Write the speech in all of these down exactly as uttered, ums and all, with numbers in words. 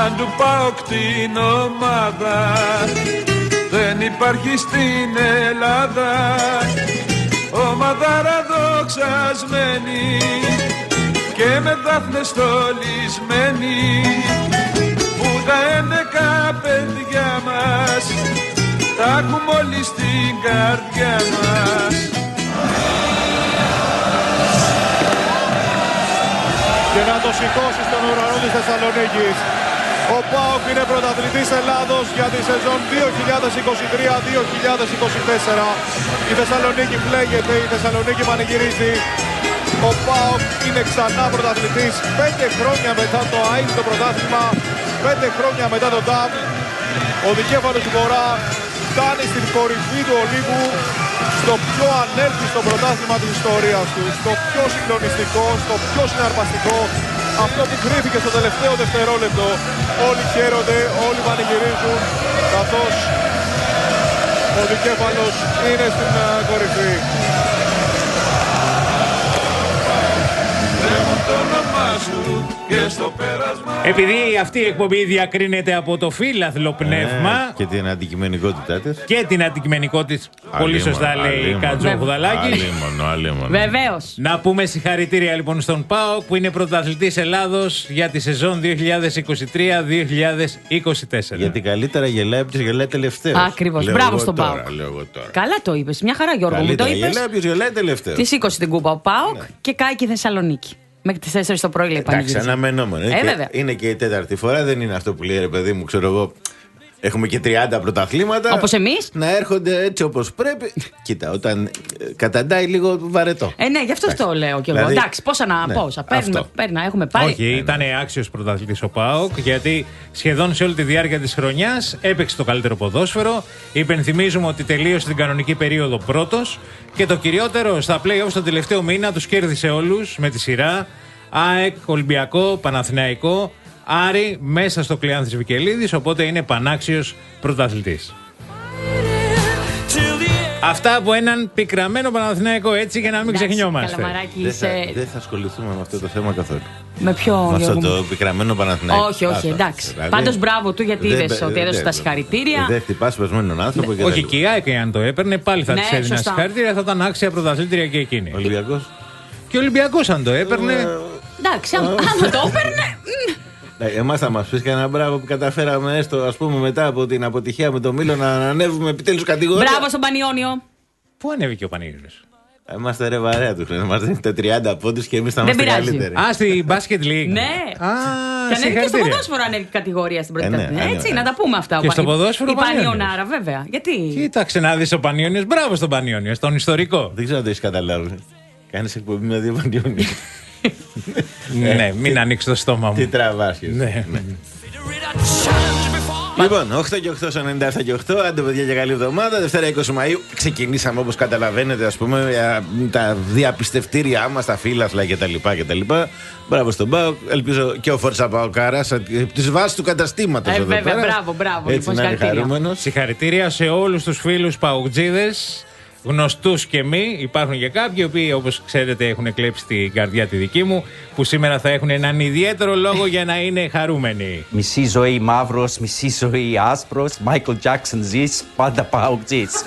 σαν του ΠΑΟΚ την ομάδα δεν υπάρχει στην Ελλάδα. Ομαδάρα δοξασμένη και με δάφνες στολισμένη που τα έντεκα παιδιά μας τα έχουμε όλοι στην καρδιά μας. Και να το σηκώσει στον ουρανό της Θεσσαλονίκης. Ο ΠΑΟΚ είναι πρωταθλητής Ελλάδος για τη σεζόν δύο χιλιάδες είκοσι τρία δύο χιλιάδες είκοσι τέσσερα. Η Θεσσαλονίκη πλέγεται, η Θεσσαλονίκη πανηγυρίζει. Ο ΠΑΟΚ είναι ξανά πρωταθλητής πέντε χρόνια μετά το ΑΕΛ το πρωτάθλημα, πέντε χρόνια μετά το ΤΑΒ. Ο δικέφαλος του Βορρά φτάνει στην κορυφή του Ολύμπου, στο πιο ανέλπιστο πρωτάθλημα της ιστορίας του, στο πιο συγκλονιστικό, στο πιο συναρπαστικό, αυτό που κρίθηκε στο τελευταίο δευτερόλεπτο. Όλοι χαίρονται, όλοι πανηγυρίζουν, καθώς ο δικέφαλος είναι στην κορυφή. Επειδή αυτή η εκπομπή διακρίνεται από το φύλαθλο πνεύμα ε, και την αντικειμενικότητά της. Και την αντικειμενικότητα της. Πολύ σωστά λέει η Κατζοχουδαλάκη. Αλίμονο, αλίμονο. Βεβαίως. Να πούμε συγχαρητήρια λοιπόν στον ΠΑΟΚ που είναι πρωταθλητής Ελλάδος για τη σεζόν δύο χιλιάδες είκοσι τρία δύο χιλιάδες είκοσι τέσσερα. Γιατί καλύτερα γελάει όποιος γελάει τελευταίος. Ακριβώς. Μπράβο στον ΠΑΟΚ. Καλά το είπες. Μια χαρά, Γιώργο μου το είπες. Γελάει όποιος γελάει τελευταίος. Τη σήκωσε την κούπα ο ΠΑΟΚ ναι. Και κάει και η Θεσσαλονίκη. Μέχρι τις τέσσερις το πρωί λέει πανηγύριζε. Εντάξει, αναμενόμενο. Ε, είναι, είναι και η τέταρτη φορά, δεν είναι αυτό που λέει ρε παιδί μου, ξέρω εγώ. Έχουμε και τριάντα πρωταθλήματα. Όπως εμείς. Να έρχονται έτσι όπως πρέπει. Κοίτα, όταν ε, καταντάει λίγο βαρετό. Ε, ναι, γι' αυτό το λέω κι εγώ. Δηλαδή, εντάξει, πόσα να ναι, πόσα. Παίρνουμε, παίρνουμε, έχουμε πάρει. Όχι, ήταν άξιος πρωταθλητής ο ΠΑΟΚ, γιατί σχεδόν σε όλη τη διάρκεια της χρονιάς έπαιξε το καλύτερο ποδόσφαιρο. Υπενθυμίζουμε ότι τελείωσε την κανονική περίοδο πρώτος. Και το κυριότερο, στα play-off στον τελευταίο μήνα τους κέρδισε όλους με τη σειρά. ΑΕΚ, Ολυμπιακό, Παναθηναϊκό. Άρη μέσα στο Κλεάνθης Βικελίδης, οπότε είναι πανάξιος πρωταθλητής. Αυτά από έναν πικραμένο Παναθηναϊκό, έτσι για να μην ξεχνιόμαστε. Δεν θα, δε θα ασχοληθούμε με αυτό το θέμα καθόλου. Με ποιο με αυτό το πικραμένο Παναθηναϊκό. Όχι, όχι, εντάξει. Δηλαδή, πάντως μπράβο του γιατί είδες ότι έδωσε τα συγχαρητήρια. Δεν χτυπάς πεσμένον άνθρωπο. Ναι. Όχι, και η ΑΕΚ αν το έπαιρνε πάλι θα ναι, της έδινε συγχαρητήρια, θα ήταν άξια πρωταθλήτρια και εκείνη. Ολυμπιακός. Και ο Ολυμπιακός αν το έπαιρνε. Εντάξει, άμα το έπαιρνε. Εμάς θα μας πεις κανένα μπράβο που καταφέραμε έστω ας πούμε μετά από την αποτυχία με τον Μήλο να ανέβουμε επιτέλους κατηγορία. Μπράβο στον Πανιόνιο. Πού ανέβηκε ο Πανιόνιος? Είμαστε ρε βαρέα του χρόνου. Μας δίνετε τριάντα πόντους και εμείς θα είμαστε καλύτεροι. Α, στη Basket League. Ναι. Α, και ανέβηκε και στο ποδόσφαιρο ανέβηκε κατηγορία στην πρώτη κατηγορία. Έτσι, να τα πούμε αυτά. Και στο ποδόσφαιρο. Η Πανιονάρα, βέβαια. Γιατί. Κοίταξε να δεις ο Πανιόνιος. Μπράβο στον Πανιόνιο, στον ιστορικό. Δεν ξέρω αν το έχεις καταλάβει. Κάνεις εκπομπή με δύο Πανιόνιους. Ναι, μην ανοίξει το στόμα μου. Τι τραβάς. Ναι. Λοιπόν, οκτώ και οκτώ ενενήντα επτά και οκτώ, άντε παιδιά για καλή εβδομάδα. Δευτέρα είκοσι Μαΐου ξεκινήσαμε όπως καταλαβαίνετε, ας πούμε, τα διαπιστευτήριά μας, τα φύλαθλα κτλ. Μπράβο στον ΠΑΟΚ. Ελπίζω και ο Φόρτσα Παοκάρας από τις βάσεις του καταστήματος. Ε, εδώ βέβαια, πέρα. μπράβο, μπράβο. Έτσι να είναι χαρούμενος. Συγχαρητήρια σε όλους τους φίλους Παοκτζίδες. Γνωστούς και μη, υπάρχουν και κάποιοι οι οποίοι όπως ξέρετε έχουν εκλέψει την καρδιά τη δική μου, που σήμερα θα έχουν έναν ιδιαίτερο λόγο για να είναι χαρούμενοι. Μισή ζωή μαύρος, μισή ζωή άσπρος, Michael Jackson ζεις, πάντα Παοκτζής.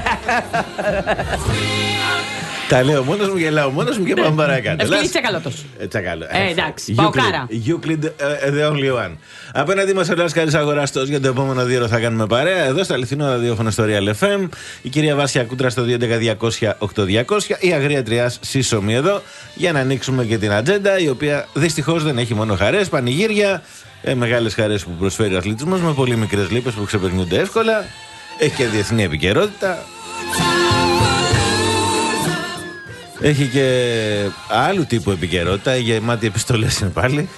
Τα λέω μόνος μου, γελάω μόνος μου και πάμε παρακάτω. Ευκαιρία Τσακαλώτος. Τσακαλώ. Ε, εντάξει, Παοκάρα. Euclid, the only one. Απέναντι μας ο Λάσκαρης Αγοραστός, για το επόμενο δύο ώρο θα κάνουμε παρέα. Εδώ στο αληθινό ραδιόφωνο στο Real εφ εμ. Η κυρία Βάσια Κούτρα στο δύο έντεκα διακόσια οκτώ διακόσια. Η Αγρία Τριάς σύσσωμη εδώ για να ανοίξουμε και την ατζέντα, η οποία δυστυχώς δεν έχει μόνο χαρές, πανηγύρια, ε, μεγάλες χαρές που προσφέρει ο αθλητισμός με πολύ μικρές λύπες που ξεπερνιούνται εύκολα. Έχει και διεθνή επικαιρότητα. Έχει και άλλου τύπου επικαιρότητα, γεμάτη επιστολές είναι πάλι.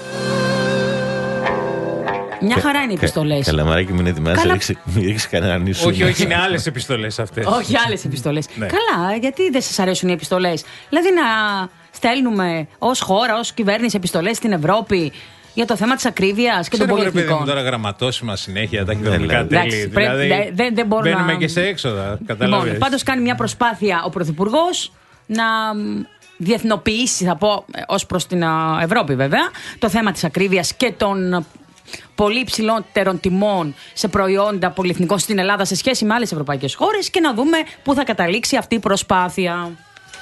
Μια χαρά είναι οι επιστολές. Καλαμαράκι, μην ετοιμάζεσαι, Καλά... μην ρίξει κανέναν ίσο. Όχι, όχι, είναι άλλες επιστολές αυτές. Όχι, άλλες επιστολές. Ναι. Καλά, γιατί δεν σας αρέσουν οι επιστολές? Δηλαδή να στέλνουμε ως χώρα, ως κυβέρνηση επιστολές στην Ευρώπη για το θέμα της ακρίβειας και των πολυεθνικών. Ξέρω, παιδί μου, τώρα γραμματώσιμα συνέχεια τα κοινωνικά τέλη. Δηλαδή, δεν, δεν μπορώ μπαίνουμε να... και σε έξοδα, καταλαβαίνεις. Λοιπόν, πάντως κάνει μια προσπάθεια ο Πρωθυπουργός να διεθνοποιήσει, θα πω, ως προς την Ευρώπη βέβαια, το θέμα της ακρίβειας και των πολύ υψηλότερων τιμών σε προϊόντα πολυεθνικών στην Ελλάδα σε σχέση με άλλες ευρωπαϊκές χώρες και να δούμε πού θα καταλήξει αυτή η προσπάθεια.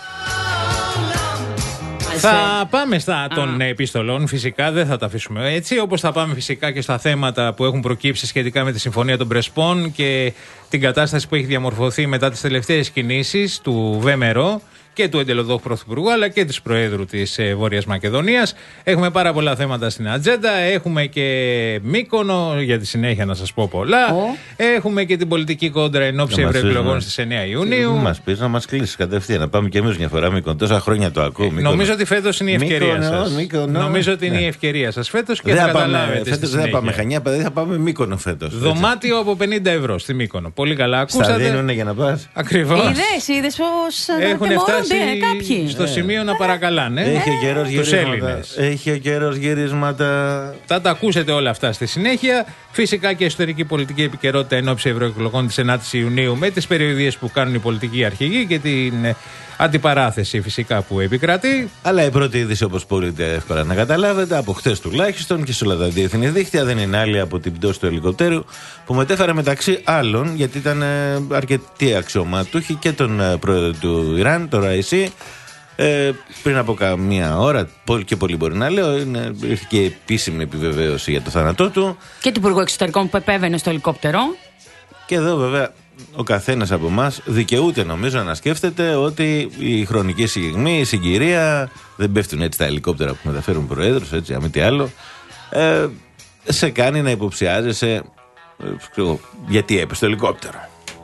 Θα πάμε στα των επιστολών, φυσικά δεν θα τα αφήσουμε έτσι, όπως θα πάμε φυσικά και στα θέματα που έχουν προκύψει σχετικά με τη Συμφωνία των Πρεσπών και την κατάσταση που έχει διαμορφωθεί μετά τις τελευταίες κινήσεις του ΒΜΡΟ και του εντελοδόχου Πρωθυπουργού αλλά και της Προέδρου της ε, Βόρειας Μακεδονίας. Έχουμε πάρα πολλά θέματα στην ατζέντα. Έχουμε και Μύκονο, για τη συνέχεια να σας πω πολλά. Oh. Έχουμε και την πολιτική κόντρα εν ώψη ευρωεκλογών στις εννέα Ιουνίου. Μην μας πεις να μας κλείσεις κατευθείαν, να πάμε κι εμείς μια φορά Μύκονο. Τόσα χρόνια το ακούω. Μύκονο. Νομίζω ότι φέτος είναι η ευκαιρία Μύκονο, σας. Μύκονο. Νομίζω ότι είναι ναι. η ευκαιρία σας φέτος και δεν θα καταλάβετε. Φέτος δεν θα πάμε Χανιά, παιδί, θα πάμε Μύκονο φέτος. Δωμάτιο από πενήντα ευρώ στη Μύκονο. Πολύ καλά. Ακούσατε. Στα δίνουνε για να πας. Ακριβώς. Είδες, είδες πώς έχουν φτάσει στο σημείο να παρακαλάνε τους Έλληνες. Έχει ο καιρός γυρίσματα. Θα τα ακούσετε όλα αυτά στη συνέχεια. Φυσικά και εσωτερική πολιτική επικαιρότητα εν ώψη ευρωεκλογών της ενάτης Ιουνίου με τις περιοδίες που κάνουν οι πολιτικοί αρχηγοί και την αντιπαράθεση φυσικά που επικρατεί. Αλλά η πρώτη είδηση, όπως μπορείτε εύκολα να καταλάβετε, από χθες τουλάχιστον και σε όλα τα διεθνή δίκτυα, δεν είναι άλλη από την πτώση του ελικοπτέρου που μετέφερε μεταξύ άλλων, γιατί ήταν αρκετοί αξιωματούχοι, και τον πρόεδρο του Ιράν, τον Ραϊσί. Ε, πριν από καμία ώρα, και πολύ μπορεί να λέω, είναι, ήρθε και επίσημη επιβεβαίωση για το θάνατό του. Και του Υπουργού Εξωτερικών που επέβαινε στο ελικόπτερο. Και εδώ βέβαια ο καθένας από εμάς δικαιούται νομίζω να σκέφτεται ότι η χρονική στιγμή, η συγκυρία, δεν πέφτουν έτσι τα ελικόπτερα που μεταφέρουν προέδρους, έτσι, αμή τι άλλο, ε, σε κάνει να υποψιάζεσαι ε, γιατί έπεσε το ελικόπτερο.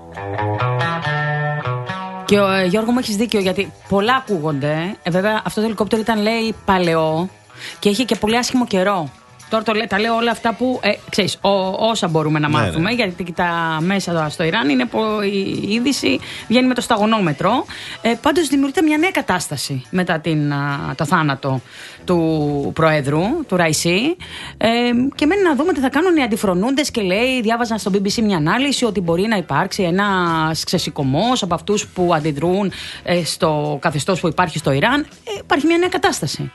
Και ε, Γιώργο μου έχεις δίκιο, γιατί πολλά ακούγονται. Ε, βέβαια αυτό το ελικόπτερο ήταν, λέει, παλαιό και είχε και πολύ άσχημο καιρό. Τώρα το, τα λέω όλα αυτά που ε, ξέρεις, ο, όσα μπορούμε να μάθουμε, ναι, ναι. Γιατί τα μέσα στο Ιράν είναι που η είδηση βγαίνει με το σταγονόμετρο. Ε, πάντως δημιουργείται μια νέα κατάσταση μετά την, α, το θάνατο του Προέδρου, του Ραϊσί. Ε, και μένει να δούμε τι θα κάνουν οι αντιφρονούντες. Και λέει, διάβαζαν στο μπι μπι σι μια ανάλυση ότι μπορεί να υπάρξει ένας ξεσηκωμός από αυτούς που αντιδρούν ε, στο καθεστώς που υπάρχει στο Ιράν. Ε, υπάρχει μια νέα κατάσταση.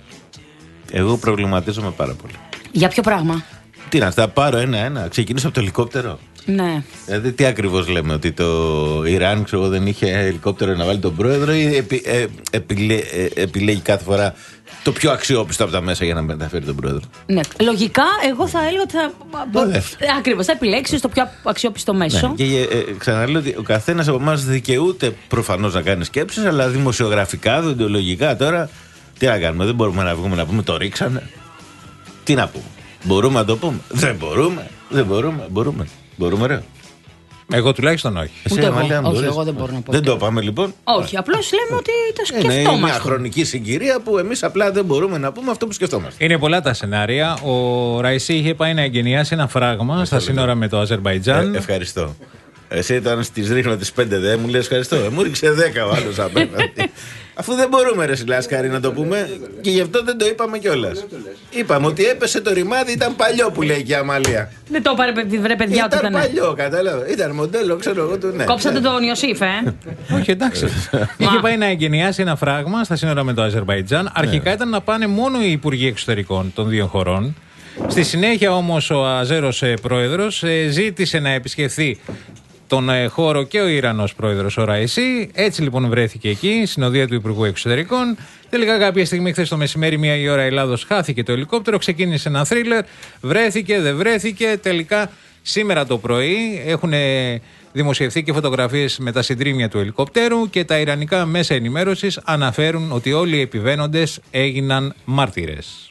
Εγώ προβληματίζομαι πάρα πολύ. Για ποιο πράγμα? Τι να στα πάρω ένα-ένα, ξεκινήσω από το ελικόπτερο. Ναι. Δηλαδή, τι ακριβώς λέμε, ότι το Ιράν, ξέρω, δεν είχε ελικόπτερο να βάλει τον πρόεδρο, ή επι, ε, επιλέ, ε, επιλέγει κάθε φορά το πιο αξιόπιστο από τα μέσα για να μεταφέρει τον πρόεδρο? Ναι. Λογικά, εγώ θα έλεγα ότι θα. Ακριβώς, θα επιλέξει το πιο αξιόπιστο μέσο. Ναι. Και ε, ξαναλέω ότι ο καθένας από εμάς δικαιούται προφανώς να κάνει σκέψεις, αλλά δημοσιογραφικά, δοντολογικά τώρα. Τι να κάνουμε, δεν μπορούμε να βγούμε να πούμε το ρίξανε. Τι να πούμε, μπορούμε να το πούμε? Δεν μπορούμε, δεν μπορούμε, μπορούμε. Μπορούμε, ρε. Εγώ τουλάχιστον όχι. Εσύ, Ούτε εγώ, όχι, εγώ δεν μπορώ να πω. Δεν το πάμε λοιπόν. Όχι, απλώς λέμε ότι το σκεφτόμαστε. Είναι μια χρονική συγκυρία που εμείς απλά δεν μπορούμε να πούμε αυτό που σκεφτόμαστε. Είναι πολλά τα σενάρια. Ο Ραϊσί είχε πάει να εγκαινιάσει ένα φράγμα στα σύνορα με το Αζερμπαϊτζάν. Ε, ευχαριστώ. Εσύ ήταν στις ρίχνω τις πέντε, δεν μου λες ευχαριστώ. Ε, μου ρίξε δέκα ο άλλος απέναντι. Αφού δεν μπορούμε, ρε Σιλάσκαρη, να το πούμε, και γι' αυτό δεν το είπαμε κιόλας. Είπαμε ότι έπεσε το ρημάδι, ήταν παλιό που λέει και η Αμαλία. Δεν το πάρε, βρε παιδιά, ότι ήταν. Ήταν παλιό, κατάλαβα. Ήταν μοντέλο, ξέρω εγώ του, ναι. Κόψατε τον Ιωσήφ, ε. Όχι, εντάξει. Είχε πάει να εγκαινιάσει ένα φράγμα στα σύνορα με το Αζερμπαϊτζάν. Αρχικά ήταν να πάνε μόνο οι υπουργοί εξωτερικών των δύο χωρών. Στη συνέχεια όμως ο Αζέρος πρόεδρος ζήτησε να επισκεφθεί τον χώρο και ο Ιρανός πρόεδρος ο Ραϊσί. Έτσι λοιπόν βρέθηκε εκεί, συνοδεία του Υπουργού Εξωτερικών. Τελικά κάποια στιγμή χθες το μεσημέρι, μία η ώρα Ελλάδος, χάθηκε το ελικόπτερο, ξεκίνησε ένα θρίλερ, βρέθηκε, δεν βρέθηκε. Τελικά σήμερα το πρωί έχουν δημοσιευθεί και φωτογραφίες με τα συντρίμμια του ελικοπτέρου και τα ιρανικά μέσα ενημέρωσης αναφέρουν ότι όλοι οι επιβαίνοντες έγιναν μάρτυρες.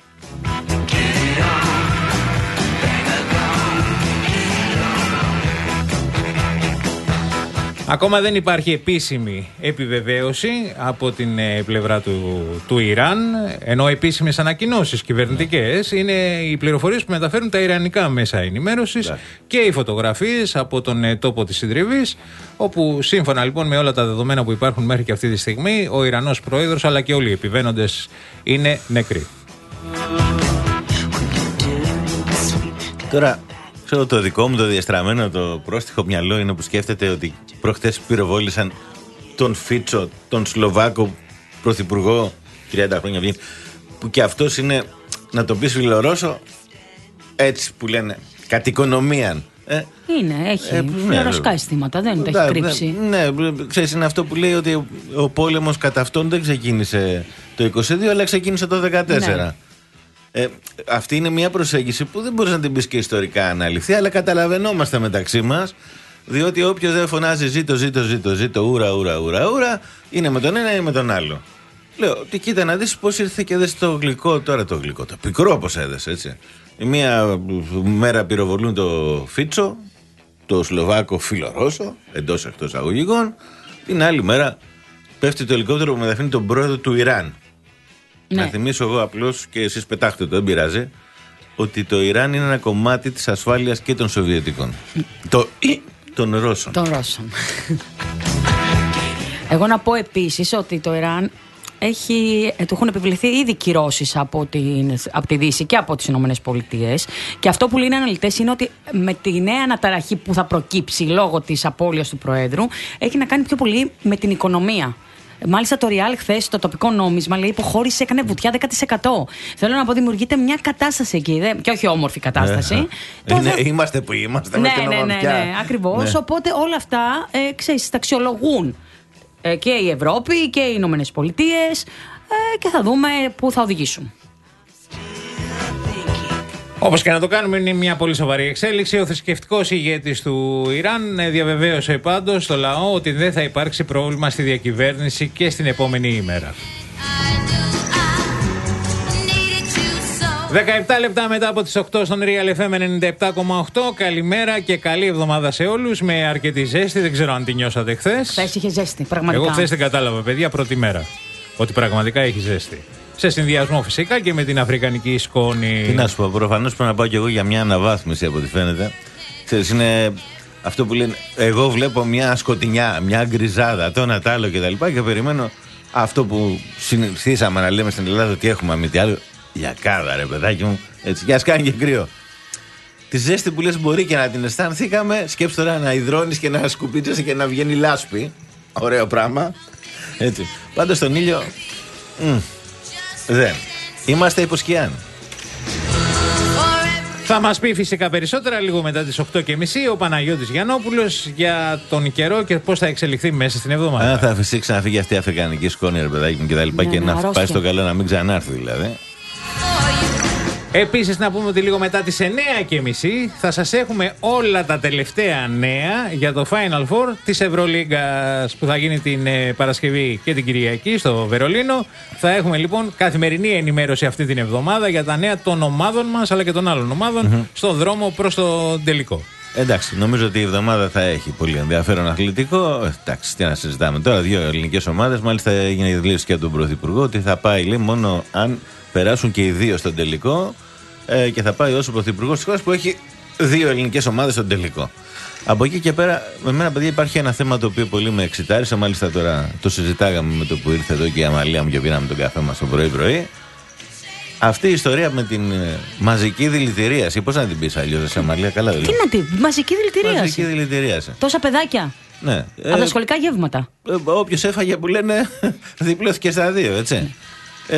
Ακόμα δεν υπάρχει επίσημη επιβεβαίωση από την ε, πλευρά του, του Ιράν, ενώ επίσημες ανακοινώσεις κυβερνητικές είναι οι πληροφορίες που μεταφέρουν τα ιρανικά μέσα ενημέρωσης και οι φωτογραφίες από τον ε, τόπο της συντριβής, όπου σύμφωνα λοιπόν με όλα τα δεδομένα που υπάρχουν μέχρι και αυτή τη στιγμή, ο Ιρανός πρόεδρος αλλά και όλοι οι επιβαίνοντες είναι νεκροί. Τώρα, ξέρω, το δικό μου το διαστραμμένο, το πρόστιχο μυαλό είναι που σκέφτεται ότι προχτές πυροβόλησαν τον Φίτσο, τον Σλοβάκο πρωθυπουργό, τριάντα χρόνια βγαίνει, που και αυτός είναι, να το πεις Φιλορώσο, έτσι που λένε, κατ' οικονομίαν. Ε, είναι, έχει ε, φλωρασκά ναι, αισθήματα, δεν τα έχει κρύψει. Ναι, ναι, ξέρεις, είναι αυτό που λέει ότι ο, ο πόλεμος κατά αυτόν δεν ξεκίνησε το είκοσι δύο, αλλά ξεκίνησε το δεκατέσσερα. Ναι. Ε, αυτή είναι μια προσέγγιση που δεν μπορείς να την πεις και ιστορικά αναλυθεί, αλλά καταλαβαίνόμαστε μεταξύ μας, διότι όποιος δεν φωνάζει ζήτω, ζήτω, ζήτω, ζήτω, ούρα, ούρα, ούρα, ούρα, είναι με τον ένα ή με τον άλλο. Λέω, τι κοίτα να δεις πώς ήρθε και δες το γλυκό, τώρα το γλυκό, το πικρό πώς έδεσε, έτσι. Η μία μέρα πυροβολούν το Φίτσο, το Σλοβάκο φιλορώσο, εντός εκτός αγωγικών, την άλλη μέρα πέφτει το ελικόπτερο που μεταφύνει τον πρόεδρο του Ιράν. Ναι. Να θυμίσω εγώ απλώς, και εσείς πετάχτε το, δεν πειράζει, ότι το Ιράν είναι ένα κομμάτι της ασφάλειας και των Σοβιετικών. Το των Ρώσων. Των Ρώσων. Εγώ να πω επίσης ότι το Ιράν έχει, του έχουν επιβληθεί ήδη κυρώσεις από, από τη Δύση και από τις Ηνωμένες Πολιτείες. Και αυτό που λένε οι αναλυτές είναι ότι με τη νέα αναταραχή που θα προκύψει λόγω της απώλειας του Προέδρου, έχει να κάνει πιο πολύ με την οικονομία. Μάλιστα το Ριάλ χθες, το τοπικό νόμισμα, λέει, υποχώρησε, έκανε βουτιά δέκα τοις εκατό. Θέλω να πω, δημιουργείται μια κατάσταση εκεί, δε, και όχι όμορφη κατάσταση. Ε, είναι, δε... Είμαστε που είμαστε, ναι, με την ναι, ναι, ναι, ναι, ακριβώς. Ναι. Οπότε όλα αυτά, ε, ξέρεις, τα αξιολογούν ε, και η Ευρώπη και οι Ηνωμένες Πολιτείες ε, και θα δούμε πού θα οδηγήσουν. Όπως και να το κάνουμε, είναι μια πολύ σοβαρή εξέλιξη. Ο θρησκευτικός ηγέτης του Ιράν διαβεβαίωσε πάντως στο λαό ότι δεν θα υπάρξει πρόβλημα στη διακυβέρνηση και στην επόμενη ημέρα. δεκαεπτά λεπτά μετά από τις οκτώ στον Real εφ εμ ενενήντα επτά κόμμα οκτώ. Καλημέρα και καλή εβδομάδα σε όλους. Με αρκετή ζέστη. Δεν ξέρω αν τη νιώσατε χθες. Χθες είχε ζέστη, πραγματικά. Εγώ χθες την κατάλαβα, παιδιά, πρώτη μέρα. Ότι πραγματικά έχει ζέστη. Σε συνδυασμό φυσικά και με την αφρικανική σκόνη. Τι να σου πω, προφανώς πρέπει να πάω κι εγώ για μια αναβάθμιση από ό,τι φαίνεται. Ξέρεις, είναι αυτό που λένε. Εγώ βλέπω μια σκοτεινιά, μια γκριζάδα, το ένα τ' άλλο κτλ. Και, και περιμένω αυτό που συνηθίσαμε να λέμε στην Ελλάδα ότι έχουμε μη τι άλλο. Γιακάδα, ρε παιδάκι μου. Έτσι, για σκάνει και κρύο. Τη ζέστη που λες μπορεί και να την αισθανθήκαμε. Σκέψου τώρα να υδρώνεις και να σκουπίτσεσαι και να βγαίνει λάσπη. Ωραίο πράγμα. Έτσι. Πάντως στον ήλιο. Μ, δεν. Είμαστε υποσκιάν. Θα μας πει φυσικά περισσότερα λίγο μετά τις οκτώ και μισή ο Παναγιώτης Γιαννόπουλος για τον καιρό και πώς θα εξελιχθεί μέσα στην εβδομάδα. Α, θα φυσήξει να φύγει αυτή η αφρικανική σκόνη, ρε παιδάκι μου, και τα λοιπά, ναι, και ναι, να αρρώστια. Πάει στο καλό να μην ξανάρθει δηλαδή. Επίσης να πούμε ότι λίγο μετά τις εννιά και μισή θα σας έχουμε όλα τα τελευταία νέα για το Final Four της Ευρωλίγκας που θα γίνει την ε, Παρασκευή και την Κυριακή στο Βερολίνο. Θα έχουμε λοιπόν καθημερινή ενημέρωση αυτή την εβδομάδα για τα νέα των ομάδων μας αλλά και των άλλων ομάδων mm-hmm. στον δρόμο προς το τελικό. Εντάξει, νομίζω ότι η εβδομάδα θα έχει πολύ ενδιαφέρον αθλητικό. Εντάξει, τι να συζητάμε τώρα, δύο ελληνικές ομάδες. Μάλιστα έγινε η δήλωση και από τον Πρωθυπουργό ότι θα πάει λέει, μόνο αν περάσουν και οι δύο στον τελικό ε, και θα πάει ως ο Πρωθυπουργός της χώρας που έχει δύο ελληνικές ομάδες στον τελικό. Από εκεί και πέρα, με μένα παιδιά υπάρχει ένα θέμα το οποίο πολύ με εξητάρισε. Μάλιστα τώρα το συζητάγαμε με το που ήρθε εδώ και η Αμαλία μου και πήραμε τον καφέ μας το πρωί-πρωί. Αυτή η ιστορία με την ε, μαζική δηλητηρίαση, πώς να την πεις αλλιώς, Αμαλία, καλά δεν Τι να την μαζική δηλητηρίαση. Μαζική δηλητηρίαση. Τόσα παιδάκια. Ναι. Από τα σχολικά γεύματα. Ε, όποιος έφαγε που λένε διπλώθηκε στα δύο, έτσι. Ε,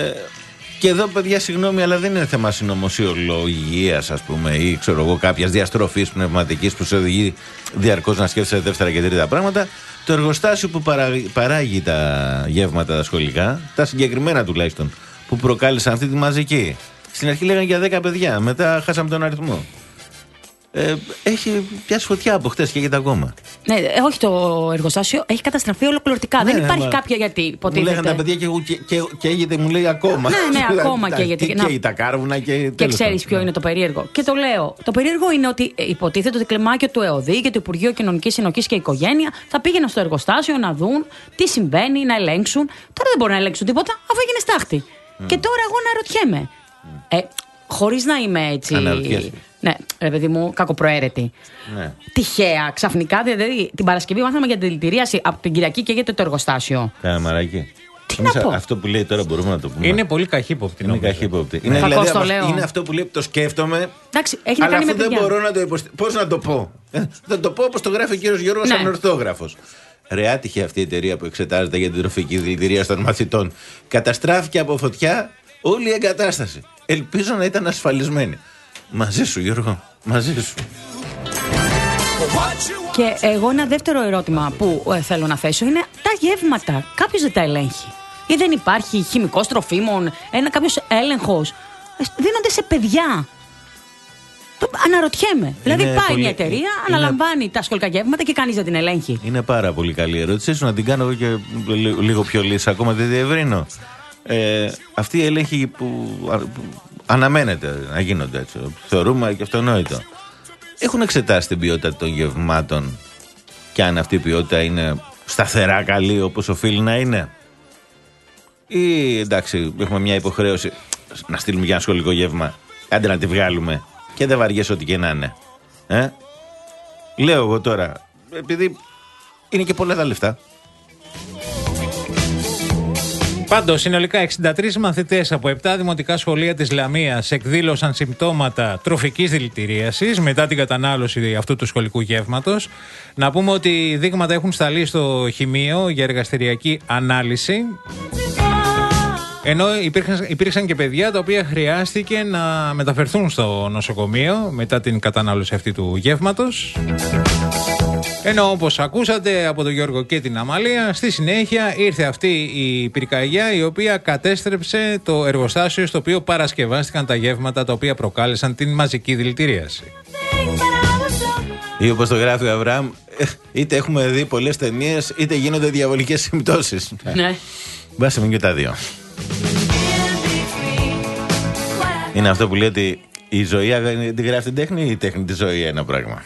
και εδώ, παιδιά, συγγνώμη, αλλά δεν είναι θέμα συνωμοσιολογίας, ας πούμε, ή ξέρω εγώ, κάποιας διαστροφής πνευματικής που σε οδηγεί διαρκώς να σκέφτεσαι δεύτερα και τρίτα πράγματα. Το εργοστάσιο που παράγει, παράγει τα γεύματα τα σχολικά, τα συγκεκριμένα τουλάχιστον, που προκάλεσαν αυτή τη μαζική. Στην αρχή λέγανε για δέκα παιδιά, μετά χάσαμε τον αριθμό. Ε, έχει πιάσει φωτιά από χτες και γίνεται ακόμα. Ναι, όχι το εργοστάσιο, έχει καταστραφεί ολοκληρωτικά. Ναι, δεν υπάρχει μα... κάποια γιατί υποτίθεται. Μου λέγανε τα παιδιά και, και, και, και έγινε, μου λέει ακόμα. Ναι, ναι, ακόμα και γιατί. Και, και τα κάρβουνα και. Και ξέρεις ποιο είναι το περίεργο. Και το λέω. Το περίεργο είναι ότι υποτίθεται ότι κλιμάκιο του ΕΟΔΗ και του Υπουργείου Κοινωνικής Συνοχής και Οικογένεια θα πήγαιναν στο εργοστάσιο να δουν τι συμβαίνει, να ελέγξουν. Τώρα δεν μπορούν να ελέγξουν τίποτα αφού έγινε στάχτη. Mm. Και τώρα εγώ να ρωτιέμαι. Mm. Ε, χωρίς να είμαι έτσι. Ναι, ρε παιδί μου, κακοπροαίρετη. Ναι. Τυχαία, ξαφνικά, δηλαδή την Παρασκευή μάθαμε για την δηλητηρίαση από την Κυριακή και για το εργοστάσιο. Κάνα μαράκι. Τι Εμείς να πω. Αυτό που λέει τώρα μπορούμε να το πούμε. Είναι πολύ καχύποπτη. Είναι καχύποπτη. Είναι, ναι. δηλαδή, το λέω. είναι αυτό που λέει το σκέφτομαι. Εντάξει, έχει αλλά να κάνει αυτό με δεν μπορώ να το υποστηρίξω. Πώς να το πω. Ε, θα το πω όπως το γράφει ο κύριος Γιώργος ναι. Ανορθόγραφος. Ρε άτυχε αυτή η εταιρεία που εξετάζεται για την τροφική δηλητηρίαση των μαθητών. Καταστράφηκε από φωτιά όλη η εγκατάσταση. Ελπίζω να ήταν ασφαλισμένη. Μαζί σου, Γιώργο. Μαζί σου. Και εγώ ένα δεύτερο ερώτημα που ε, θέλω να θέσω είναι τα γεύματα. Κάποιος δεν τα ελέγχει. Ή δεν υπάρχει χημικός τροφίμων, ένα κάποιος έλεγχος. Ε, δίνονται σε παιδιά. Το αναρωτιέμαι. Δηλαδή πάει πολύ... μια εταιρεία, είναι... αναλαμβάνει τα σχολικά γεύματα και κανείς δεν την ελέγχει. Είναι πάρα πολύ καλή ερώτησή σου, να την κάνω εγώ και λίγο πιο λύση, ακόμα τη διευρύνω. Ε, αυτή η έλεγχη που, που αναμένεται να γίνονται έτσι, θεωρούμε και αυτονόητο. Έχουν εξετάσει την ποιότητα των γευμάτων και αν αυτή η ποιότητα είναι σταθερά καλή όπως οφείλει να είναι. Ή εντάξει, έχουμε μια υποχρέωση να στείλουμε για ένα σχολικό γεύμα, άντε να τη βγάλουμε και δεν βαριέσαι ό,τι και να είναι. Ε? Λέω εγώ τώρα, επειδή είναι και πολλά τα λεφτά. Πάντως, συνολικά εξήντα τρεις μαθητές από επτά δημοτικά σχολεία της Λαμίας εκδήλωσαν συμπτώματα τροφικής δηλητηρίασης μετά την κατανάλωση αυτού του σχολικού γεύματος. Να πούμε ότι οι δείγματα έχουν σταλεί στο Χημείο για εργαστηριακή ανάλυση. Ενώ υπήρχαν, υπήρξαν και παιδιά τα οποία χρειάστηκε να μεταφερθούν στο νοσοκομείο μετά την κατανάλωση αυτή του γεύματος. Ενώ όπως ακούσατε από τον Γιώργο και την Αμαλία, στη συνέχεια ήρθε αυτή η πυρκαγιά η οποία κατέστρεψε το εργοστάσιο στο οποίο παρασκευάστηκαν τα γεύματα τα οποία προκάλεσαν την μαζική δηλητηρίαση. Ή όπως το γράφει ο Αβραάμ, είτε έχουμε δει πολλές ταινίες είτε γίνονται διαβολικές συμπτώσεις. Ναι. Μπάσαμε και τα δύο. Είναι αυτό που λέει ότι η ζωή την γράφει την τέχνη ή η τέχνη τη ζωή ένα πράγμα.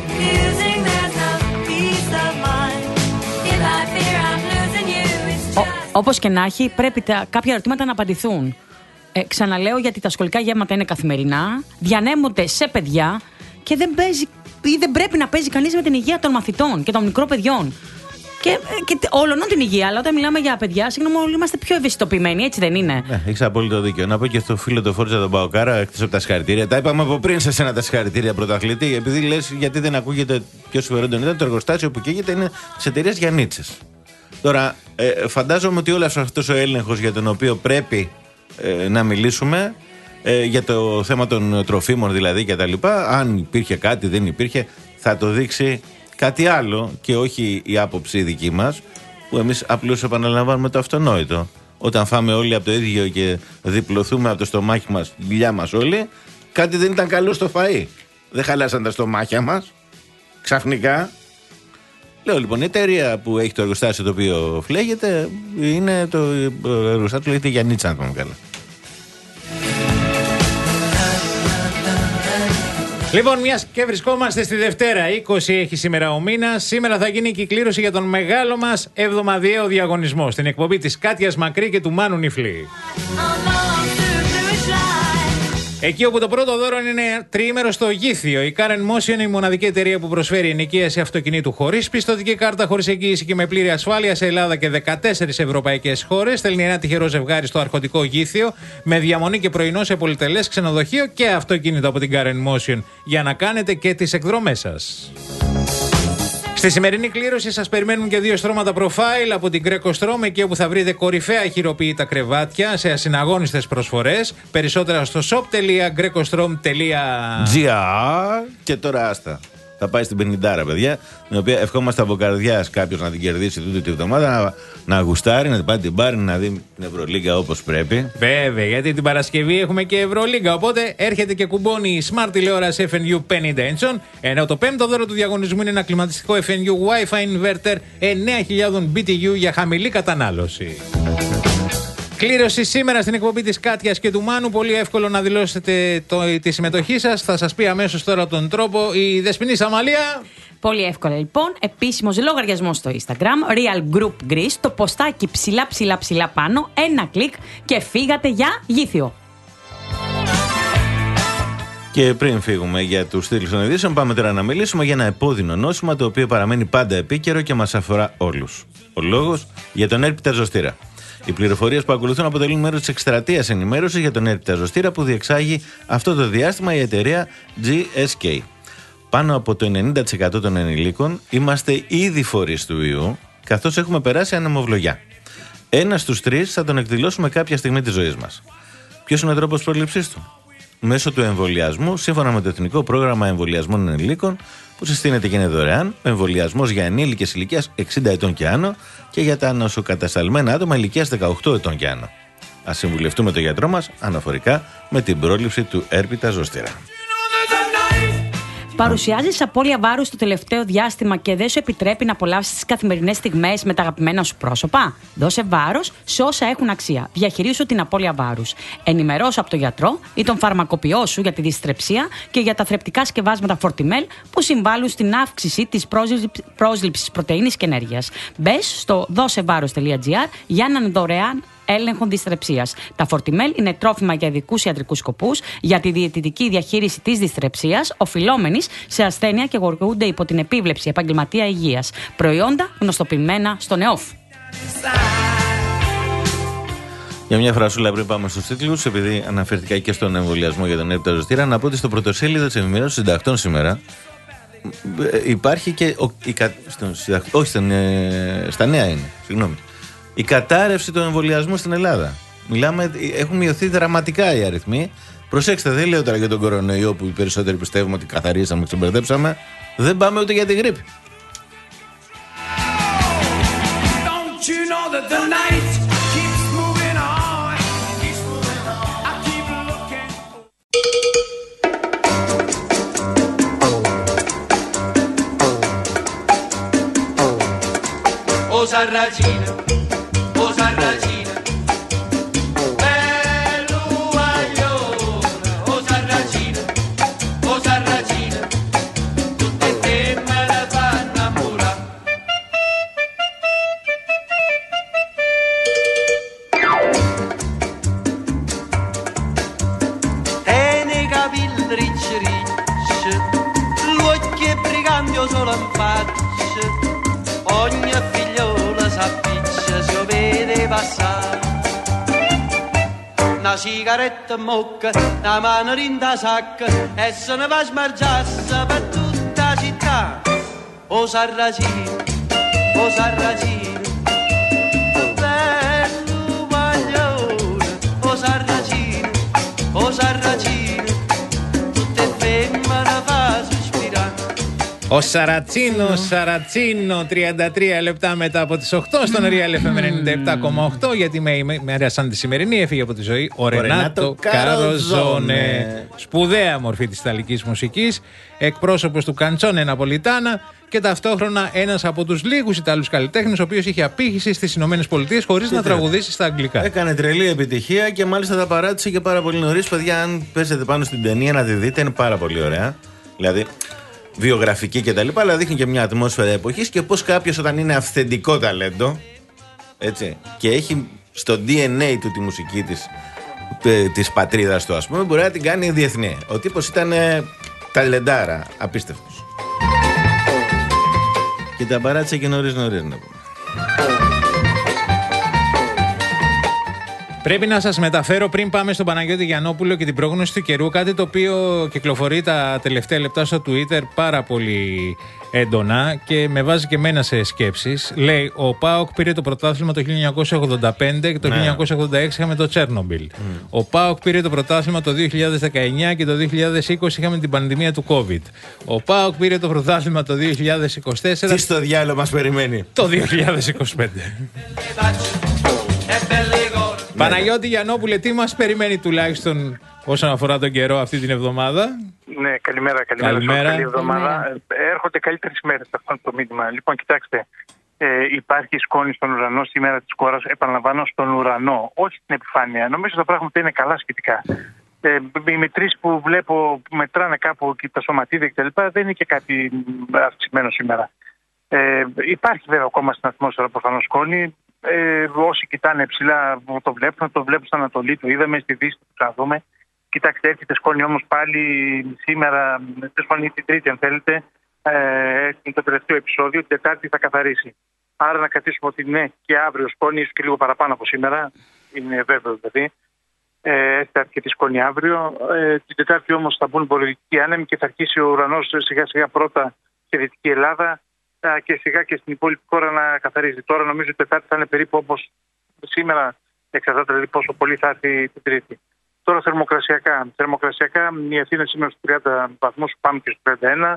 Όπως και να έχει, πρέπει τα, κάποια ερωτήματα να απαντηθούν. Ε, ξαναλέω, γιατί τα σχολικά γεύματα είναι καθημερινά, διανέμονται σε παιδιά και δεν παίζει ή δεν πρέπει να παίζει κανείς με την υγεία των μαθητών και των μικρών παιδιών. Και, και όλων την υγεία, αλλά όταν μιλάμε για παιδιά, συγγνώμη, όλοι είμαστε πιο ευαισθητοποιημένοι, έτσι δεν είναι? Ναι, έχεις απόλυτο δίκιο. Να πω και στο φίλο το Φόρτζα τον Παοκάρα, εκτός από τα συγχαρητήρια. Τα είπαμε από πριν σε σένα τα συγχαρητήρια, πρωταθλητή. Επειδή λες γιατί δεν ακούγεται πιο συμφερόντων ήταν, το εργοστάσιο που καίγεται είναι της εταιρείας Γιαννίτσες. Τώρα, ε, φαντάζομαι ότι όλος αυτός ο έλεγχος για τον οποίο πρέπει ε, να μιλήσουμε, ε, για το θέμα των τροφίμων δηλαδή και τα λοιπά, αν υπήρχε κάτι, δεν υπήρχε, θα το δείξει κάτι άλλο και όχι η άποψη δική μας, που εμείς απλώς επαναλαμβάνουμε το αυτονόητο. Όταν φάμε όλοι από το ίδιο και διπλωθούμε από το στομάχι μας, τη δουλειά μας όλοι, κάτι δεν ήταν καλό στο φαΐ. Δεν χαλάσαν τα στομάχια μας, ξαφνικά. Λέω λοιπόν, η εταιρεία που έχει το εργοστάσιο το οποίο φλέγεται είναι το εργοστάσιο που λέγεται Γιαννίτσα, αν πούμε καλά. Λοιπόν, μιας και βρισκόμαστε στη Δευτέρα, είκοσι έχει σήμερα ο μήνας. Σήμερα θα γίνει η κυκλήρωση για τον μεγάλο μας εβδομαδιαίο διαγωνισμό στην εκπομπή της Κάτιας Μακρύ και του Μάνου Νιφλή. Εκεί όπου το πρώτο δώρο είναι τριήμερο στο Γήθιο. Η Car and Motion είναι η μοναδική εταιρεία που προσφέρει ενοικίαση αυτοκινήτου χωρίς πιστωτική κάρτα, χωρίς εγγύηση και με πλήρη ασφάλεια σε Ελλάδα και δεκατέσσερις ευρωπαϊκές χώρες. Στέλνει ένα τυχερό ζευγάρι στο αρχοντικό Γήθιο με διαμονή και πρωινό σε πολυτελές ξενοδοχείο και αυτοκίνητο από την Car and Motion για να κάνετε και τις εκδρομές σας. Στη σημερινή κλήρωση σας περιμένουν και δύο στρώματα profile από την Greco Strom, εκεί όπου θα βρείτε κορυφαία χειροποίητα κρεβάτια σε ασυναγώνιστες προσφορές. Περισσότερα στο shop τελεία grecostrom τελεία gr. Και τώρα άστα. Θα πάει στην πενηντάρα, παιδιά, την οποία ευχόμαστε από καρδιάς κάποιος να την κερδίσει τούτη τη βδομάδα, να, να γουστάρει, να την πάει την πάρει, να δει την Ευρωλίγκα όπως πρέπει. Βέβαια, γιατί την Παρασκευή έχουμε και Ευρωλίγκα. Οπότε έρχεται και κουμπώνει η Smart τηλεόραση εφ εν γιου πενήντα inch, ενώ το πέμπτο δώρο του διαγωνισμού είναι ένα κλιματιστικό εφ εν γιου Wi-Fi inverter εννέα χιλιάδες μπι τι γιου για χαμηλή κατανάλωση. Κλήρωση σήμερα στην εκπομπή της Κάτιας και του Μάνου. Πολύ εύκολο να δηλώσετε το, τη συμμετοχή σας. Θα σας πει αμέσως τώρα τον τρόπο η Δεσποινής Αμαλία. Πολύ εύκολα λοιπόν. Επίσημος λογαριασμός στο Instagram, Real Group Greece, το ποστάκι ψηλά ψηλά ψηλά πάνω, ένα κλικ και φύγατε για Γήθιο. Και πριν φύγουμε για τους τίτλους των ειδήσεων, πάμε τώρα να μιλήσουμε για ένα επώδυνο νόσημα το οποίο παραμένει πάντα επίκαιρο και μας αφορά όλους. Ο λόγος για τον έρπιτα ζωστήρα. Οι πληροφορίες που ακολουθούν αποτελούν μέρος της εκστρατείας ενημέρωσης για τον έρπιτα ζωστήρα που διεξάγει αυτό το διάστημα η εταιρεία τζι ες κέι. Πάνω από το ενενήντα τοις εκατό των ενηλίκων είμαστε ήδη φορείς του ιού, καθώς έχουμε περάσει ανεμοβλογιά. Ένα στους τρεις θα τον εκδηλώσουμε κάποια στιγμή της ζωής μας. Ποιος είναι ο τρόπος πρόληψής του? μέσω του εμβολιασμού σύμφωνα με το Εθνικό Πρόγραμμα Εμβολιασμών Ενηλίκων, που συστήνεται και είναι δωρεάν. Ο εμβολιασμός για ενήλικες ηλικίας εξήντα ετών και άνω και για τα νοσοκατασταλμένα άτομα ηλικίας δεκαοκτώ ετών και άνω. Ας συμβουλευτούμε τον γιατρό μας αναφορικά με την πρόληψη του έρπιτα ζώστηρα. Παρουσιάζεις απώλεια βάρους το τελευταίο διάστημα και δεν σου επιτρέπει να απολαύσεις τις καθημερινές στιγμές με τα αγαπημένα σου πρόσωπα? Δώσε βάρος σε όσα έχουν αξία. Διαχειρίσου την απώλεια βάρους. Ενημερώσου από τον γιατρό ή τον φαρμακοποιό σου για τη δυστρεψία και για τα θρεπτικά σκευάσματα Fortimel που συμβάλλουν στην αύξηση της πρόσληψης πρωτεΐνης και ενέργειας. Μπες στο δώσεβάρος τελεία τζι άρ για έναν δωρεάν έλεγχο δυστρεψίας. Τα Fortimel είναι τρόφιμα για ειδικούς ιατρικούς σκοπούς για τη διαιτητική διαχείριση της δυστρεψίας, οφειλόμενης σε ασθένεια και χορηγούνται υπό την επίβλεψη επαγγελματία υγείας. Προϊόντα γνωστοποιημένα στον ΕΟΦ. Για μια φρασούλα πριν πάμε στους τίτλους, επειδή αναφέρθηκα και στον εμβολιασμό για τον έρπιτα ζώστηρα, να πω ότι στο πρωτοσέλιδο της Εφημερίδας των Συντακτών σήμερα υπάρχει και. Ο, η, στον, όχι, στον, ε, στα νέα είναι, συγγνώμη. Η κατάρρευση του εμβολιασμού στην Ελλάδα. Μιλάμε, έχουν μειωθεί δραματικά οι αριθμοί. Προσέξτε, δεν λέω τώρα για τον κορονοϊό που οι περισσότεροι πιστεύουμε ότι καθαρίσαμε, ξεμπερδέψαμε. Δεν πάμε ούτε για τη γρίπη. Oh Sarracina, oh Sarracina, belluagliona, oh Sarracina, oh Sarracina, tutte te me la fanno innamorare. Tieni i capelli ricci ricci, l'occhio è brigante o solo in faccia, ogni figliola s'appiccia se lo vede passare. Una sigaretta in bocca, una mano in da sacca e se ne va a smargiarsi per tutta la città. Oh Sarracino, oh Sarracino, bello guaglione, oh Sarracino, oh Sarracino, tutte femmine fa sospirare. Ο Σαρατσίνο, Σαρατσίνο, τριάντα τρία λεπτά μετά από τις οκτώ στον Real εφ εμ ενενήντα επτά κόμμα οκτώ. Γιατί με ημέρα σαν τη σημερινή έφυγε από τη ζωή ο Ρενάτο Καροζόνε. Σπουδαία μορφή της ιταλικής μουσικής, εκπρόσωπος του Καντσόνε Ναπολιτάνα και ταυτόχρονα ένας από τους λίγους Ιταλούς καλλιτέχνες ο οποίος είχε απήχηση στις Ηνωμένες Πολιτείες χωρίς να τραγουδήσει στα αγγλικά. Έκανε τρελή επιτυχία και μάλιστα τα παράτησε και πάρα πολύ νωρίς. Παιδιά, αν πέσετε πάνω στην ταινία να τη δείτε, είναι πάρα πολύ ωραία. Δηλαδή, βιογραφική κτλ. Αλλά δείχνει και μια ατμόσφαιρα εποχής και πώς κάποιος όταν είναι αυθεντικό ταλέντο, έτσι, και έχει στο ντι εν έι του τη μουσική της, της πατρίδας του, ας πούμε, μπορεί να την κάνει διεθνή. Ο τύπος ήταν ε, ταλεντάρα, απίστευτος. Και τα παράτησε και νωρίς νωρίς, να πούμε. Πρέπει να σας μεταφέρω πριν πάμε στον Παναγιώτη Γιαννόπουλο και την πρόγνωση του καιρού, κάτι το οποίο κυκλοφορεί τα τελευταία λεπτά στο Twitter πάρα πολύ έντονα και με βάζει και εμένα σε σκέψεις. Λέει, ο ΠΑΟΚ πήρε το πρωτάθλημα το χίλια εννιακόσια ογδόντα πέντε και το ναι. χίλια εννιακόσια ογδόντα έξι είχαμε το Τσέρνομπιλ. Mm. Ο ΠΑΟΚ πήρε το πρωτάθλημα το δύο χιλιάδες δεκαεννιά και το δύο χιλιάδες είκοσι είχαμε την πανδημία του COVID. Ο ΠΑΟΚ πήρε το πρωτάθλημα το δύο χιλιάδες είκοσι τέσσερα. Τι στο διάλογο μας περιμένει. Το δύο χιλιάδες είκοσι πέντε. Παναγιώτη Γιαννόπουλε, τι μας περιμένει τουλάχιστον όσον αφορά τον καιρό αυτή την εβδομάδα? Ναι, καλημέρα, καλημέρα. Καλημέρα. Καλή εβδομάδα. Ε, έρχονται καλύτερες μέρες, αυτό είναι το μήνυμα. Λοιπόν, κοιτάξτε, ε, υπάρχει σκόνη στον ουρανό σήμερα της κόρας, επαναλαμβάνω, στον ουρανό, όχι στην επιφάνεια. Νομίζω τα πράγματα είναι καλά σχετικά. Ε, οι μετρήσεις που βλέπω που μετράνε κάπου και τα σωματίδια κτλ. Δεν είναι και κάτι αυξημένο σήμερα. Ε, υπάρχει βέβαια ακόμα στην ατμόσφαιρα προφανώς σκόνη. Ε, όσοι κοιτάνε ψηλά το βλέπουν, το βλέπουν στην Ανατολή, το είδαμε στη Δύση, το ξαναδούμε. Κοιτάξτε, έρχεται σκόνη όμως πάλι σήμερα, την Τρίτη αν θέλετε, ε, είναι το τελευταίο επεισόδιο, την Τετάρτη θα καθαρίσει. Άρα να κρατήσουμε ότι ναι, και αύριο σκόνη, ίσως και λίγο παραπάνω από σήμερα, είναι βέβαιο δηλαδή. Ε, έρχεται αρκετή σκόνη αύριο. Ε, την Τετάρτη όμως θα μπουν βορειοδυτικοί άνεμοι και θα αρχίσει ο ουρανός σιγά σιγά πρώτα στη Δυτική Ελλάδα και σιγά και στην υπόλοιπη χώρα να καθαρίζει. Τώρα νομίζω ότι η Τετάρτη θα είναι περίπου όπως σήμερα, εξαρτάται δηλαδή πόσο πολύ θα έρθει την Τρίτη. Τώρα θερμοκρασιακά. Θερμοκρασιακά η Αθήνα σήμερα στους τριάντα βαθμούς, πάμε και στους τριάντα ένα.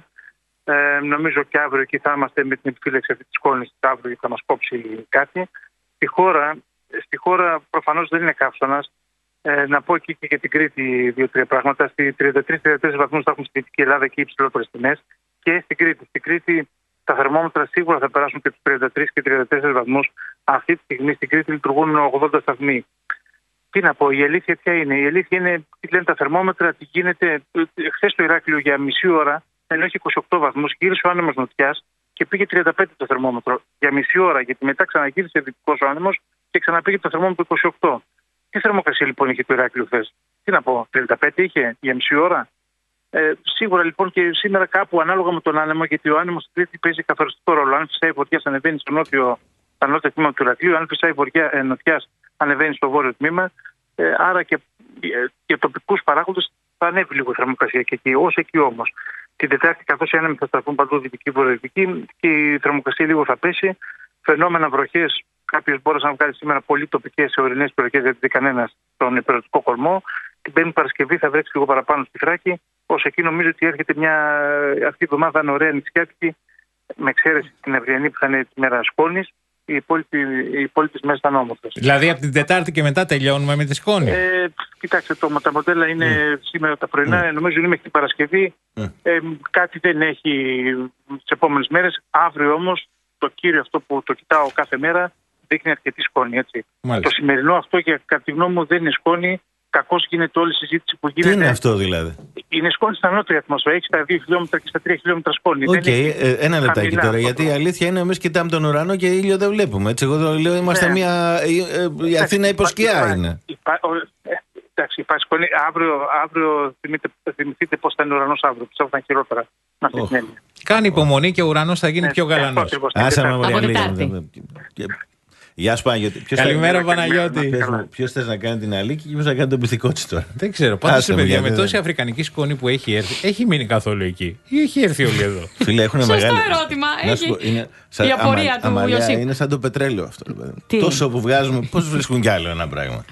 Ε, νομίζω και αύριο εκεί θα είμαστε με την επιφύλαξη αυτή της σκόνης, αύριο θα μας κόψει κάτι. Στη χώρα, στη χώρα προφανώς δεν είναι καύσωνας. Ε, να πω εκεί και για την Κρήτη δύο-τρία πράγματα. Στη τριάντα τρεις τριάντα τέσσερις βαθμούς θα έχουμε στη Δυτική Ελλάδα και οι υψηλότερες τιμές. Και στην Κρήτη. Στην Κρήτη τα θερμόμετρα σίγουρα θα περάσουν και τους τριάντα τρεις και τριάντα τέσσερις βαθμούς. Αυτή τη στιγμή στην Κρήτη λειτουργούν ογδόντα σταθμοί. Τι να πω, η αλήθεια ποια είναι? Η αλήθεια είναι, τι λένε τα θερμόμετρα, τι γίνεται. Χθες στο Ηράκλειο για μισή ώρα, ενώ έχει είκοσι οκτώ βαθμούς, γύρισε ο άνεμος νοτιάς και πήγε τριάντα πέντε το θερμόμετρο για μισή ώρα. Γιατί μετά ξαναγύρισε δυτικός ο άνεμος και ξαναπήγε το θερμόμετρο είκοσι οκτώ. Τι θερμοκρασία λοιπόν είχε το Ηράκλειο χθες? Τι να πω, τριάντα πέντε είχε για μισή ώρα. Ε, σίγουρα λοιπόν και σήμερα κάπου ανάλογα με τον άνεμο, γιατί ο άνεμος στην Κρήτη παίζει καθοριστικό ρόλο. Αν φυσάει βορειά, ανεβαίνει στο νότιο, στο νότιο τμήμα του Ηρακλείου, αν φυσάει βορειά, ε, νοτιάς, ανεβαίνει στο βόρειο τμήμα. Ε, άρα και, ε, και τοπικούς παράγοντες θα ανέβει λίγο η θερμοκρασία και εκεί. Ως εκεί όμως. Την Τετάρτη, καθώς οι άνεμοι θα σταθούν παντού δυτική βορειοδυτική και η θερμοκρασία λίγο θα πέσει. Φαινόμενα βροχές. Κάποιος μπόρεσε να βγάλει σήμερα πολύ τοπικές σε ορεινές περιοχές, δεν δει κανένας στον υπηρετικό κορμό. Την Πέμπτη Παρασκευή θα βρέξει λίγο παραπάνω στη Θράκη. Ως εκεί νομίζω ότι έρχεται μια. Αυτή η εβδομάδα είναι ωραία νησιάτικη, με εξαίρεση την αυριανή που θα είναι τη μέρα σκόνης. Οι υπόλοιπες μέρες ήταν όμορφες. Δηλαδή από την Τετάρτη και μετά τελειώνουμε με τη σκόνη. Ε, κοιτάξτε, το, τα μοντέλα είναι mm. σήμερα τα πρωινά, mm. νομίζω είναι μέχρι την Παρασκευή. Mm. Ε, κάτι δεν έχει τις επόμενες μέρες. Αύριο όμως το κύριο αυτό που το κοιτάω κάθε μέρα δείχνει αρκετή σκόνη. Έτσι. Το σημερινό αυτό, για κατά τη γνώμη μου, δεν είναι σκόνη. Κακώς γίνεται όλη η συζήτηση που γίνεται. Τι είναι αυτό δηλαδή? Είναι σκόνη στα νότια ατμόσφαιρα. Έχει στα δύο χιλιόμετρα και στα τρία χιλιόμετρα σκόνη. Οκ, okay, ε, ένα λεπτάκι τώρα. Γιατί η αλήθεια είναι εμείς κοιτάμε τον ουρανό και ήλιο δεν βλέπουμε. Έτσι, εγώ το λέω, είμαστε ναι. μια. Η, η Αθήνα υποσκιά είναι. Εντάξει, υπάρχει σκόνη. Αύριο, αύριο θυμηθείτε πώς θα είναι ο ουρανός αύριο. Πιστεύω θα είναι χειρότερα. Να oh. την Κάνει υπομονή και ο ουρανός θα γίνει ναι, πιο γαλανός. Άσε με Γεια σου Παναγιώτη. Καλημέρα Παναγιώτη. Ποιος θες να κάνει την αλήκη και ποιος να κάνει τον πυθικό της τώρα? Δεν ξέρω. Πάντως παιδιά, με τόση αφρικανική σκόνη που έχει έρθει, έχει μείνει καθόλου εκεί ή έχει έρθει όλοι εδώ? Φίλε, έχουν μεγάλη. Σωστό ερώτημα. Η απορία του Ιωσήφ. Είναι σαν το πετρέλαιο αυτό. Τόσο που βγάζουμε, πώς βρίσκουν κι άλλο ένα πράγμα?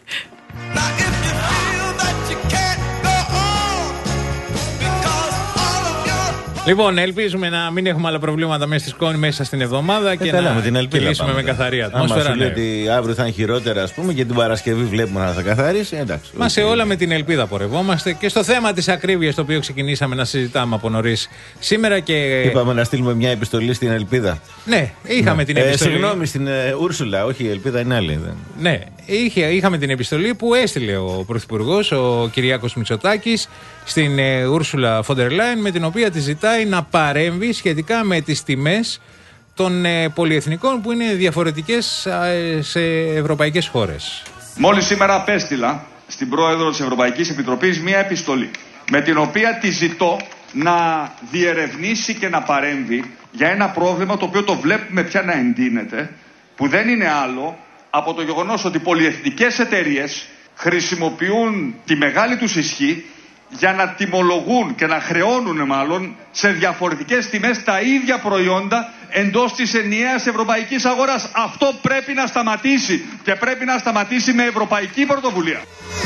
Λοιπόν, ελπίζουμε να μην έχουμε άλλα προβλήματα μέσα στη σκόνη μέσα στην εβδομάδα ε, και καλά, να με την ελπίδα κυλήσουμε πάμε, με καθαρή ατμόσφαιρα. Άμα σου λέει ότι αύριο θα είναι χειρότερα, ας πούμε, και την Παρασκευή βλέπουμε να θα καθαρίσει, εντάξει. Μα σε όλα με την ελπίδα πορευόμαστε και στο θέμα της ακρίβειας, το οποίο ξεκινήσαμε να συζητάμε από νωρίς σήμερα και. Είπαμε να στείλουμε μια επιστολή στην Ελπίδα. Ναι, είχαμε ναι. την επιστολή. Ε, συγγνώμη, στην ε, Ούρσουλα, όχι, η Ελπίδα είναι άλλη. Δεν. Ναι, είχε, είχαμε την επιστολή που έστειλε ο Πρωθυπουργός, ο Κυριάκος Μητσοτάκης, στην ε, Ούρσουλα Φοντερ Λάιεν, με την οποία τη ζητάει να παρέμβει σχετικά με τις τιμές των ε, πολυεθνικών που είναι διαφορετικές ε, σε ευρωπαϊκές χώρες. Μόλις σήμερα απέστειλα στην Πρόεδρο της Ευρωπαϊκής Επιτροπής μία επιστολή με την οποία τη ζητώ να διερευνήσει και να παρέμβει για ένα πρόβλημα το οποίο το βλέπουμε πια να εντείνεται, που δεν είναι άλλο από το γεγονός ότι πολυεθνικές εταιρείες χρησιμοποιούν τη μεγάλη τους ισχύ για να τιμολογούν και να χρεώνουν μάλλον σε διαφορετικές τιμές τα ίδια προϊόντα εντός της ενιαίας ευρωπαϊκής αγοράς. Αυτό πρέπει να σταματήσει και πρέπει να σταματήσει με ευρωπαϊκή πρωτοβουλία.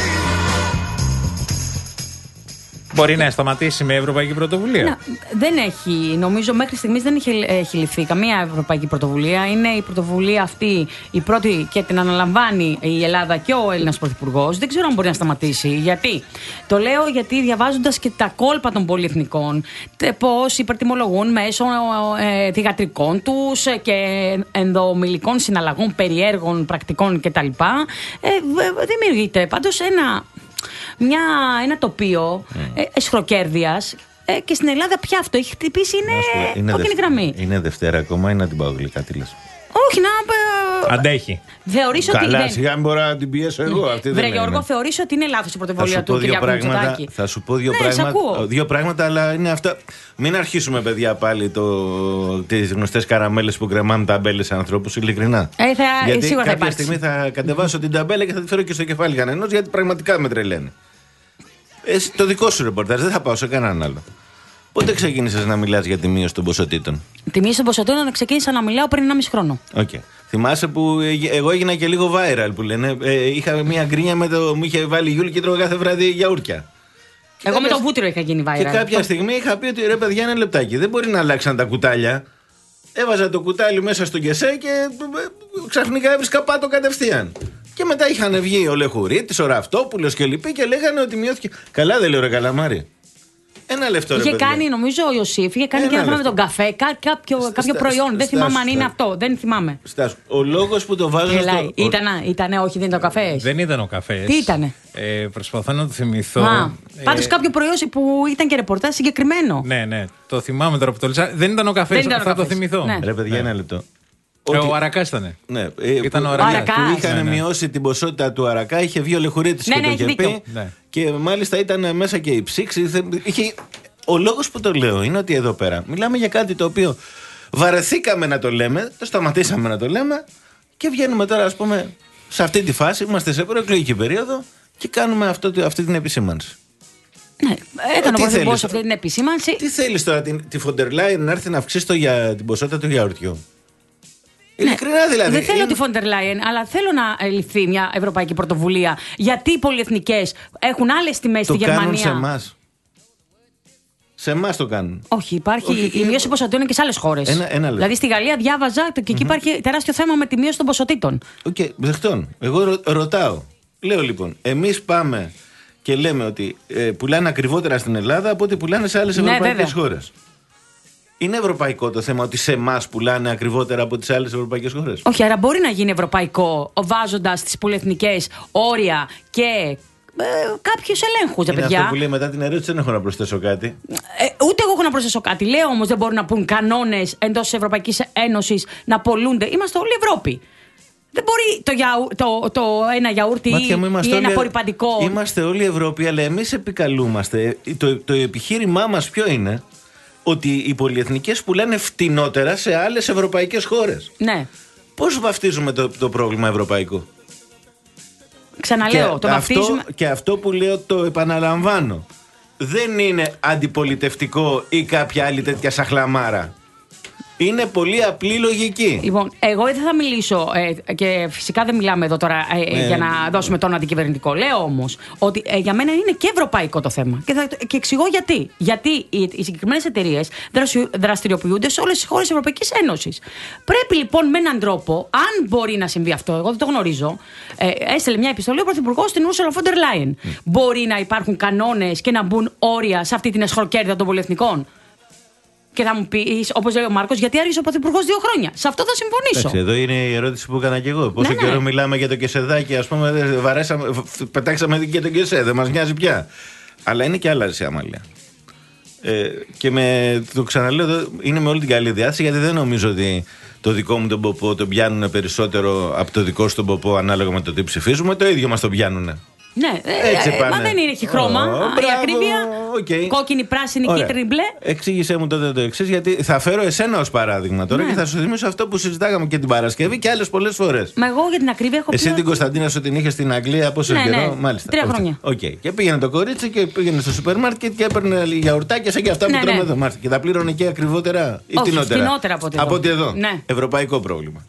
Μπορεί να σταματήσει με ευρωπαϊκή πρωτοβουλία. Να, δεν έχει, νομίζω μέχρι στιγμής δεν έχει, έχει ληφθεί καμία ευρωπαϊκή πρωτοβουλία. Είναι η πρωτοβουλία αυτή η πρώτη και την αναλαμβάνει η Ελλάδα και ο Έλληνας Πρωθυπουργός. Δεν ξέρω αν μπορεί να σταματήσει. Γιατί? Το λέω γιατί διαβάζοντας και τα κόλπα των πολυεθνικών, πώς υπερτιμολογούν μέσω ε, θυγατρικών τους και ενδομιλικών συναλλαγών, περιέργων, πρακτικών κτλ. Ε, δημιουργείται πάντως ένα. Μια, ένα τοπίο mm. ε, εσχροκέρδειας ε, και στην Ελλάδα πια αυτό έχει χτυπήσει, είναι, είναι κόκκινη δευ... γραμμή. Είναι Δευτέρα ακόμα ή να την πάω γλυκά, τι λες? Όχι, να. Αντέχει. Θεωρήσω ότι. Καλά, δεν... σιγά μην μπορώ να την πιέσω εγώ. Αυτή Βρε δεν Γιώργο, είναι. θεωρήσω ότι είναι λάθος η πρωτοβουλία του Κυριάκου Μητσοτάκη. Θα σου πω δύο, ναι, πράγματα, δύο πράγματα, αλλά είναι αυτά. Μην αρχίσουμε, παιδιά, πάλι το... τις γνωστές καραμέλες που κρεμάνε ταμπέλες σε ανθρώπους, ειλικρινά. Ε, θα... Γιατί σίγουρα κάποια θα στιγμή θα κατεβάσω την ταμπέλα και θα τη φέρω και στο κεφάλι κανενός, γιατί πραγματικά με τρελαίνει. Εσύ, το δικό σου ρεπορτάζ, δεν θα πάω σε κανέναν άλλο. Πότε ξεκίνησες να μιλάς για τη μείωση των ποσοτήτων? Τη μείωση των ποσοτήτων ξεκίνησα να μιλάω πριν ενάμιση χρόνο. Okay. Θυμάσαι που εγώ έγινα και λίγο viral που λένε. Ε, είχα μια γκρίνια με το. Μου είχε βάλει η Γιούλη και τρώγα κάθε βράδυ γιαούρτια. Εγώ κάποια... με το βούτυρο είχα γίνει viral. Και κάποια στιγμή είχα πει ότι ρε παιδιά, ένα λεπτάκι. Δεν μπορεί να αλλάξαν τα κουτάλια. Έβαζα το κουτάλι μέσα στο κεσέ και ξαφνικά έβρισκα πάτο κατευθείαν. Και μετά είχαν βγει ο Λεχουρίτης, ο Ραυτόπουλος και λοιποί και λέγανε ότι μειώθηκε. Καλά, δεν λέω ρε Καλαμάρη. Ένα λεπτό ρε είχε παιδιά. κάνει, νομίζω, ο Ιωσήφ, είχε κάνει ένα και ένα πράγμα με τον καφέ, κά, κάποιο, Στα, κάποιο προϊόν. Στα, δεν θυμάμαι στα, αν είναι αυτό. Δεν θυμάμαι. Στάσου. Ο λόγος που το βάζω στο... Ήτανε, ήτανε, όχι, δεν ήταν ο καφέ. Δεν ήταν ο καφέ. Τι ήτανε? Ε, προσπαθώ να το θυμηθώ. Α, ε, πάντως κάποιο προϊόν που ήταν και ρεπορτάζ συγκεκριμένο. Ναι, ναι. Το θυμάμαι τώρα που το λες. Δεν ήταν ο καφέ. Θα το καφές. θυμηθώ. Ναι. Ρε παιδιά, ένα λεπτό. Ε, ο Αρακάς ήταν. Ναι, ε, ήταν ο Αρακάς. Αρακάς. Που είχαν ναι, ναι. μειώσει την ποσότητα του Αρακά, είχε βγει ο Λεχουρίτης Ναι, και ναι, το έχει είχε δίκιο. πει. Ναι. Και μάλιστα ήταν μέσα και η ψήξη. Είχε... Ο λόγος που το λέω είναι ότι εδώ πέρα μιλάμε για κάτι το οποίο βαρεθήκαμε να το λέμε, το σταματήσαμε να το λέμε και βγαίνουμε τώρα, ας πούμε, σε αυτή τη φάση. Είμαστε σε προεκλογική περίοδο και κάνουμε αυτό, αυτή την επισήμανση. Ναι, ήταν ο Τι Πρωθυπουργός θέλεις? αυτή την επισήμανση. Τι θέλεις τώρα, την, τη Φοντερ Λάιεν να έρθει να αυξήσει το για την ποσότητα του γιαουρτιού? Ειλικρινά δηλαδή. Δεν θέλω είναι... τη Φοντερ Λάιεν, αλλά θέλω να ληφθεί μια ευρωπαϊκή πρωτοβουλία. Γιατί οι πολυεθνικές έχουν άλλες τιμές στη Το κάνουν Γερμανία. σε εμάς. Σε εμάς το κάνουν. Όχι, υπάρχει Όχι, η είναι- μείωση ποσοτήτων και σε άλλες χώρες. Ένα- ένα λεπτό. Δηλαδή στη Γαλλία διάβαζα και εκεί υπάρχει τεράστιο θέμα με τη μείωση των ποσοτήτων. Οκ, okay, δεχτών. Εγώ ρω, ρωτάω. Λέω λοιπόν, εμείς πάμε και λέμε ότι ε, πουλάνε ακριβότερα στην Ελλάδα από ό,τι πουλάνε σε άλλες Ναι, ευρωπαϊκές βέβαια. χώρες. Είναι ευρωπαϊκό το θέμα ότι σε εμάς πουλάνε ακριβότερα από τις άλλες ευρωπαϊκές χώρες? Όχι, άρα μπορεί να γίνει ευρωπαϊκό βάζοντας στις πολυεθνικές όρια και ε, κάποιους ελέγχους, ρε Είναι παιδιά. αυτό που λέει μετά την ερώτηση, δεν έχω να προσθέσω κάτι. Ε, ούτε εγώ έχω να προσθέσω κάτι. Λέω όμως δεν μπορούν να πούν κανόνες εντός της Ευρωπαϊκής Ένωσης να πολλούνται. Είμαστε όλη Ευρώπη. Δεν μπορεί το, γιαου, το, το ένα γιαούρτι Μάτια μου, ή, είμαστε ή ένα όλοι- απορριπαντικό. Είμαστε όλη η Ευρώπη, αλλά εμείς επικαλούμαστε. Το, το επιχείρημά μας ποιο είναι? Ότι οι πολυεθνικές πουλάνε φτηνότερα σε άλλες ευρωπαϊκές χώρες. Ναι. Πώς βαφτίζουμε το, το πρόβλημα ευρωπαϊκό? Ξαναλέω, το αυτό, βαφτίζουμε. και αυτό που λέω το επαναλαμβάνω. Δεν είναι αντιπολιτευτικό ή κάποια άλλη τέτοια σαχλαμάρα. Είναι πολύ απλή λογική. Λοιπόν, εγώ δεν θα μιλήσω ε, και φυσικά δεν μιλάμε εδώ τώρα ε, Ναι. για να δώσουμε τον αντικυβερνητικό. Λέω όμως ότι ε, για μένα είναι και ευρωπαϊκό το θέμα. Και, θα, και εξηγώ γιατί. Γιατί οι, οι συγκεκριμένες εταιρείες δραστηριοποιούνται σε όλες τις χώρες της Ευρωπαϊκής Ένωσης. Πρέπει λοιπόν με έναν τρόπο, αν μπορεί να συμβεί αυτό, εγώ δεν το γνωρίζω, ε, έστειλε μια επιστολή ο Πρωθυπουργός στην Ursula von der Leyen. Mm. Μπορεί να υπάρχουν κανόνες και να μπουν όρια σε αυτή την εσχροκέρδεια των πολυεθνικών? Και θα μου πει, όπως λέει ο Μάρκος, γιατί άργησε ο Πρωθυπουργός δύο χρόνια. Σε αυτό θα συμφωνήσω. Εντάξει, εδώ είναι η ερώτηση που έκανα και εγώ. Πόσο Ναι, ναι. καιρό μιλάμε για το κεσεδάκι, ας πούμε, δεν βαρέσαμε, πετάξαμε και το κεσέ, δεν μας νοιάζει πια. Αλλά είναι και άλλα αμάλια. Ε, και με, το ξαναλέω, εδώ είναι με όλη την καλή διάθεση, γιατί δεν νομίζω ότι το δικό μου τον ποπό τον πιάνουν περισσότερο από το δικό σου τον ποπό ανάλογα με το τι ψηφίζουμε. Το ίδιο μας τον πιάνουν. Ναι, Έτσι ε, πάνε. μα δεν είναι έχει χρώμα. Ω, Α, η μπράβο, ακρίβεια. οκ. Κόκκινη, πράσινη, Ωραία. κίτρινη, μπλε. Εξήγησέ μου τότε το εξή, γιατί θα φέρω εσένα ως παράδειγμα τώρα Ναι. και θα σου θυμίσω αυτό που συζητάγαμε και την Παρασκευή και άλλες πολλές φορές. Μα εγώ για την ακρίβεια έχω Εσύ πει. την Κωνσταντίνα σου την είχε στην Αγγλία πόσο Ναι, καιρό? ναι. Μάλιστα. Τρία Οκ. χρόνια. Οκ. Και πήγαινε το κορίτσι και πήγαινε στο σούπερ μάρκετ και έπαιρνε γιαουρτάκια σαν και αυτά Ναι, που τρώμε ναι. εδώ. Μάλιστα. Και τα πλήρωνε και ακριβότερα ή Όχι, φτηνότερα? φτηνότερα από ότι εδώ. Από ότι εδώ. Ναι. Ευρωπαϊκό πρόβλημα.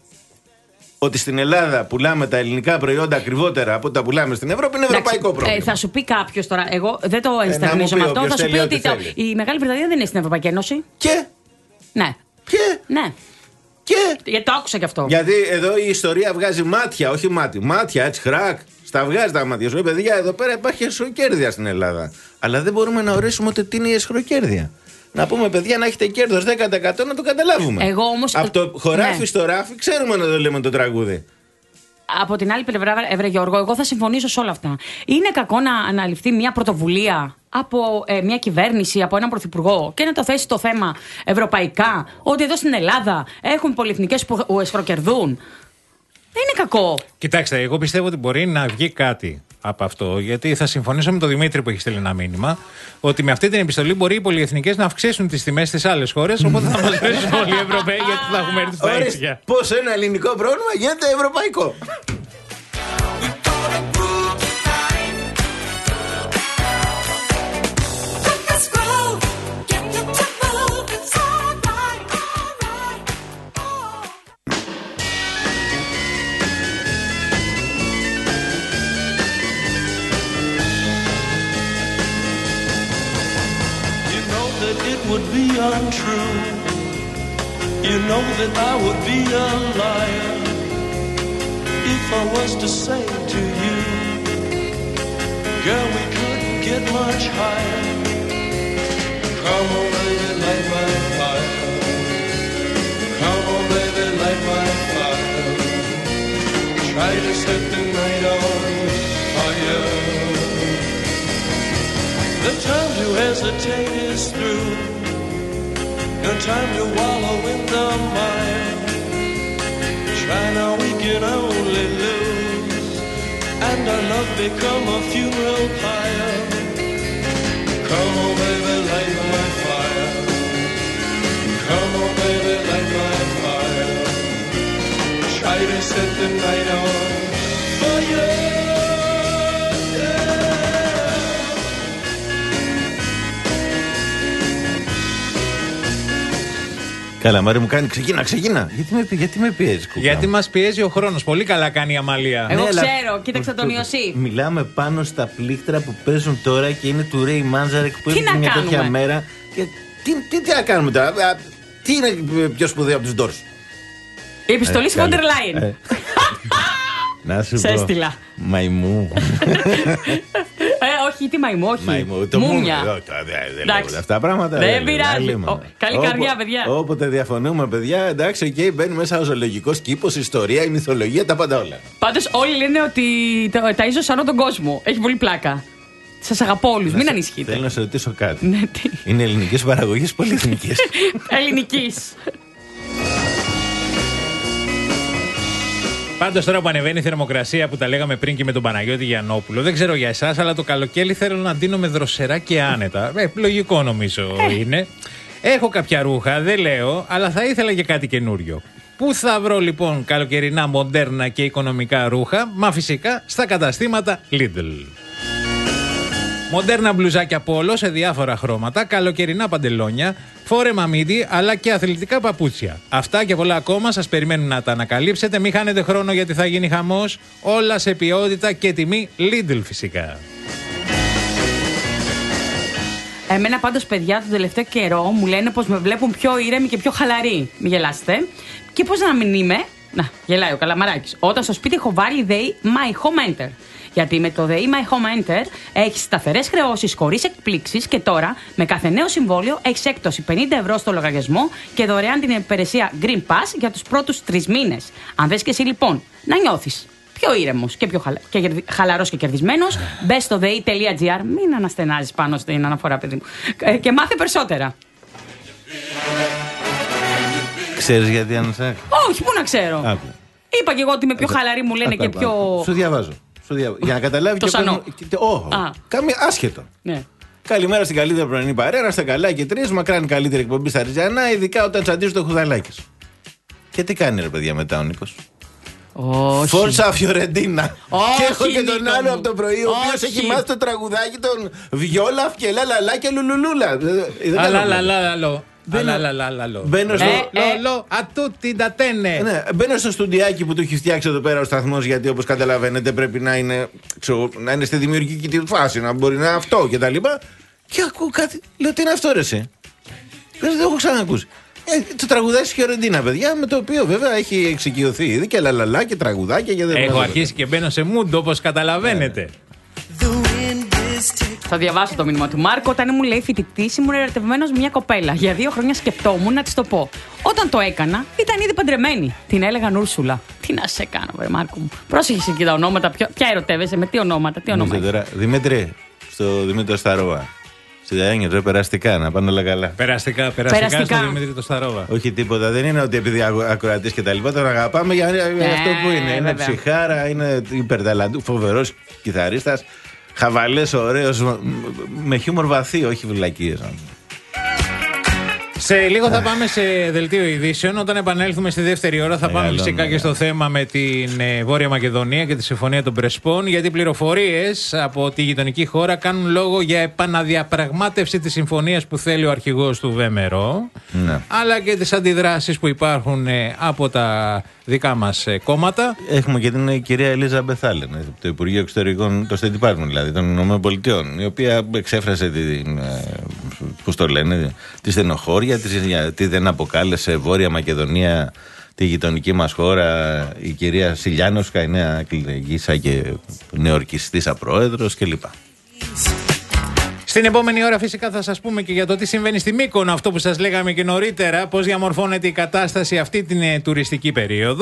Ότι στην Ελλάδα πουλάμε τα ελληνικά προϊόντα ακριβότερα από τα πουλάμε στην Ευρώπη είναι Εντάξει, ευρωπαϊκό πρόβλημα. ε, θα σου πει κάποιο τώρα, εγώ δεν το να μου ενστερνίζω πει με αυτό. όποιος Θα σου πει θέλει ότι ό,τι το- θέλει. η Μεγάλη Βρετανία δεν είναι στην Ευρωπαϊκή Ένωση. Και. Ναι. Και. Ναι. Και. Γιατί το άκουσα κι αυτό. Γιατί εδώ η ιστορία βγάζει μάτια, όχι μάτι. Μάτια, έτσι, χρακ. Στα βγάζει τα μάτια σου. Ε, παιδιά, εδώ πέρα υπάρχει εσχροκέρδεια στην Ελλάδα. Αλλά δεν μπορούμε να ορίσουμε ούτε τι είναι η εσχροκέρδεια. Να πούμε, παιδιά, να έχετε κέρδος δέκα τοις εκατό να το καταλάβουμε. Εγώ όμως- Από το χωράφι Ναι. στο ράφι ξέρουμε να το λέμε το τραγούδι. Από την άλλη πλευρά, Εύρε Γιώργο, εγώ θα συμφωνήσω σε όλα αυτά. Είναι κακό να αναλυφθεί μια πρωτοβουλία από ε, μια κυβέρνηση, από έναν πρωθυπουργό και να το θέσει το θέμα ευρωπαϊκά, ότι εδώ στην Ελλάδα έχουν πολυεθνικές που εσχροκερδούν. Δεν είναι κακό. Κοιτάξτε, εγώ πιστεύω ότι μπορεί να βγει κάτι από αυτό, γιατί θα συμφωνήσω με τον Δημήτρη που έχει στείλει ένα μήνυμα, ότι με αυτή την επιστολή μπορεί οι πολυεθνικές να αυξήσουν τις τιμές στις άλλες χώρες, οπότε θα μας βρέσουν όλοι οι Ευρωπαίοι, γιατί θα έχουμε έρθει στα ίσια. Πώς ένα ελληνικό πρόβλημα γίνεται ευρωπαϊκό. Let's go, get the would be untrue. You know that I would be a liar if I was to say to you, girl, we couldn't get much higher. Come on, baby, light my fire. Come on, baby, light my fire. Try to set the night on fire. The time to hesitate is through. No time to wallow in the mire. Try now, we can only lose, and our love become a funeral pyre. Come on, baby, light my fire. Come on, baby, light my fire. Try to set the night on fire. Καλά, Μάρη μου κάνει, ξεκίνα, ξεκίνα. Γιατί με, γιατί με πιέζει, κουκά. Γιατί μας πιέζει ο χρόνος. Πολύ καλά κάνει η Αμαλία. Εγώ Ναι, ξέρω, αλλά... κοίταξα τον Ιωσήφ. Μιλάμε πάνω στα πλήκτρα που παίζουν τώρα και είναι του Ρέι Μάντζαρεκ που Τι έρχεται να μια κάνουμε? τέτοια μέρα. Και τι, τι, τι να κάνουμε τώρα, α, τι είναι πιο σπουδαίο από τους Doors? Η επιστολή Ε, στη Φόντερ καλή. Λάιεν. Ε. Να σου Σε πω. έστειλα. Μαϊμού. Ε, όχι, τι μαϊμού, όχι. Μαϊμού. Το Μούνια. μούνια. Ε, τώρα Δεν δεν Εντάξει. λέγονται αυτά τα πράγματα. Δεν λέγονται, πειράζει. άλλη μόνο. Ο, καλή Όπο- καρδιά, παιδιά. Όποτε διαφωνούμε, παιδιά, εντάξει, οκ, μπαίνει μέσα ο ζωολογικός κήπος, η ιστορία, η μυθολογία, τα πάντα όλα. Πάντως όλοι λένε ότι τα- ταΐζω σαν τον κόσμο. Έχει πολύ πλάκα. Σας αγαπώ όλους, μην ανησυχείτε. Θέλω να σε ρωτήσω κάτι. Ναι, τι. Είναι ελληνικές παραγωγές, πολύ εθνικές. Ελληνικής. Πάντως τώρα που ανεβαίνει η θερμοκρασία που τα λέγαμε πριν και με τον Παναγιώτη Γιαννόπουλο, δεν ξέρω για εσάς, αλλά το καλοκαίρι θέλω να ντύνω με δροσερά και άνετα. Ε, λογικό νομίζω είναι. Έχω κάποια ρούχα, δεν λέω, αλλά θα ήθελα και κάτι καινούριο. Πού θα βρω λοιπόν καλοκαιρινά, μοντέρνα και οικονομικά ρούχα? Μα φυσικά στα καταστήματα Lidl. Μοντέρνα μπλουζάκια πόλο σε διάφορα χρώματα, καλοκαιρινά παντελόνια, φόρεμα μύτη αλλά και αθλητικά παπούτσια. Αυτά και πολλά ακόμα σας περιμένουν να τα ανακαλύψετε. Μην χάνετε χρόνο γιατί θα γίνει χαμός. Όλα σε ποιότητα και τιμή Lidl φυσικά. Εμένα πάντως, παιδιά, τον τελευταίο καιρό μου λένε πως με βλέπουν πιο ήρεμη και πιο χαλαρή. Μην γελάσετε. Και πώς να μην είμαι? Να, γελάει ο Καλαμαράκης. Όταν στο σπίτι έχω βάλει ΔΕΗ My Home Enter. Γιατί με το ΔΕΗ My Home Enter έχεις σταθερές χρεώσεις χωρίς εκπλήξεις και τώρα με κάθε νέο συμβόλαιο έχεις έκπτωση πενήντα ευρώ στο λογαριασμό και δωρεάν την υπηρεσία Green Pass για τους πρώτους τρεις μήνες. Αν θες και εσύ λοιπόν να νιώθεις πιο ήρεμος και πιο χαλα... και κερδι... χαλαρός και κερδισμένος, μπες στο δei.gr, μην αναστενάζεις πάνω στην αναφορά, παιδί μου, ε, και μάθε περισσότερα. Ξέρεις γιατί ανασάκη? Όχι, πού να ξέρω. Άκου. Είπα και εγώ ότι είμαι πιο χαλαρή, μου λένε Άκου, και άκου, πιο. άκου. Σου διαβάζω. Σου διαβάζω. Για να καταλάβει Το και ο σανό. κόσμος- και- Όχι. Α. Κάμια άσχετο. Ναι. Καλημέρα στην καλύτερη πρωινή παρέα. Να είστε καλά και τρει. Μακράν καλύτερη εκπομπή στα Ριζανά, ειδικά όταν τσαντίζει το χουδαλάκι σου. Και τι κάνει ρε παιδιά μετά ο Νίκος? Όχι. Φόρσα Φιωρεντίνα. Όχι, Και έχω και τον Νίκο άλλο μου. από το πρωί, ο οποίος Όχι. έχει μάθει το τραγουδάκι των Βιόλαφ και λαλαλά και λουλουλούλα. Ε, δεν Αλλά, κάνω λα, πλάκα. λα, λα, Μπαίνω- Αλλά, λα, λα, λα, Μπαίνω στο. Ε, ε. Λο, α, τούτη τα τένε. Ναι, μπαίνω στο στουντιάκι που του έχει φτιάξει εδώ πέρα ο σταθμός, γιατί όπως καταλαβαίνετε πρέπει να είναι, ξέρω, να είναι στη δημιουργική του φάση, να μπορεί να είναι αυτό και τα λοιπά. Και ακούω κάτι, λέω τι είναι αυτό ρε εσύ? Δεν το έχω ξανακούσει. Ε, το τραγουδάκι της Φιωρεντίνα, παιδιά, με το οποίο βέβαια έχει εξοικειωθεί ήδη και λαλαλά και τραγουδάκια και δεν Έχω αρχίσει και μπαίνω σε mood όπως καταλαβαίνετε. Θα διαβάσω το μήνυμα του Μάρκο. Όταν ήμουν, λέει, φοιτητή, ήμουν ερωτευμένο με μια κοπέλα. Για δύο χρόνια σκεφτόμουν να τη το πω. Όταν το έκανα, ήταν ήδη παντρεμένη. Την έλεγαν Ούρσουλα. Τι να σε κάνω, βρε Μάρκο μου. Πρόσεχε εκεί τα ονόματα. Ποιο, ποια ερωτεύεσαι, με τι ονόματα, τι όνομα. Τώρα, Δημήτρη, στο Δημήτρη Σταρόβα. Συνταγένιο, ρε, περαστικά, να πάνε όλα καλά. Περαστικά, περαστικά, Περαστικά. στο Δημήτρη το Σταρόβα. Όχι τίποτα, δεν είναι ότι επειδή ακροατή και τα λοιπά τον αγαπάμε για, για Ναι, αυτό που είναι. Είναι βέβαια. ψυχάρα, είναι υπερταλαντού, φοβερός κιθαρίστας, χαβαλές, ωραίος, μ- με χιούμορ βαθύ, όχι βλακίες. Σε λίγο θα πάμε σε δελτίο ειδήσεων. Όταν επανέλθουμε στη δεύτερη ώρα, θα πάμε Μεγαλώνουμε, φυσικά και στο θέμα με την ε, Βόρεια Μακεδονία και τη Συμφωνία των Πρεσπών. Γιατί πληροφορίες από τη γειτονική χώρα κάνουν λόγο για επαναδιαπραγμάτευση της συμφωνίας που θέλει ο αρχηγός του ΒΜΡΟ. Ναι. Αλλά και τις αντιδράσεις που υπάρχουν ε, από τα δικά μας ε, κόμματα. Έχουμε και την ε, κυρία Ελίζα Μπεθάλεν, ε, το Υπουργείο Εξωτερικών, το State Department δηλαδή, των ΗΠΑ, η οποία εξέφρασε την, ε, πώς το λένε, τη στενοχώρια, τι δεν αποκάλεσε Βόρεια Μακεδονία τη γειτονική μας χώρα η κυρία Σιλιάνοσκα, η νέα κληρεγγύσα και νεοορκιστήσα πρόεδρος κλπ. Στην επόμενη ώρα φυσικά θα σας πούμε και για το τι συμβαίνει στη Μύκονο, αυτό που σας λέγαμε και νωρίτερα, πώς διαμορφώνεται η κατάσταση αυτή την ε, τουριστική περίοδο.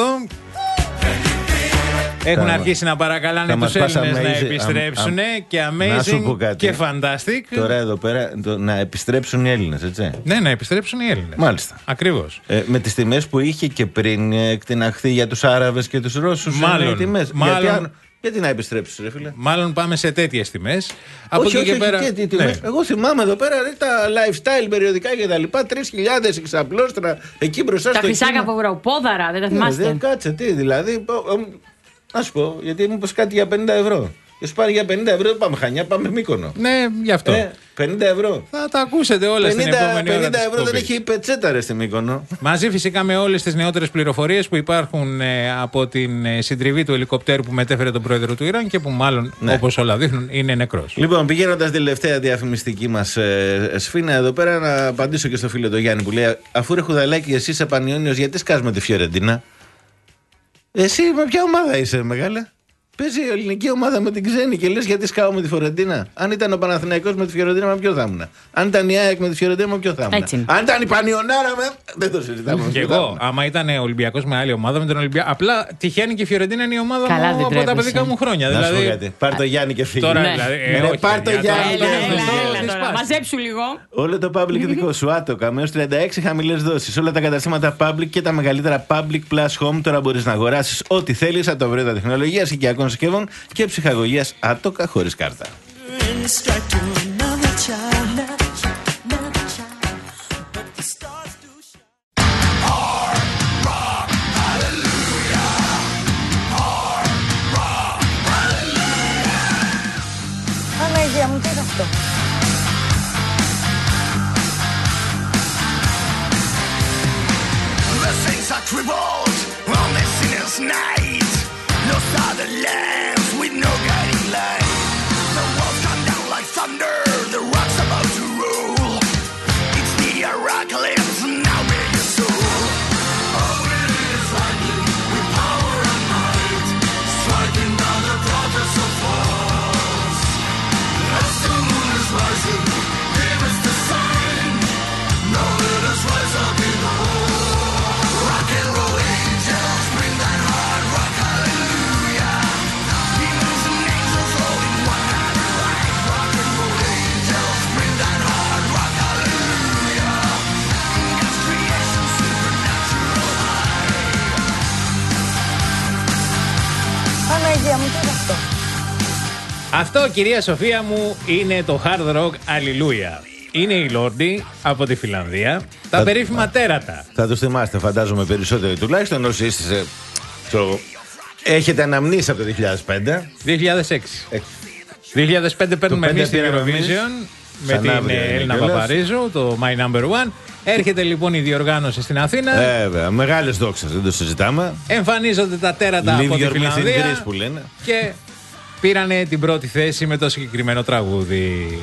Έχουν αρχίσει να παρακαλάνε τους Έλληνες να επιστρέψουν και Amazing και Fantastic. Τώρα εδώ πέρα το, να επιστρέψουν οι Έλληνες, έτσι. Ναι, να επιστρέψουν οι Έλληνες. Μάλιστα. Ακριβώς. Ε, με τις τιμές που είχε και πριν ε, εκτιναχθεί για τους Άραβες και τους Ρώσους. Μάλλον. Οι τιμές. Μάλλον. Γιατί, γιατί να επιστρέψεις, ρε φίλε. Μάλλον πάμε σε τέτοιες τιμές. Από όχι, εκεί όχι, και πέρα. Και, τι, ναι. Εγώ θυμάμαι εδώ πέρα ρε, τα lifestyle περιοδικά και τα λοιπά. τρεις χιλιάδες εξαπλώστρα εκεί μπροστά τα στο χρυσά καποβροπόδαρα, δεν τα θυμάστε. Ναι, δεν κάτσε, τι δηλαδή. Να σου πω, γιατί μου είπες κάτι για πενήντα ευρώ. Και σου πάρει για πενήντα ευρώ, πάμε Χανιά, πάμε Μύκονο. Ναι, γι' αυτό. Ε, πενήντα ευρώ. Θα τα ακούσετε όλα πενήντα, στην επόμενη ώρα. πενήντα ευρώ δεν έχει η πετσέτα ρε στη Μύκονο. Μαζί φυσικά με όλες τις νεότερες πληροφορίες που υπάρχουν ε, από την ε, συντριβή του ελικοπτέρου που μετέφερε τον πρόεδρο του Ιράν και που μάλλον ναι. όπως όλα δείχνουν είναι νεκρός. Λοιπόν, πηγαίνοντας την τελευταία διαφημιστική μας ε, σφίνα εδώ πέρα, να απαντήσω και στο φίλο του Γιάννη που λέει: αφού ρε Χουδαλάκη, εσύ είσαι Πανιόνιος, γιατί σκάς με τη Φιωρεντίνα? Εσύ με ποια ομάδα είσαι, μεγάλε? Παίζει η ελληνική ομάδα με την ξένη και λες γιατί σκάω με τη Φιωρεντίνα. Αν ήταν ο Παναθηναϊκός με τη Φιωρεντίνα, με ποιο θα ήμουν? Αν ήταν η ΑΕΚ με τη Φιωρεντίνα, με ποιο θα ήμουν? Αν ήταν η Πανιονάρα, με... δεν το συζητάμε. Και εγώ, άμα ήταν ο Ολυμπιακός με άλλη ομάδα, με τον Ολυμπιακό. Απλά τυχαίνει και η Φιωρεντίνα είναι η ομάδα καλά, μου από τα παιδικά μου χρόνια. Να δηλαδή... σου πω γιατί. Πάρ' το Γιάννη και φύγει. Τώρα, ναι. δηλαδή, ε, ναι, πάρ' το Γιάννη και φύγει. Μαζέψου λίγο. Όλο το public δικό σου. Άτοκα με έως τριάντα έξι χαμηλές δόσεις. Όλα τα καταστήματα public και τα μεγαλύτερα public plus home. Τώρα μπορείς να αγοράσεις ό,τι θέλεις από το βρέδα τεχνολογίας, οικιακών συσκευών και ψυχαγωγίας άτοκα χωρίς κάρτα. Αναγία μου, τι είναι αυτό? The saints are crippled on the sinner's night. Lost are the lambs with no guiding light. The walls come down like thunder, the rock's about to roll. It's the Heraclius, now be your soul. Oh, it is lightning with power and might, striking down the prophets of false. As the moon is rising, give us the sign. Now let us rise up in all. Rock and roll angels, bring that hard rock, hallelujah. Demons and angels all in one hand right. Rock and roll angels, bring that hard rock, hallelujah. God's creation, supernatural high. Αναγία μου, τι είναι αυτό? Αυτό, κυρία Σοφία μου, είναι το hard rock Αλληλούια. Είναι η Λόρντι από τη Φιλανδία. Τα θα, περίφημα θα, τέρατα. Θα τους θυμάστε, φαντάζομαι, περισσότερο τουλάχιστον όσοι είστε. So, έχετε αναμνήσει από το δύο χιλιάδες πέντε. δύο χιλιάδες έξι. δύο χιλιάδες πέντε παίρνουμε εμείς στην Eurovision με την Έλληνα Παπαρίζου, το My Number One. Έρχεται λοιπόν η διοργάνωση στην Αθήνα. Ε, βέβαια, μεγάλες δόξες, δεν το συζητάμε. Εμφανίζονται τα τέρατα από τη Φιλανδία που λένε. Και πήρανε την πρώτη θέση με το συγκεκριμένο τραγούδι.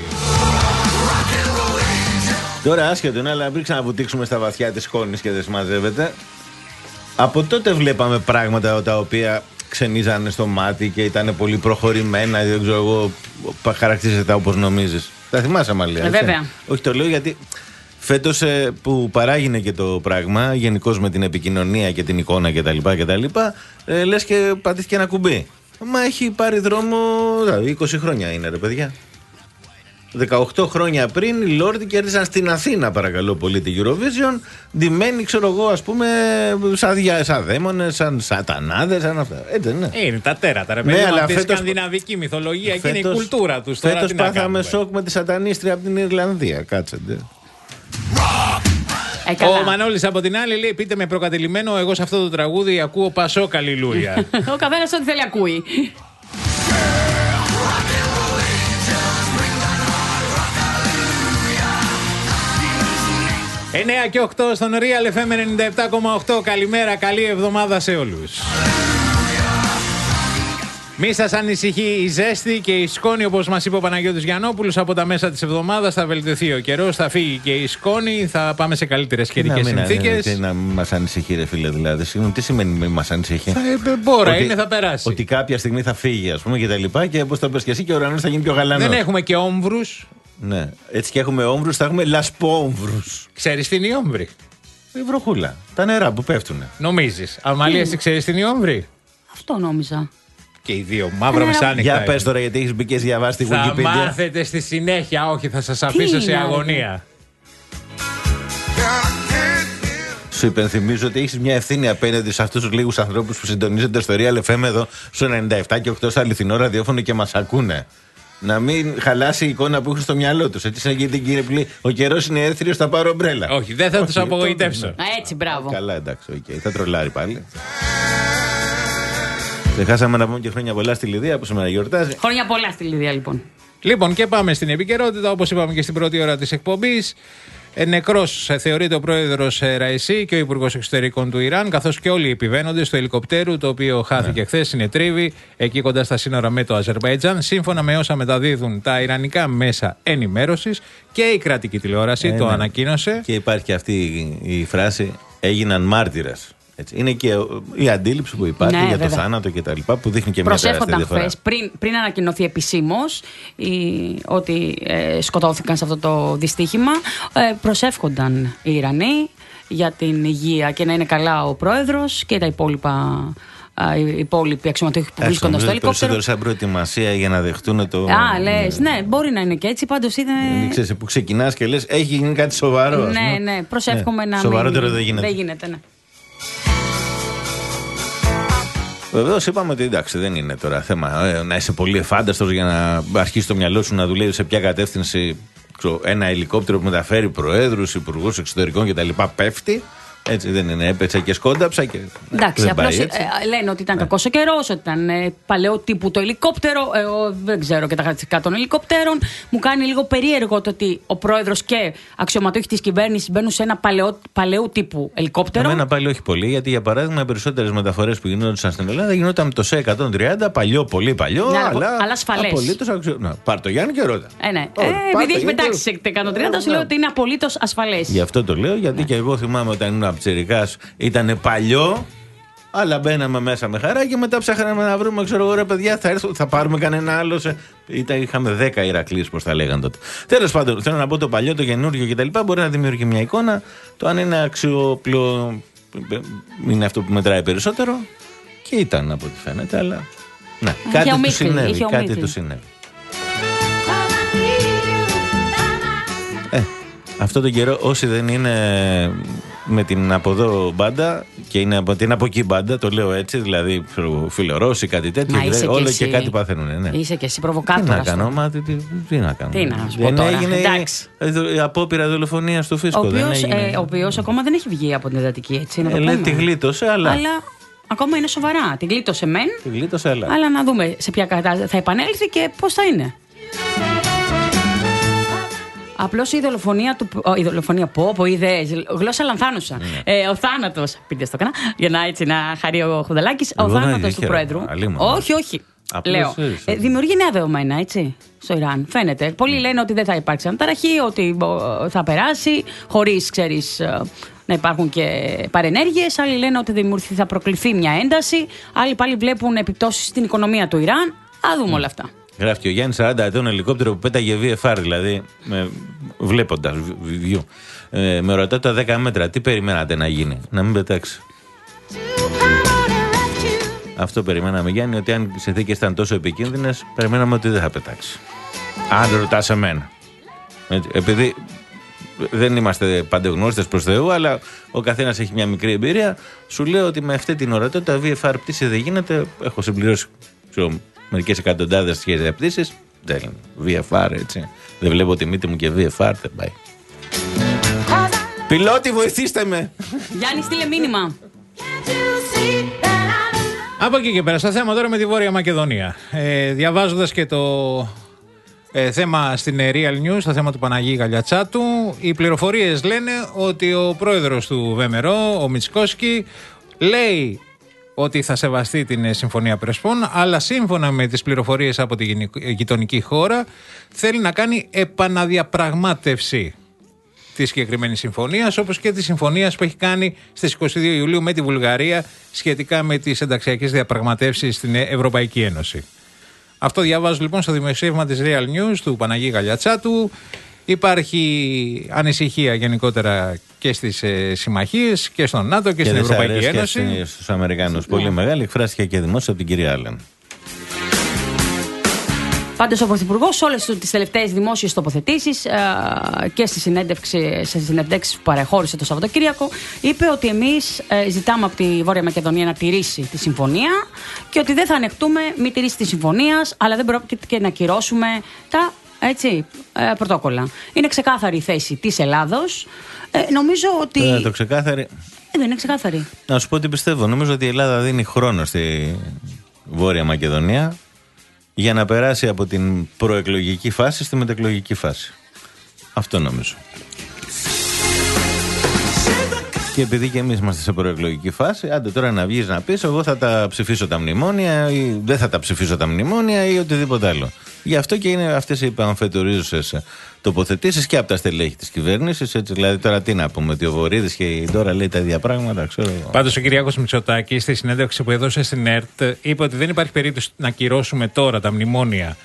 Τώρα άσχετο είναι, αλλά πριν ξαναβουτήξουμε στα βαθιά της σκόνης και δεν συμμαζεύεται. Από τότε βλέπαμε πράγματα τα οποία ξενίζανε στο μάτι και ήταν πολύ προχωρημένα, δεν ξέρω εγώ, χαρακτηρίζεται όπως νομίζεις. Τα θυμάσαι, Αμαλία? Ε, βέβαια. Όχι, το λέω γιατί φέτος ε, που παράγεινε και το πράγμα, γενικώς με την επικοινωνία και την εικόνα κτλ. κτλ ε, λες και πατήθηκε ένα κουμπί. Μα έχει πάρει δρόμο, δηλαδή είκοσι χρόνια είναι, ρε παιδιά. δεκαοκτώ χρόνια πριν οι Λόρδοι κέρδισαν στην Αθήνα, παρακαλώ πολύ, τη Eurovision. Ντυμένοι, ξέρω εγώ, ας πούμε, σαν, σαν δαίμονες, σαν σατανάδες, σαν αυτά. Έτσι δεν είναι? Είναι τα τέρατα, ρε παιδί. Ναι, αλλά τη φέτος, σκανδιναβική μυθολογία και είναι η κουλτούρα τους. Φέτος πάθαμε σοκ με τη σατανίστρια από την Ιρλανδία. Κάτσετε. Ε, ο Μανώλης από την άλλη λέει: πείτε με προκατελημένο, εγώ σε αυτό το τραγούδι ακούω Πασόκ Αλληλούια. Ο καθένας ό,τι θέλει ακούει. εννέα και οκτώ στον Real εφ εμ ενενήντα επτά κόμμα οκτώ. Καλημέρα, καλή εβδομάδα σε όλους. Μη σας ανησυχεί η ζέστη και η σκόνη, όπως μας είπε ο Παναγιώτης Γιαννόπουλος. Από τα μέσα της εβδομάδας θα βελτιωθεί ο καιρός, θα φύγει και η σκόνη, θα πάμε σε καλύτερες καιρικές συνθήκες. Τι να μας ανησυχεί, ρε φίλε, δηλαδή. Συγγνώμη, τι σημαίνει μη μας ανησυχεί? Θα, μπόρα είναι, θα περάσει. Ότι κάποια στιγμή θα φύγει, ας πούμε, και τα λοιπά, και όπως το πες και εσύ, και ο ουρανός θα γίνει πιο γαλανός. Δεν έχουμε και όμβρους. Ναι, έτσι και έχουμε όμβρους, θα έχουμε λασπόμβρους. Ξέρεις τι είναι η όμβρη? Η βροχούλα. Τα νερά που πέφτουν. Νομίζεις? Αμαλία, εσύ ξέρεις τι είναι η όμβρη? Αυτό νόμιζα. Και οι δύο, μαύρα μεσάνυχτα. Για πες τώρα, γιατί έχεις μπει και διαβάσει τη Wikipedia. Θα μάθετε στη συνέχεια, όχι, θα σας αφήσω σε αγωνία. Σου υπενθυμίζω ότι έχεις μια ευθύνη απέναντι σε αυτούς τους λίγους ανθρώπους που συντονίζονται στο Real εφ εμ εδώ στο ενενήντα επτά και οκτώ στο αληθινό ραδιόφωνο και μας ακούνε. Να μην χαλάσει η εικόνα που έχουν στο μυαλό τους. Έτσι, σαν την κύριε Πλή, ο καιρός είναι έρθριος, θα πάρω ομπρέλα. Όχι, δεν θα τους απογοητεύσω. Α, έτσι, μπράβο. Καλά, εντάξει, okay. Θα τρολάρει πάλι. Ξεχάσαμε να πούμε και χρόνια πολλά στη Λιδία που σήμερα γιορτάζει. Χρόνια πολλά στη Λιδία, λοιπόν. Λοιπόν, και πάμε στην επικαιρότητα. Όπως είπαμε και στην πρώτη ώρα της εκπομπής. Νεκρός θεωρείται ο πρόεδρος Ραϊσί και ο υπουργός εξωτερικών του Ιράν, καθώς και όλοι οι επιβαίνοντες του ελικοπτέρου, το οποίο χάθηκε ναι. χθες, είναι τρίβη, εκεί κοντά στα σύνορα με το Αζερμπαϊτζάν. Σύμφωνα με όσα μεταδίδουν τα ιρανικά μέσα ενημέρωσης, και η κρατική τηλεόραση ε, το ναι. ανακοίνωσε. Και υπάρχει και αυτή η φράση, έγιναν μάρτυρες. Έτσι. Είναι και η αντίληψη που υπάρχει ναι, για βέβαια. το θάνατο και τα λοιπά, που δείχνει και μια τεράστια διαφορά. Χθες, πριν, πριν ανακοινωθεί επισήμως ότι ε, σκοτώθηκαν σε αυτό το δυστύχημα, ε, προσεύχονταν οι Ιρανοί για την υγεία και να είναι καλά ο πρόεδρος και τα υπόλοιπα. Οι υπόλοιποι αξιωματούχοι που βρίσκονταν στο ελικόπτερο. Περισσότερο σαν προετοιμασία για να δεχτούν το. Α, λες, ναι, μπορεί να είναι και έτσι. Πάντως είναι. Δεν ξέρεις που ξεκινάς και λες, έχει γίνει κάτι σοβαρό. Ναι, ναι, προσεύχομαι ναι. να. Σοβαρότερο μην... δεν γίνεται. Δεν γίνεται, ναι. Βεβαίως είπαμε ότι εντάξει, δεν είναι τώρα θέμα ε, να είσαι πολύ εφάνταστος για να αρχίσει το μυαλό σου να δουλεύει σε ποια κατεύθυνση ένα ελικόπτερο που μεταφέρει προέδρους, υπουργούς εξωτερικών κτλ. Πέφτει. Έτσι δεν είναι, έπεσε και σκόνταψα και. Εντάξει, απλώς ε, λένε ότι ήταν ναι. κακός ο καιρός, ότι ήταν ε, παλαιό τύπου το ελικόπτερο. Εγώ δεν ξέρω και τα χαρακτηριστικά των ελικόπτερων. Μου κάνει λίγο περίεργο το ότι ο πρόεδρος και αξιωματούχοι της κυβέρνησης μπαίνουν σε ένα παλαιό, παλαιού τύπου ελικόπτερο. Εμένα πάλι όχι πολύ, γιατί για παράδειγμα οι περισσότερες μεταφορές που γινόταν στην Ελλάδα γινόταν με το ΣΕ εκατόν τριάντα, παλιό, πολύ παλιό, ναι, αλλά, αλλά ασφαλές. Απολύτως αξιο... Να, πάρ' το Γιάννη και ρώτα. Ε, ναι. ε, επειδή έχει πετάξει σε εκατόν τριάντα, σου λέω ότι είναι απολύτως ασφαλές. Γι' αυτό το λέω, γιατί και εγώ θυμάμαι όταν ήμουν Ψερικάς ήταν παλιό, αλλά μπαίναμε μέσα με χαρά και μετά ψάχναμε να βρούμε, ξέρω εγώ, ρε παιδιά, θα, έρθω, θα πάρουμε κανένα άλλο. Σε... Ήταν, είχαμε δέκα Ηρακλείς, πώς τα λέγαν τότε. Τέλος πάντων, θέλω να πω το παλιό, το καινούριο κτλ. Μπορεί να δημιουργεί μια εικόνα. Το αν είναι αξιόπλο είναι αυτό που μετράει περισσότερο. Και ήταν από ό,τι φαίνεται, αλλά. Να, κάτι του συνέβη. Κάτι του συνέβη. Ε, αυτό τον καιρό, όσοι δεν είναι με την από εδώ μπάντα και είναι από την από εκεί μπάντα, το λέω έτσι, δηλαδή φιλορώσοι, κάτι τέτοιο, δηλαδή, όλο και, και κάτι παθαίνουν. Ναι. Είσαι και εσύ προβοκάτορας. Τι να κάνω, μα, τι, τι, τι να κάνω. Τι να σου πω τώρα. Έγινε η απόπειρα δολοφονίας του Φίσκο. Ο οποίος ε, ακόμα δεν έχει βγει από την εντατική, έτσι. Να το ε, λέει, τη γλίτωσε, αλλά. αλλά... Ακόμα είναι σοβαρά. Την γλίτωσε μεν. Την γλίτωσε, αλλά. Αλλά να δούμε σε ποια κατάσταση θα επανέλθει και πώς θα είναι. Απλώς η δολοφονία του. Η δολοφονία πω, πω ιδέες. Γλώσσα λανθάνουσα. Ναι. Ε, ο θάνατος. Πείτε στο κανένα. Για να έτσι να χαρεί ο Χουδαλάκης. Ο θάνατος του Πρόεδρου. Όχι, όχι. Απλώς λέω. Ε, δημιουργεί νέα δεδομένα, έτσι. Στο Ιράν. Φαίνεται. Πολλοί λένε ότι δεν θα υπάρξει αναταραχή, ότι θα περάσει χωρίς, ξέρεις, να υπάρχουν και παρενέργειες. Άλλοι λένε ότι θα προκληθεί μια ένταση. Άλλοι πάλι βλέπουν επιπτώσεις στην οικονομία του Ιράν. Α δούμε mm. όλα αυτά. Γράφει και ο Γιάννης σαράντα ετών ελικόπτερο που πέταγε βι εφ αρ, δηλαδή βλέποντας view. Ε, με ρωτάω τα δέκα μέτρα, τι περιμένατε να γίνει, να μην πετάξει. Αυτό περιμέναμε, Γιάννη, ότι αν οι συνθήκες ήταν τόσο επικίνδυνες, περιμέναμε ότι δεν θα πετάξει. Αν ρωτάς εμένα. Έτσι, επειδή δεν είμαστε παντεγνώστες προς Θεού, αλλά ο καθένας έχει μια μικρή εμπειρία, σου λέω ότι με αυτή την ορατότητα βι εφ αρ πτήση δεν γίνεται. Έχω συμπληρώσει μερικές εκατοντάδες σχέδια πτήσεις. Δεν βι εφ αρ, έτσι. Δεν βλέπω τη μύτη μου και βι εφ αρ, δεν πάει. Πιλότη, βοηθήστε με! Γιάννη, στείλε μήνυμα. Από εκεί και πέρα, στο θέμα τώρα με τη Βόρεια Μακεδονία. Ε, διαβάζοντας και το ε, θέμα στην Real News, το θέμα του Παναγί Γαλιατσάτου, οι πληροφορίες λένε ότι ο πρόεδρος του ΒΜΡΟ, ο Μητσικόσκι, λέει ότι θα σεβαστεί την Συμφωνία Πρεσπών, αλλά σύμφωνα με τις πληροφορίες από τη γειτονική χώρα θέλει να κάνει επαναδιαπραγμάτευση της συγκεκριμένης συμφωνίας, όπως και της συμφωνίας που έχει κάνει στις είκοσι δύο Ιουλίου με τη Βουλγαρία σχετικά με τις ενταξιακές διαπραγματεύσεις στην Ευρωπαϊκή Ένωση. Αυτό διαβάζω λοιπόν στο δημοσίευμα της Real News του Παναγί Γαλιατσάτου. Υπάρχει ανησυχία γενικότερα και στις ε, συμμαχίες και στον ΝΑΤΟ και, και στην Ευρωπαϊκή Ένωση. Και στους Αμερικάνους. Ναι. Πολύ μεγάλη, εκφράστηκε και δημόσια από την κυρία Άλεν. Πάντως ο Πρωθυπουργός σε όλες τις τελευταίες δημόσιες τοποθετήσεις ε, και στις συνεντεύξεις που παρεχώρησε το Σαββατοκύριακο είπε ότι εμείς ε, ζητάμε από τη Βόρεια Μακεδονία να τηρήσει τη συμφωνία και ότι δεν θα ανεχτούμε μη τηρήσει τη συμφωνία, αλλά δεν πρόκειται και να κυρώσουμε τα έτσι, ε, πρωτόκολλα. Είναι ξεκάθαρη η θέση της Ελλάδος. Ε, νομίζω ότι. Δεν είναι το ξεκάθαρη. Ε, δεν είναι ξεκάθαρη. Να σου πω τι πιστεύω. Νομίζω ότι η Ελλάδα δίνει χρόνο στη Βόρεια Μακεδονία για να περάσει από την προεκλογική φάση στη μετεκλογική φάση. Αυτό νομίζω. Και επειδή και εμείς είμαστε σε προεκλογική φάση, άντε τώρα να βγεις να πεις εγώ θα τα ψηφίσω τα μνημόνια ή δεν θα τα ψηφίσω τα μνημόνια ή οτιδήποτε άλλο. Γι' αυτό και είναι αυτές οι πανφετορίζουσες τοποθετήσεις και από τα στελέχη της κυβέρνησης. Έτσι, δηλαδή τώρα τι να πούμε, ότι ο Βορίδης και η Ντόρα λέει τα ίδια πράγματα, ξέρω. Πάντως ο Κυριάκος Μητσοτάκης στη συνέντευξη που έδωσε στην ΕΡΤ είπε ότι δεν υπάρχει περίπτωση να κυρώσουμε τώρα τα μνημόνια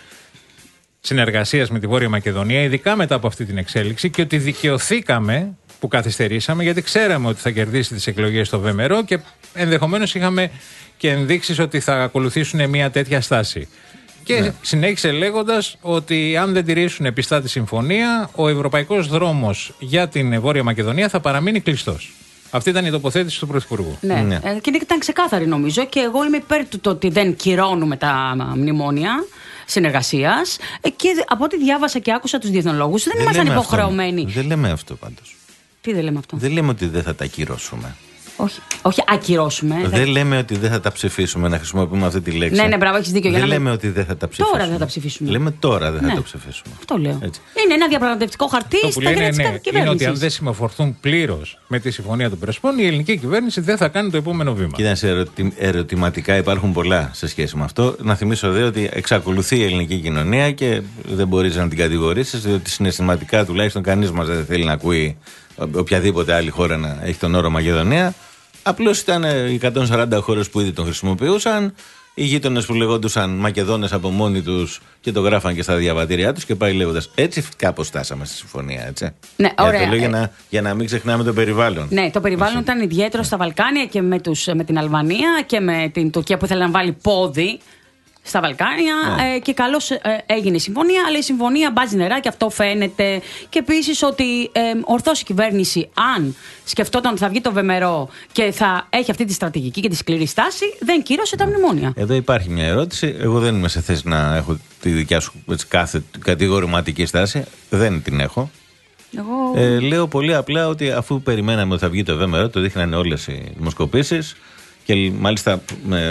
συνεργασίας με τη Βόρεια Μακεδονία, ειδικά μετά από αυτή την εξέλιξη, και ότι δικαιωθήκαμε που καθυστερήσαμε, γιατί ξέραμε ότι θα κερδίσει τις εκλογές στο Βέμερο και ενδεχομένως είχαμε και ενδείξεις ότι θα ακολουθήσουν μια τέτοια στάση. Και ναι. συνέχισε λέγοντας ότι αν δεν τηρήσουν πιστά τη συμφωνία, ο ευρωπαϊκός δρόμος για την Βόρεια Μακεδονία θα παραμείνει κλειστός. Αυτή ήταν η τοποθέτηση του Πρωθυπουργού. Ναι, ναι. Ε, και ήταν ξεκάθαρη νομίζω και εγώ είμαι υπέρ του το ότι δεν κυρώνουμε τα μνημόνια συνεργασίας και από ό,τι διάβασα και άκουσα τους διεθνολόγους δεν, δεν ήμασταν υποχρεωμένοι. Αυτό. Δεν λέμε αυτό πάντως. Τι δεν λέμε αυτό? Δεν λέμε ότι δεν θα τα κυρώσουμε. Όχι, όχι ακυρώσουμε. Δεν θα... λέμε ότι δεν θα τα ψηφίσουμε, να χρησιμοποιούμε αυτή τη λέξη. Ναι, ναι, μπράβο, έχεις δίκιο. Δεν για να λέμε με... ότι δεν θα τα ψηφίσουμε. Τώρα δεν θα τα ψηφίσουμε. Λέμε τώρα δεν ναι. θα τα ψηφίσουμε. Αυτό λέω. Έτσι. Είναι ένα διαπραγματευτικό χαρτί στα χέρια της κυβέρνησης. Είναι ότι αν δεν συμμορφωθούν πλήρως με τη συμφωνία των Πρεσπών, η ελληνική κυβέρνηση δεν θα κάνει το επόμενο βήμα. Κοίταξε, ερωτη... ερωτηματικά υπάρχουν πολλά σε σχέση με αυτό. Να θυμίσω δε ότι εξακολουθεί η ελληνική κοινωνία και δεν μπορείς να την κατηγορήσεις, διότι συναισθηματικά τουλάχιστον κανείς μας δεν θέλει να ακούει οποιαδήποτε άλλη χώρα να έχει τον όρο Μακεδονία. Απλώς ήταν οι εκατόν σαράντα χώρες που ήδη τον χρησιμοποιούσαν, οι γείτονες που λεγόντουσαν Μακεδόνες από μόνοι τους και το γράφαν και στα διαβατήριά τους και πάει λέγοντας. Έτσι κάπως στάσαμε στη συμφωνία, έτσι. Ναι, ωραία. Για, το λέω, για, να, για να μην ξεχνάμε το περιβάλλον. Ναι, το περιβάλλον ήταν ιδιαίτερο στα Βαλκάνια και με, τους, με την Αλβανία και με την Τουρκία που ήθελε να βάλει πόδι στα Βαλκάνια ναι. ε, και καλώς ε, έγινε η συμφωνία, αλλά η συμφωνία μπάζει νερά και αυτό φαίνεται. Και επίσης ότι ε, ορθώς η κυβέρνηση, αν σκεφτόταν ότι θα βγει το Βεμερό και θα έχει αυτή τη στρατηγική και τη σκληρή στάση, δεν κύρωσε τα μνημόνια. Εδώ υπάρχει μια ερώτηση. Εγώ δεν είμαι σε θέση να έχω τη δικιά σου έτσι, κάθε κατηγορηματική στάση. Δεν την έχω. Εγώ... Ε, λέω πολύ απλά ότι αφού περιμέναμε ότι θα βγει το Βεμερό, το δείχνανε όλες οι δημοσκοπήσεις. Και μάλιστα με,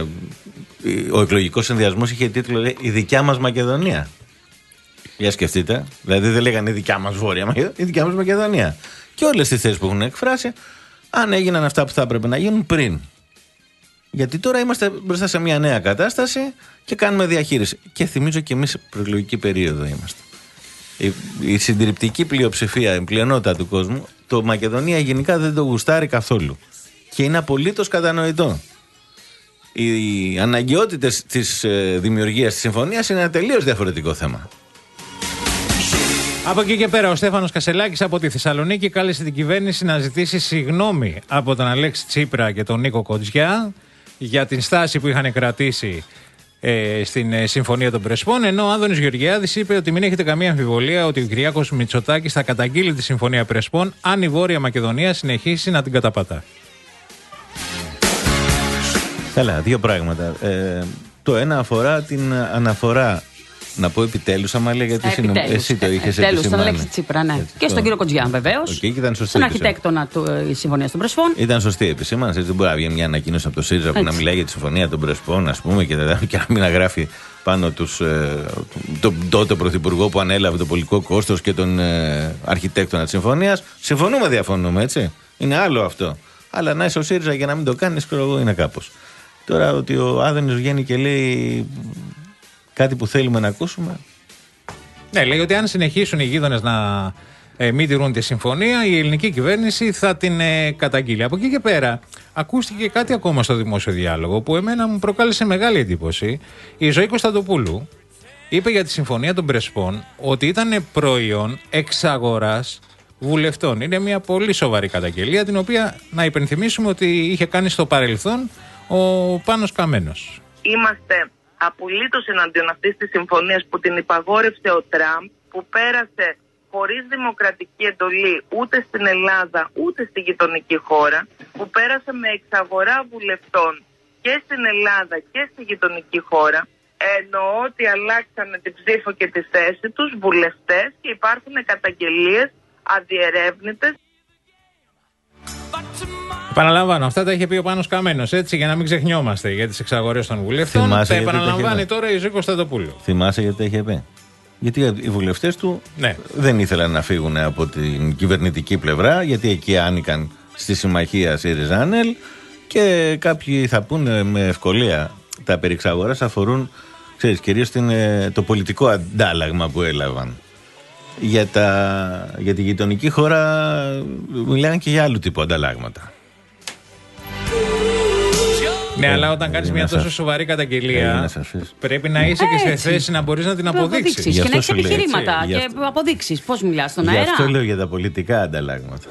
ο εκλογικός συνδυασμός είχε τίτλο λέει, «Η δικιά μας Μακεδονία». Για σκεφτείτε. Δηλαδή δεν λέγανε «Η δικιά μας Βόρεια Μακεδονία», «Η δικιά μας Μακεδονία». Και όλες τις θέσεις που έχουν εκφράσει, αν έγιναν αυτά που θα έπρεπε να γίνουν πριν. Γιατί τώρα είμαστε μπροστά σε μια νέα κατάσταση και κάνουμε διαχείριση. Και θυμίζω και εμείς προεκλογική περίοδο είμαστε. Η, η συντριπτική πλειοψηφία, η πλειονότητα του κόσμου, το Μακεδονία γενικά δεν το γουστάρει καθόλου. Και είναι απολύτως κατανοητό. Οι αναγκαιότητες της ε, δημιουργίας της συμφωνίας είναι ένα τελείως διαφορετικό θέμα. Από εκεί και πέρα, ο Στέφανος Κασελάκης από τη Θεσσαλονίκη κάλεσε την κυβέρνηση να ζητήσει συγγνώμη από τον Αλέξη Τσίπρα και τον Νίκο Κοντζιά για την στάση που είχαν κρατήσει ε, στην ε, Συμφωνία των Πρεσπών. Ενώ ο Άδωνης Γεωργιάδης είπε ότι μην έχετε καμία αμφιβολία ότι ο Κυριάκος Μητσοτάκης θα καταγγείλει τη Συμφωνία Πρεσπών αν η Βόρεια Μακεδονία συνεχίσει να την καταπατά. Καλά, δύο πράγματα. Ε, το ένα αφορά την αναφορά. Να πω επιτέλους, άμα λέει γιατί ε, εσύ το είχες επιτέλους, στον Αλέξη Τσίπρα, ναι. Έτσι, και στον το... κύριο Κοντζιά, βεβαίως. Okay, στον αρχιτέκτονα τη Συμφωνία των Πρεσπών. Ήταν σωστή η επισήμανση. Δεν μπορεί να βγει μια ανακοίνωση από το ΣΥΡΙΖΑ που να μιλάει για τη Συμφωνία των Πρεσπών, ας πούμε, και, και να μην γράφει πάνω τους, ε, τον τότε πρωθυπουργό που ανέλαβε το πολιτικό κόστος και τον ε, αρχιτέκτονα της Συμφωνίας. Συμφωνούμε, διαφωνούμε, έτσι. Είναι άλλο αυτό. Αλλά να είσαι ο ΣΥΡΙΖΑ για να μην το κάνεις, ξέρω εγώ, είναι κάπως. Τώρα ότι ο Άδωνης βγαίνει και λέει κάτι που θέλουμε να ακούσουμε. Ναι, λέει ότι αν συνεχίσουν οι γείτονες να ε, μην τηρούν τη συμφωνία, η ελληνική κυβέρνηση θα την ε, καταγγείλει. Από εκεί και πέρα, ακούστηκε κάτι ακόμα στο δημόσιο διάλογο που εμένα μου προκάλεσε μεγάλη εντύπωση. Η Ζωή Κωνσταντοπούλου είπε για τη συμφωνία των Πρεσπών ότι ήταν προϊόν εξαγοράς βουλευτών. Είναι μια πολύ σοβαρή καταγγελία, την οποία να υπενθυμίσουμε ότι είχε κάνει στο παρελθόν ο Πάνος Καμένος. Είμαστε απολύτως εναντίον αυτής της συμφωνίας που την υπαγόρευσε ο Τραμπ, που πέρασε χωρίς δημοκρατική εντολή ούτε στην Ελλάδα ούτε στη γειτονική χώρα, που πέρασε με εξαγορά βουλευτών και στην Ελλάδα και στη γειτονική χώρα. Εννοώ ότι αλλάξανε την ψήφο και τη θέση τους βουλευτές και υπάρχουν καταγγελίες αδιερεύνητες. Επαναλαμβάνω, αυτά τα είχε πει ο Πάνος Καμένος, έτσι, για να μην ξεχνιόμαστε για τις εξαγορές των βουλευτών. Θυμάσαι, τα επαναλαμβάνει τώρα η Ζωή Κωνσταντοπούλου. Θυμάσαι γιατί τα είχε πει? Γιατί οι βουλευτές του ναι. δεν ήθελαν να φύγουν από την κυβερνητική πλευρά, γιατί εκεί άνοικαν στη συμμαχία ΣΥΡΙΖΑ-ΑΝΕΛ και κάποιοι θα πούνε με ευκολία τα περί εξαγοράς αφορούν, ξέρεις, κυρίως την, το πολιτικό αντάλλαγμα που έλαβαν. Για, τα, για τη γειτονική χώρα μιλάνε και για άλλου τύπου ανταλλάγματα. Ναι, αλλά όταν κάνεις μια τόσο σοβαρή καταγγελία, πρέπει να είσαι και σε θέση να μπορείς να την αποδείξεις. Και να έχεις επιχειρήματα και αποδείξεις. Πώς μιλάς στον αέρα. Γι' αυτό λέω για τα πολιτικά ανταλλάγματα.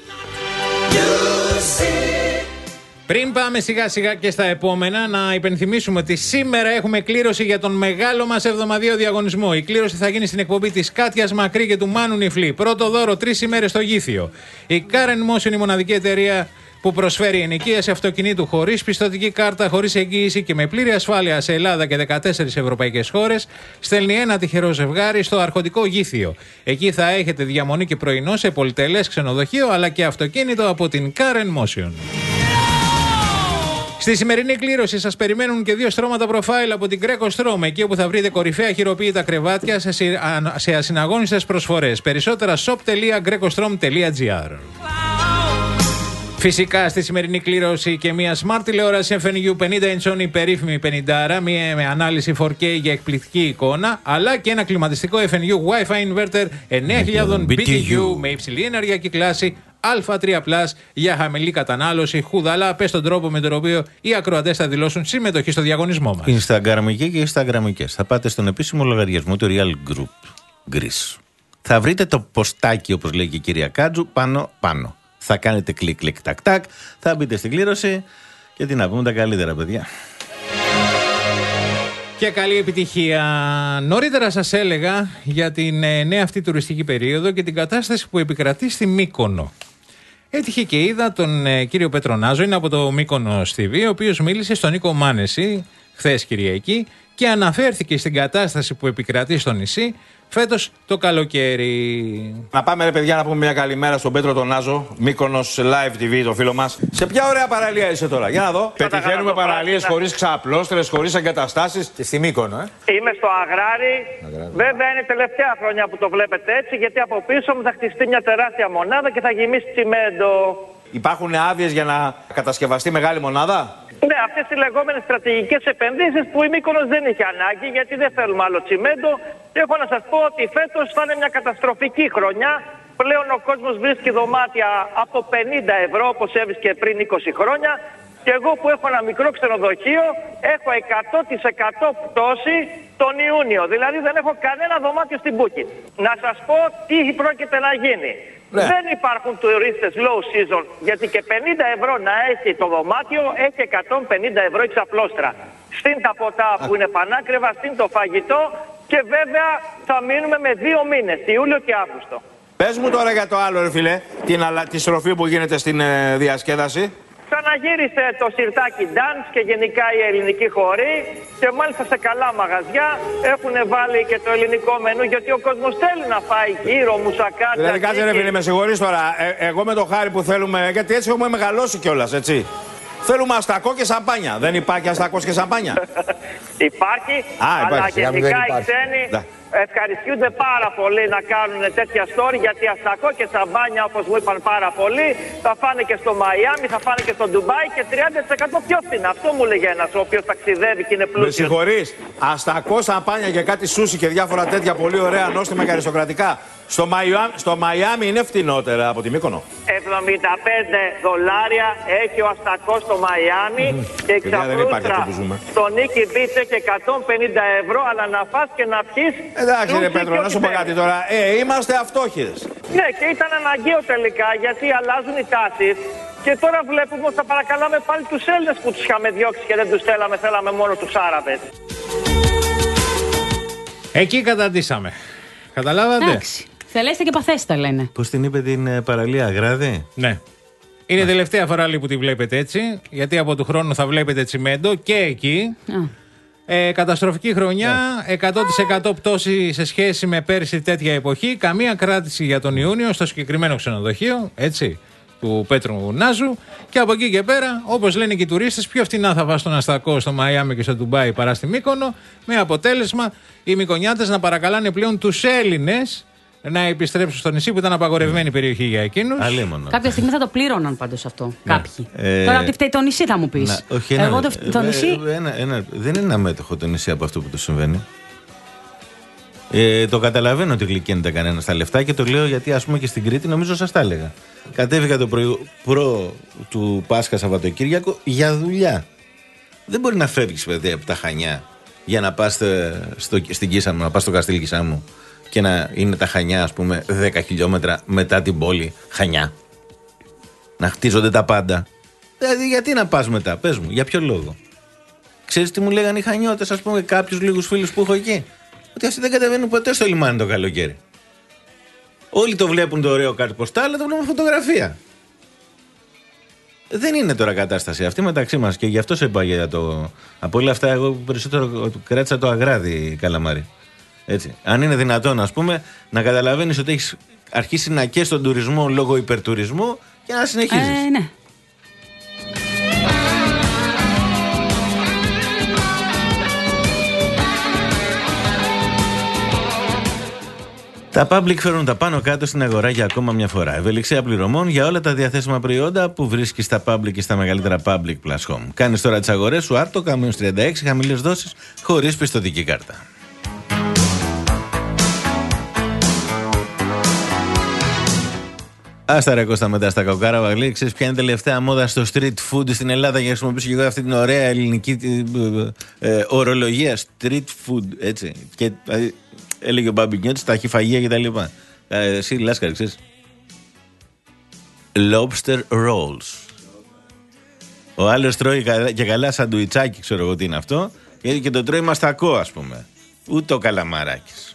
Πριν πάμε σιγά σιγά και στα επόμενα, να υπενθυμίσουμε ότι σήμερα έχουμε κλήρωση για τον μεγάλο μας εβδομαδιαίο διαγωνισμό. Η κλήρωση θα γίνει στην εκπομπή της Κάτιας Μακρύ και του Μάνου Νιφλή. Πρώτο δώρο, τρεις ημέρες στο Γήθιο. Η Car εν Motion, η μοναδική εταιρεία που προσφέρει ενοικίαση αυτοκινήτου χωρίς πιστωτική κάρτα, χωρίς εγγύηση και με πλήρη ασφάλεια σε Ελλάδα και δεκατέσσερις ευρωπαϊκές χώρες, στέλνει ένα τυχερό ζευγάρι στο αρχοντικό Γήθιο. Εκεί θα έχετε διαμονή και πρωινό σε πολυτελές ξενοδοχείο, αλλά και αυτοκίνητο από την Car εν Motion. Στη σημερινή κλήρωση σας περιμένουν και δύο στρώματα προφάιλ από την Greco Strom, εκεί όπου θα βρείτε κορυφαία χειροποίητα κρεβάτια σε, σε ασυναγώνιστες προσφορές. Περισσότερα shop τελεία γκρέκοστρομ τελεία τζι άρ. Φυσικά στη σημερινή κλήρωση και μια smart τηλεόραση εφ εν γιου πενήντα inch, περίφημη πενήντα, μία με ανάλυση φορ κέι για εκπληκτική εικόνα, αλλά και ένα κλιματιστικό εφ εν γιου Wi-Fi inverter εννέα χιλιάδες μπι τι γιου με υψηλή ενεργειακή κλάση Α τρία πλας για χαμηλή κατανάλωση. Χουδαλά, πες τον τρόπο με τον οποίο οι ακροατές θα δηλώσουν συμμετοχή στο διαγωνισμό μας. Instagramικοί και Instagramικές. Θα πάτε στον επίσημο λογαριασμό του Real Group Greece. Θα βρείτε το ποστάκι, όπως λέει και η κυρία Κάτζου, πάνω πάνω. Θα κάνετε κλικ κλικ τακ τακ, θα μπείτε στην κλήρωση και τι να πούμε, τα καλύτερα, παιδιά. Και καλή επιτυχία. Νωρίτερα σας έλεγα για την ε, νέα αυτή τουριστική περίοδο και την κατάσταση που επικρατεί στη Μύκονο. Έτυχε και είδα τον ε, κύριο Πετρονάζο, είναι από το Μύκονος τι βι, ο οποίος μίλησε στον Νίκο Μάνεση χθες Κυριακή και αναφέρθηκε στην κατάσταση που επικρατεί στο νησί φέτος το καλοκαίρι. Να πάμε ρε παιδιά να πούμε μια καλημέρα στον Πέτρο τον Νάζο, Μύκονος Live τι βι, το φίλο μας. Σε ποια ωραία παραλία είσαι τώρα, για να δω. Πετυχαίνουμε παραλίες χωρίς ξαπλώστρες, χωρίς εγκαταστάσεις. Και στη Μύκονο, ε. Είμαι στο Αγράρι. Αγράρι. Βέβαια είναι τελευταία χρονιά που το βλέπετε έτσι, γιατί από πίσω μου θα χτιστεί μια τεράστια μονάδα και θα γεμίσει τσιμέντο. Υπάρχουν άδειες για να κατασκευαστεί μεγάλη μονάδα. Ναι, αυτές οι λεγόμενες στρατηγικές επενδύσεις που η Μύκονος δεν είχε ανάγκη, γιατί δεν θέλουμε άλλο τσιμέντο. Και έχω να σας πω ότι φέτος θα είναι μια καταστροφική χρονιά. Πλέον ο κόσμος βρίσκει δωμάτια από πενήντα ευρώ, όπως έβρισκε πριν είκοσι χρόνια. Και εγώ που έχω ένα μικρό ξενοδοχείο, έχω εκατό τοις εκατό πτώση τον Ιούνιο. Δηλαδή δεν έχω κανένα δωμάτιο στην Μπούκη. Να σας πω τι πρόκειται να γίνει. Ναι. Δεν υπάρχουν τουρίστες low season, γιατί και πενήντα ευρώ να έχει το δωμάτιο, έχει εκατόν πενήντα ευρώ η ξαπλώστρα. Στην τα ποτά που είναι πανάκριβα, στην το φαγητό και βέβαια θα μείνουμε με δύο μήνες, Ιούλιο και Αύγουστο. Πες μου τώρα για το άλλο ρε φίλε, την, τη στροφή που γίνεται στην ε, διασκέδαση. Ξαναγύρισε το σιρτάκι dance και γενικά η ελληνική χορή και μάλιστα σε καλά μαγαζιά έχουν βάλει και το ελληνικό μενού, γιατί ο κόσμος θέλει να φάει γύρο, μουσακάτια. Δηλαδή κάτσε ρε φίλε, με συγχωρείς τώρα, ε, εγώ με το χάρη που θέλουμε, γιατί έτσι έχουμε μεγαλώσει κιόλας, έτσι. Θέλουμε αστακό και σαμπάνια. Δεν υπάρχει αστακός και σαμπάνια. Υπάρχει, Α, αλλά υπάρχει. γενικά οι ξένοι ευχαριστούνται πάρα πολύ να κάνουν τέτοια story, γιατί αστακό και τσαμπάνια, όπως μου είπαν πάρα πολύ, θα φάνε και στο Μαϊάμι, θα φάνε και στο Ντουμπάι και τριάντα τοις εκατό πιο φθηνά. Αυτό μου λέγε ένας ο οποίος ταξιδεύει και είναι πλούσιος. Με συγχωρείς, αστακό, σαμπάνια και κάτι σούσι και διάφορα τέτοια πολύ ωραία νόστιμα και αριστοκρατικά. Στο Μαϊάμι, στο Μαϊάμι είναι φτηνότερα από τη Μύκονο. εβδομήντα πέντε δολάρια έχει ο αστακός στο Μαϊάμι και η ξαπλούστρα στο Νίκη Μπίτς έχει εκατόν πενήντα ευρώ, αλλά να φας και να πιεις. Εντάξει ρε Πέτρο, να σου πω κάτι τώρα. Ε, είμαστε αυτόχειρες. Ναι, και ήταν αναγκαίο τελικά, γιατί αλλάζουν οι τάσεις. Και τώρα βλέπουμε ότι θα παρακαλάμε πάλι τους Έλληνες που τους είχαμε διώξει και δεν τους θέλαμε, θέλαμε μόνο τους Άραβες. Εκεί καταντήσαμε. Καταλάβατε. Εντάξει. Θελέστε και παθέστε, λένε. Πώς την είπε την παραλία, Αγράδη? Ναι. Είναι η τελευταία φορά που τη βλέπετε έτσι, γιατί από του χρόνου θα βλέπετε τσιμέντο και εκεί. Ε, καταστροφική χρονιά, εκατό τοις εκατό πτώση σε σχέση με πέρσι τέτοια εποχή. Καμία κράτηση για τον Ιούνιο στο συγκεκριμένο ξενοδοχείο, έτσι, του Πέτρου Νάζου. Και από εκεί και πέρα, όπως λένε και οι τουρίστες, πιο φτηνά θα βάζει στον Αστακό, στο Μαϊάμι και στο Ντουμπάι παρά στη Μύκονο. Με αποτέλεσμα οι Μυκονιάτες να παρακαλάνε πλέον τους Έλληνες να επιστρέψουν στο νησί που ήταν απαγορευμένη περιοχή για εκείνους. Αλίμονο. Κάποια στιγμή θα το πλήρωναν πάντως αυτό. Ναι. Κάποιοι. Ε... Τώρα τι φταίει το νησί, θα μου πεις. Να, όχι, ένα, Εγώ το, το ε, νησί. Ένα, ένα, δεν είναι αμέτωχο το νησί από αυτό που του συμβαίνει. Ε, το καταλαβαίνω ότι γλυκαίνεται κανένα στα λεφτά και το λέω γιατί, ας πούμε, και στην Κρήτη νομίζω σας τα έλεγα. Κατέβηκα το πρωί, προ του Πάσχα Σαββατοκύριακο για δουλειά. Δεν μπορεί να φεύγεις, παιδί, από τα Χανιά για να πας στο, στην Κίσαμο, να πας στο Καστήλ Κισάμου και να είναι τα Χανιά, ας πούμε, δέκα χιλιόμετρα μετά την πόλη Χανιά. Να χτίζονται τα πάντα. Δηλαδή, γιατί να πας μετά, πες μου, για ποιο λόγο? Ξέρεις τι μου λέγανε οι Χανιώτες, ας πούμε, κάποιους λίγους φίλους που έχω εκεί? Ότι αυτοί δεν κατεβαίνουν ποτέ στο λιμάνι το καλοκαίρι. Όλοι το βλέπουν το ωραίο καρτποστά, αλλά το βλέπουν φωτογραφία. Δεν είναι τώρα κατάσταση αυτή μεταξύ μας και γι' αυτό σε είπα για το. Από όλα αυτά, εγώ περισσότερο κράτησα το Αγράδι, Καλαμάρι. Έτσι. Αν είναι δυνατόν, ας πούμε, να καταλαβαίνεις ότι έχεις αρχίσει να καίς τον τουρισμό λόγω υπερτουρισμού και να συνεχίζεις. Ε, ναι. Τα public φέρνουν τα πάνω κάτω στην αγορά για ακόμα μια φορά. Ευελιξία πληρωμών για όλα τα διαθέσιμα προϊόντα που βρίσκεις στα public και στα μεγαλύτερα public plus home. Κάνεις τώρα τις αγορές σου άρτο, καμίους τριάντα έξι, χαμηλές δόσεις, χωρίς πιστωτική κάρτα. Άστα ρε Κώστα μετά στα κοκάρα βαγλή. Ξέρεις ποια είναι η τελευταία μόδα στο street food στην Ελλάδα? Για να χρησιμοποιήσω και εγώ αυτή την ωραία ελληνική ε, ε, ορολογία. Street food, έτσι. Και ε, έλεγε ο Μπαμπινιώτης, τα χυφαγεία κτλ. Ε, εσύ Λάσκαρη, ξέρεις. Lobster rolls. Ο άλλος τρώει και καλά σαντουιτσάκι, ξέρω εγώ τι είναι αυτό. Και το τρώει μαστακό, ας πούμε. Ούτε ο καλαμαράκης.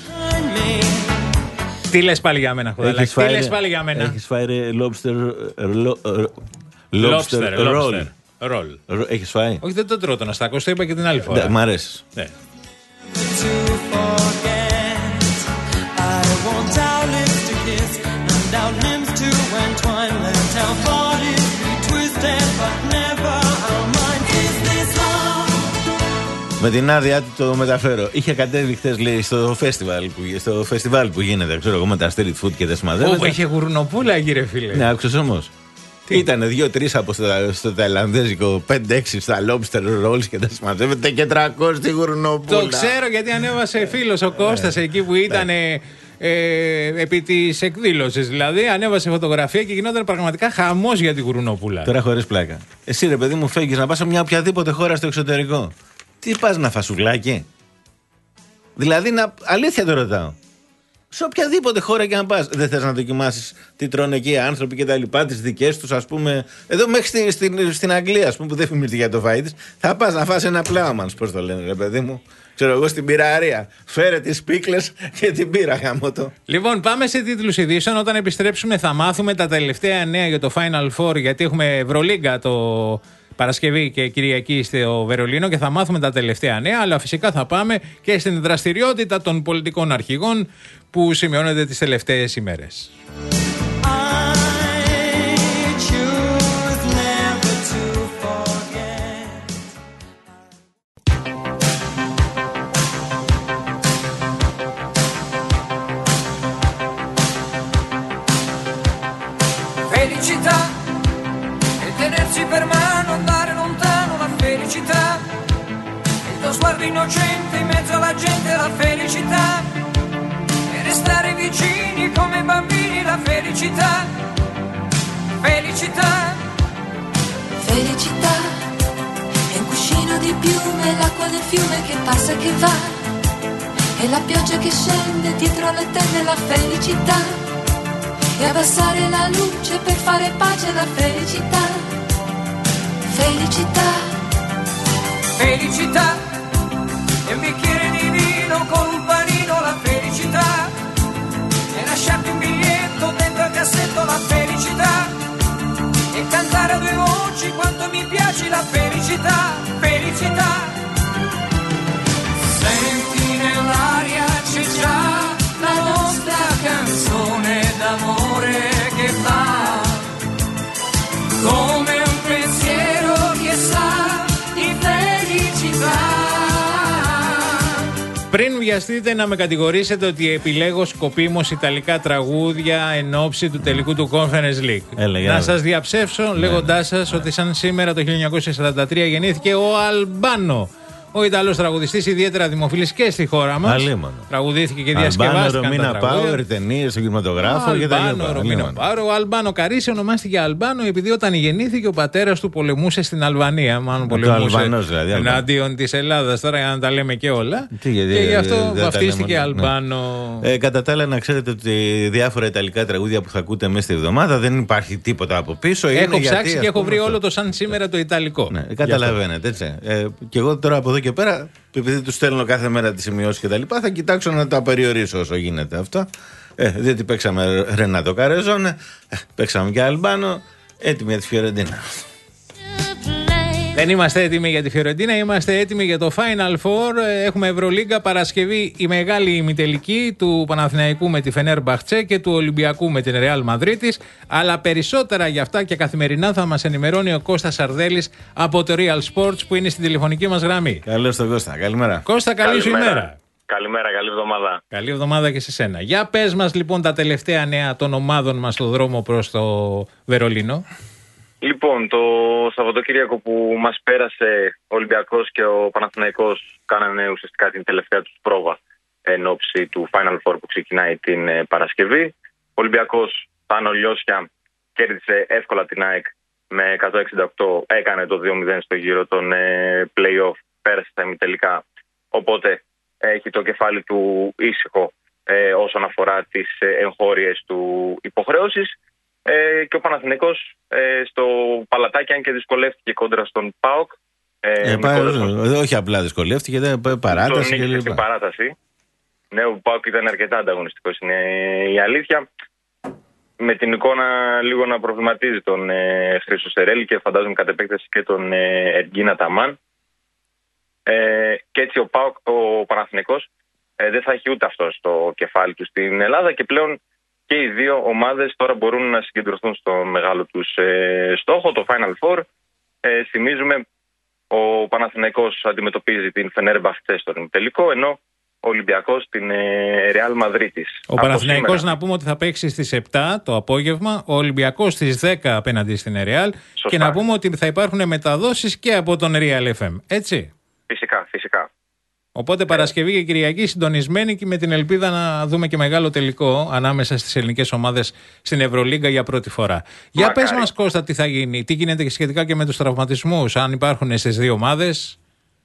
Τι λες πάλι για μένα, Χουδαλάκη? Τι λες πάλι για μένα? Έχεις φάει ρε, lobster, lobster, lobster roll. roll. Έχεις φάει? Όχι, δεν το τρώω τον αστακό, το είπα και την άλλη φορά. Μ' αρέσει. Ναι. Με την άδειά του το μεταφέρω. Είχε κατέβει χθες, λέει, στο φεστιβάλ που, στο φεστιβάλ που γίνεται, ξέρω εγώ, με τα street food και τα συμμαζεύεται. Όπου είχε γουρνοπούλα, κύριε φίλε. Ναι, άκουσες όμως. Ήταν δύο-τρεις από στο, στο ταϊλανδέζικο, πέντε-έξι στα lobster rolls και τα συμμαζεύεται και τριακόσια στη γουρνοπούλα. Το ξέρω γιατί ανέβασε φίλος ο Κώστας εκεί που ήταν ε, ε, επί της εκδήλωσης. Δηλαδή ανέβασε φωτογραφία και γινόταν πραγματικά χαμός για τη γουρνοπούλα. Τώρα χωρίς πλάκα. Εσύ ρε παιδί μου φεύγεις να πας σε μια οποιαδήποτε χώρα στο εξωτερικό. Τι πας να φασουλάκι? Δηλαδή, να, αλήθεια το ρωτάω. Σε οποιαδήποτε χώρα και να πας, δεν θες να δοκιμάσεις τι τρώνε εκεί οι άνθρωποι και τα λοιπά, τις δικές τους, ας πούμε. Εδώ μέχρι στην, στην, στην Αγγλία, ας πούμε, που δεν φημίζεται για το φαΐ της, θα πας να φας ένα πλάωμανς, πώς το λένε, ρε παιδί μου. Ξέρω εγώ, στην πυραρία. Φέρε τις πίκλες και την πύρα, γάμο το. Λοιπόν, πάμε σε τίτλους ειδήσεων. Όταν επιστρέψουμε, θα μάθουμε τα τελευταία νέα για το Final Four, γιατί έχουμε Ευρωλίγκα το Παρασκευή και Κυριακή στο Βερολίνο και θα μάθουμε τα τελευταία νέα, αλλά φυσικά θα πάμε και στην δραστηριότητα των πολιτικών αρχηγών που σημειώνεται τις τελευταίες ημέρες. innocente in mezzo alla gente la felicità e restare vicini come bambini la felicità, felicità, felicità, è un cuscino di piume, l'acqua del fiume che passa e che va, e la pioggia che scende dietro le tende la felicità, e abbassare la luce per fare pace la felicità, felicità, felicità, e un bicchiere di vino con un panino la felicità, e lasciarti un biglietto dentro il cassetto la felicità, e cantare a due voci quanto mi piace la felicità, felicità. Senti nell'aria c'è già la nostra canzone d'amore che va come un pensiero che sa di felicità. Πριν βιαστείτε να με κατηγορήσετε ότι επιλέγω σκοπίμως ιταλικά τραγούδια εν ώψη του τελικού του Conference League. Έλεγε, να σας διαψεύσω ναι. λέγοντάς σας ότι σαν σήμερα το χίλια εννιακόσια σαράντα τρία γεννήθηκε ο Αλμπάνο. Ο Ιταλός τραγουδιστής, ιδιαίτερα δημοφιλής και στη χώρα μας. Αλίμονο. Τραγουδήθηκε και διασκευάστηκαν. Αλμπάνο, Ρωμίνα Πάουερ, ταινίες στον κινηματογράφο και τα λοιπά. Ρωμίνα Πάουερ. Ο Αλμπάνο Καρίσι ονομάστηκε Αλμπάνο επειδή όταν γεννήθηκε ο πατέρας του πολεμούσε στην Αλβανία. Μάλλον πολεμούσε δηλαδή, εναντίον της Ελλάδας. Τώρα για να τα λέμε και όλα. Τι, γιατί, και γι' αυτό δε, βαφτίστηκε λέμε, Αλμπάνο. Ναι. Ε, κατά τα άλλα, να ξέρετε ότι διάφορα ιταλικά τραγούδια που θα ακούτε μέσα στη εβδομάδα δεν υπάρχει τίποτα από πίσω. Έχω είναι ψάξει γιατί, και έχω βρει αυτό. όλο το σαν σήμερα το ιταλικό. Ναι, καταλαβαίνετε έτσι. Ε, και εγώ τώρα από εδώ και πέρα, επειδή του στέλνω κάθε μέρα τις σημειώσεις και τα λοιπά, θα κοιτάξω να τα περιορίσω όσο γίνεται αυτά. Ε, διότι παίξαμε Ρενάτο Καρεζόνε, ε, παίξαμε και Αλμπάνο, έτοιμοι για τη Φιωρεντίνα. Δεν είμαστε έτοιμοι για τη Φιωρεντίνα, είμαστε έτοιμοι για το Final Four. Έχουμε Ευρωλίγκα, Παρασκευή η μεγάλη ημιτελική του Παναθηναϊκού με τη Φενέρμπαχτσε και του Ολυμπιακού με την Ρεάλ Μαδρίτης. Αλλά περισσότερα για αυτά και καθημερινά θα μας ενημερώνει ο Κώστας Σαρδέλης από το Real Sports που είναι στην τηλεφωνική μας γραμμή. Καλώς τον Κώστα, καλημέρα. Κώστα, καλή σου ημέρα. Καλημέρα, καλή εβδομάδα. Καλή εβδομάδα και σε σένα. Για πες μας λοιπόν τα τελευταία νέα των ομάδων μας στο δρόμο προς το Βερολίνο. Λοιπόν, το Σαββατοκύριακο που μας πέρασε ο Ολυμπιακός και ο Παναθηναϊκός κάνανε ουσιαστικά την τελευταία τους πρόβα εν ώψη του Final Four που ξεκινάει την ε, Παρασκευή. Ο Ολυμπιακός πάνω Λιώσια κέρδισε εύκολα την ΑΕΚ με εκατόν εξήντα οκτώ, έκανε το δύο μηδέν στο γύρο των ε, play-off, πέρασε τα ημιτελικά, οπότε έχει το κεφάλι του ήσυχο ε, όσον αφορά τις ε, εγχώριες του υποχρεώσεις. Ε, και ο Παναθηναϊκός ε, στο παλατάκι, αν και δυσκολεύτηκε κόντρα στον ΠΑΟΚ. Ε, ε, πα, όχι απλά δυσκολεύτηκε, δεν παράταση. Τον νίκησε στην παράταση. Ναι, ο ΠΑΟΚ ήταν αρκετά ανταγωνιστικός, είναι η αλήθεια. Με την εικόνα λίγο να προβληματίζει τον ε, Χρήστο Σερέλη και φαντάζομαι κατ' επέκταση και τον ε, Εργίνα Ταμάν. Ε, και έτσι ο ΠΑΟΚ, ο Παναθηναϊκός, ε, δεν θα έχει ούτε αυτό στο κεφάλι του στην Ελλάδα και πλέον και οι δύο ομάδες τώρα μπορούν να συγκεντρωθούν στο μεγάλο τους ε, στόχο, το Final Four. Ε, θυμίζουμε, ο Παναθηναϊκός αντιμετωπίζει την Φενέρμπαχτσε στον τελικό, ενώ ο Ολυμπιακός την ε, Ρεάλ Μαδρίτης. Ο Παναθηναϊκός να πούμε ότι θα παίξει στις επτά το απόγευμα, ο Ολυμπιακός στις δέκα απέναντι στην Ρεάλ και να πούμε ότι θα υπάρχουν μεταδόσεις και από τον Real εφ εμ, έτσι. Φυσικά, φυσικά. Οπότε Παρασκευή και Κυριακή συντονισμένοι και με την ελπίδα να δούμε και μεγάλο τελικό ανάμεσα στις ελληνικές ομάδες στην Ευρωλίγκα για πρώτη φορά. Μακάρι. Για πες μας Κώστα τι θα γίνει, τι γίνεται σχετικά και με τους τραυματισμούς, αν υπάρχουν στις δύο ομάδες.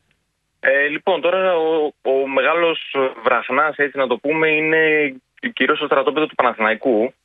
Ε, λοιπόν, τώρα ο, ο μεγάλος βραχνάς, έτσι να το πούμε, είναι κυρίως το στρατόπεδο του Παναθηναϊκού.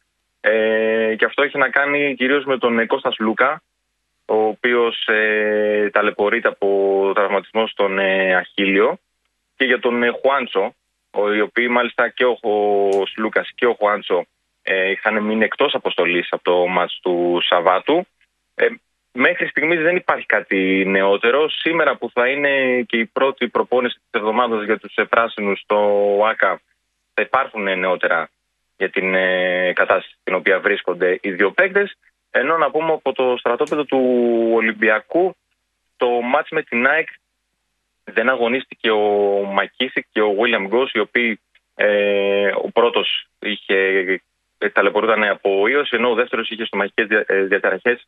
Ε, και αυτό έχει να κάνει κυρίως με τον Κώστα Λούκα, ο οποίος ε, ταλαιπωρείται από τραυματισμό στον ε, Αχίλιο. Και για τον ε, Χουάντσο, οι οποίοι μάλιστα και ο, ο Σλούκας και ο Χουάντσο ε, είχαν μείνει εκτός αποστολής από το μάτς του Σαββάτου. Ε, μέχρι στιγμής δεν υπάρχει κάτι νεότερο. Σήμερα που θα είναι και η πρώτη προπόνηση της εβδομάδας για τους ε, πράσινους στο ΆΚΑ, θα υπάρχουν ε, νεότερα για την ε, κατάσταση στην οποία βρίσκονται οι δύο παίκτες. Ενώ να πούμε από το στρατόπεδο του Ολυμπιακού, το μάτς με την ΑΕΚ δεν αγωνίστηκε ο Μακίσικ και ο Βίλιαμ Γκος, οι οποίοι ε, ο πρώτος είχε ταλαιπωρούταν από ίωση, ενώ ο δεύτερος είχε στομαχικές διαταραχές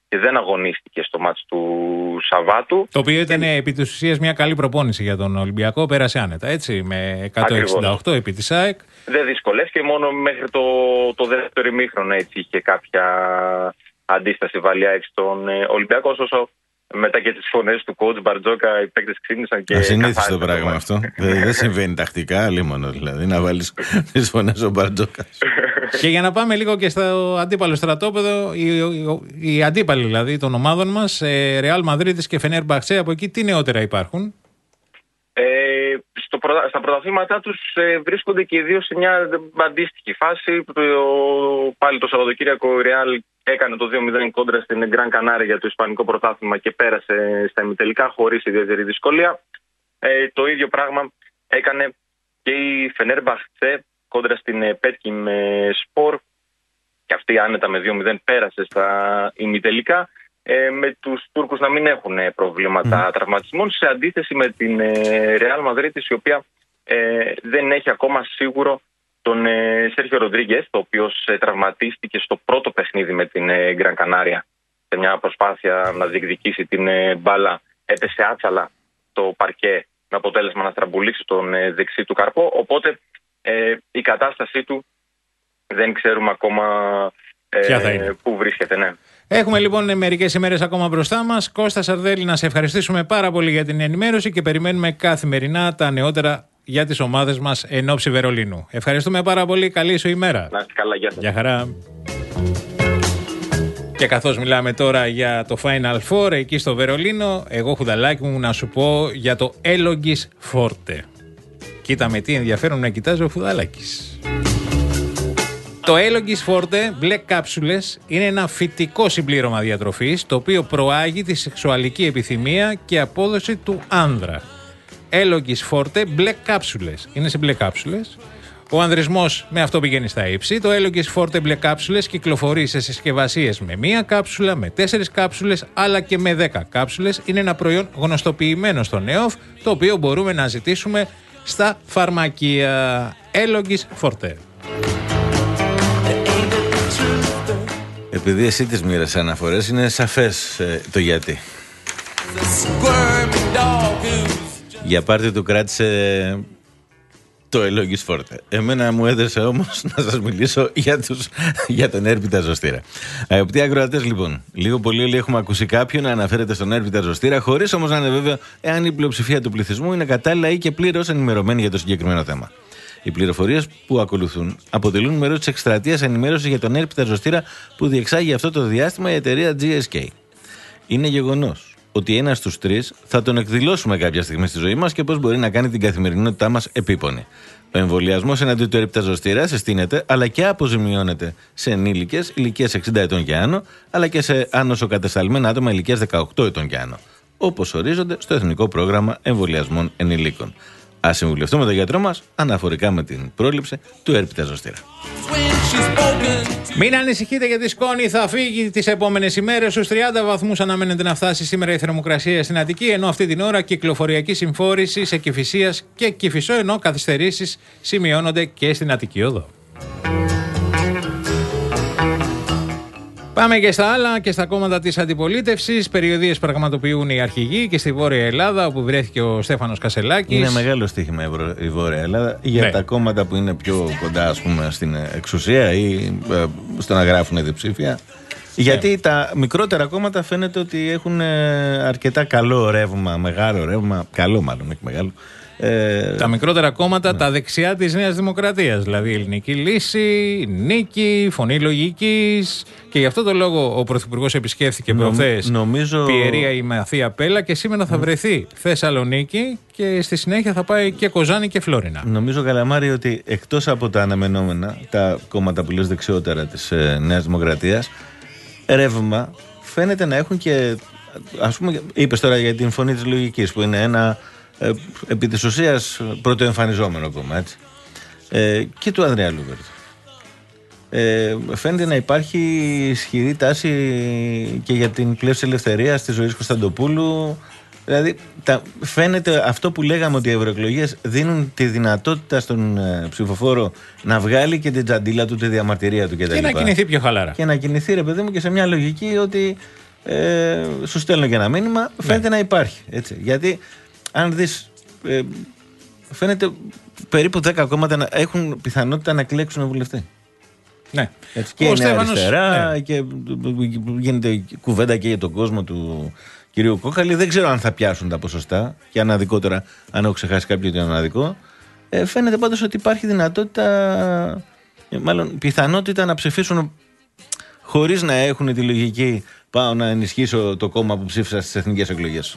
και δεν αγωνίστηκε στο μάτς του Σαββάτου. Το οποίο ήταν ε, επί της ουσίας μια καλή προπόνηση για τον Ολυμπιακό, πέρασε άνετα, έτσι, με εκατόν εξήντα οκτώ επί της ΑΕΚ. Δεν δυσκολεύτηκε, μόνο μέχρι το, το δεύτερο ημίχρονο έτσι είχε κάποια αντίσταση βαλιά έτσι στον ε, Ολυμπιακό, όσο μετά και τις φωνές του coach Μπαρτζόκα οι παίκτες ξύπνησαν και... Ασυνήθιστο το πράγμα αυτό. Δεν, δεν συμβαίνει τακτικά, αλίμονο δηλαδή, να βάλεις τις φωνές ο Μπαρτζόκας. Και για να πάμε λίγο και στο αντίπαλο στρατόπεδο, οι, οι, οι αντίπαλοι δηλαδή των ομάδων μας, Ρεάλ Μαδρίτης και Φενέρμπαχτσε, από εκεί τι νεότερα υπάρχουν? Ε, στο πρωτα... Στα πρωταθλήματά τους ε, βρίσκονται και οι δύο σε μια αντίστοιχη φάση. Το, πάλι το Σαββατοκύριακο η Ρεάλ έκανε το δύο μηδέν κόντρα στην Γκραν Κανάρια για το Ισπανικό πρωτάθλημα και πέρασε στα ημιτελικά χωρίς ιδιαίτερη δυσκολία. Ε, το ίδιο πράγμα έκανε και η Φενέρμπαχτσε κόντρα στην Πέτκιμ Σπορ και αυτή άνετα με δύο μηδέν πέρασε στα ημιτελικά, ε, με τους Τούρκους να μην έχουν προβλήματα mm. τραυματισμών, σε αντίθεση με την Ρεάλ Μαδρίτης, η οποία ε, δεν έχει ακόμα σίγουρο τον ε, Σέρχιο Ροντρίγκες, το οποίος ε, τραυματίστηκε στο πρώτο παιχνίδι με την ε, Γκραν Κανάρια σε μια προσπάθεια να διεκδικήσει την ε, μπάλα, έπεσε άτσαλα το παρκέ με αποτέλεσμα να στραμπουλήσει τον ε, δεξί του καρπό, οπότε ε, η κατάστασή του δεν ξέρουμε ακόμα ε, πού βρίσκεται. Ναι. Έχουμε λοιπόν μερικές ημέρες ακόμα μπροστά μας. Κώστα Σαρδέλη, να σε ευχαριστήσουμε πάρα πολύ για την ενημέρωση και περιμένουμε καθημερινά τα νεότερα για τις ομάδες μας εν ώψη Βερολίνου. Ευχαριστούμε πάρα πολύ. Καλή σου ημέρα. Να είστε καλά. Γεια σας. Γεια χαρά. Και καθώς μιλάμε τώρα για το Final Four εκεί στο Βερολίνο, εγώ Χουδαλάκη μου να σου πω για το Έλογγις Φόρτε. Κοίτα με τι ενδιαφέρον να κοιτάζει ο Χουδαλάκης. Το Έλογγις Φόρτε μπλε κάψουλες είναι ένα φυτικό συμπλήρωμα διατροφής, το οποίο προάγει τη σεξουαλική επιθυμία και απόδοση του άνδρα. Έλογγις Φόρτε μπλε κάψουλες. Είναι σε μπλε κάψουλες. Ο ανδρισμός με αυτό πηγαίνει στα ύψη. Το Έλογγις Φόρτε μπλε κάψουλες κυκλοφορεί σε συσκευασίες με μία κάψουλα, με τέσσερις κάψουλες, αλλά και με δέκα κάψουλες. Είναι ένα προϊόν γνωστοποιημένο στο ΝΕΟΦ, το οποίο μπορούμε να ζητήσουμε στα φαρμακεία. Έλογγις Φόρτε. Επειδή εσύ τις μοίρασες αναφορές, είναι σαφές ε, το γιατί. Για πάρτι του κράτησε το Έλογγις Φόρτε. Εμένα μου έδεσε όμως να σας μιλήσω για, τους, για τον έρπιτα ζωστήρα. Αγαπητοί ακροατές, λοιπόν, λίγο πολύ όλοι έχουμε ακούσει κάποιον να αναφέρεται στον έρπιτα ζωστήρα, χωρίς όμως να είναι βέβαιο εάν η πλειοψηφία του πληθυσμού είναι κατάλληλα ή και πλήρως ενημερωμένη για το συγκεκριμένο θέμα. Οι πληροφορίες που ακολουθούν αποτελούν μέρος της εκστρατείας ενημέρωσης για τον έρπιτα ζωστήρα που διεξάγει αυτό το διάστημα η εταιρεία τζι ες κέι. Είναι γεγονός ότι ένας στους τρεις θα τον εκδηλώσουμε κάποια στιγμή στη ζωή μας και πώς μπορεί να κάνει την καθημερινότητά μας επίπονη. Ο εμβολιασμός εναντί του έρπιτα ζωστήρα συστήνεται αλλά και αποζημιώνεται σε ενήλικες ηλικίας εξήντα ετών και άνω, αλλά και σε άνοσοκατεσταλμένα άτομα ηλικίας δεκαοκτώ ετών και άνω, όπως ορίζονται στο Εθνικό Πρόγραμμα Εμβολιασμών Ενηλίκων. Ας συμβουλευτούμε τον γιατρό μας αναφορικά με την πρόληψη του έρπιτα ζωστήρα. Μην ανησυχείτε, γιατί η σκόνη θα φύγει τις επόμενες ημέρες. Στους τριάντα βαθμούς αναμένεται να φτάσει σήμερα η θερμοκρασία στην Αττική, ενώ αυτή την ώρα κυκλοφοριακή συμφόρηση σε Κηφισίας και Κηφισό, ενώ καθυστερήσεις σημειώνονται και στην Αττική Οδό. Πάμε και στα άλλα και στα κόμματα της αντιπολίτευσης. Περιοδίες πραγματοποιούν οι αρχηγοί και στη Βόρεια Ελλάδα, όπου βρέθηκε ο Στέφανος Κασελάκης. Είναι μεγάλο στοίχημα η Βόρεια Ελλάδα για ναι. τα κόμματα που είναι πιο κοντά, ας πούμε, στην εξουσία ή ε, στο να γράφουν διψήφια. Γιατί ναι. τα μικρότερα κόμματα φαίνεται ότι έχουν αρκετά καλό ρεύμα, μεγάλο ρεύμα, καλό μάλλον, όχι μεγάλο. Ε, τα μικρότερα κόμματα, ναι. τα δεξιά της Νέας Δημοκρατίας, δηλαδή η Ελληνική Λύση, Νίκη, Φωνή Λογικής, και γι' αυτό το λόγο ο Πρωθυπουργός επισκέφθηκε Νομ, προχθές νομίζω... Πιερία η Μαθία Πέλα και σήμερα θα βρεθεί Θεσσαλονίκη και στη συνέχεια θα πάει και Κοζάνη και Φλόρινα. Νομίζω, Καλαμάρη, ότι εκτός από τα αναμενόμενα, τα κόμματα που λες δεξιότερα της ε, Νέας Δημοκρατίας, ρεύμα φαίνεται να έχουν και, ας πούμε, είπες τώρα για την Φωνή της Λογικής, που είναι ένα Ε, επί της ουσίας πρωτοεμφανιζόμενο κόμμα, έτσι. Ε, και του Ανδρέα Λούβερτ. Ε, φαίνεται να υπάρχει ισχυρή τάση και για την πλεύση ελευθερίας της ζωής Κωνσταντοπούλου. Δηλαδή τα, φαίνεται αυτό που λέγαμε, ότι οι ευρωεκλογές δίνουν τη δυνατότητα στον ε, ψηφοφόρο να βγάλει και την τζαντίλα του, τη διαμαρτυρία του κτλ. Και να κινηθεί πιο χαλάρα. Και να κινηθεί, ρε παιδί μου, και σε μια λογική ότι ε, σου στέλνω και ένα μήνυμα, φαίνεται ναι. να υπάρχει. Έτσι. Γιατί αν δεις, ε, φαίνεται περίπου δέκα κόμματα να έχουν πιθανότητα να κλέξουν βουλευτή. Ναι. Έτσι, και είναι αριστερά ναι. και γίνεται κουβέντα και για τον κόσμο του κυρίου Κόκαλη. Δεν ξέρω αν θα πιάσουν τα ποσοστά και αναδικότερα, αν έχω ξεχάσει κάποιο το αναδικό. Ε, φαίνεται πάντως ότι υπάρχει δυνατότητα, μάλλον πιθανότητα να ψηφίσουν χωρίς να έχουν τη λογική πάω να ενισχύσω το κόμμα που ψήφισα στις εθνικές εκλογές.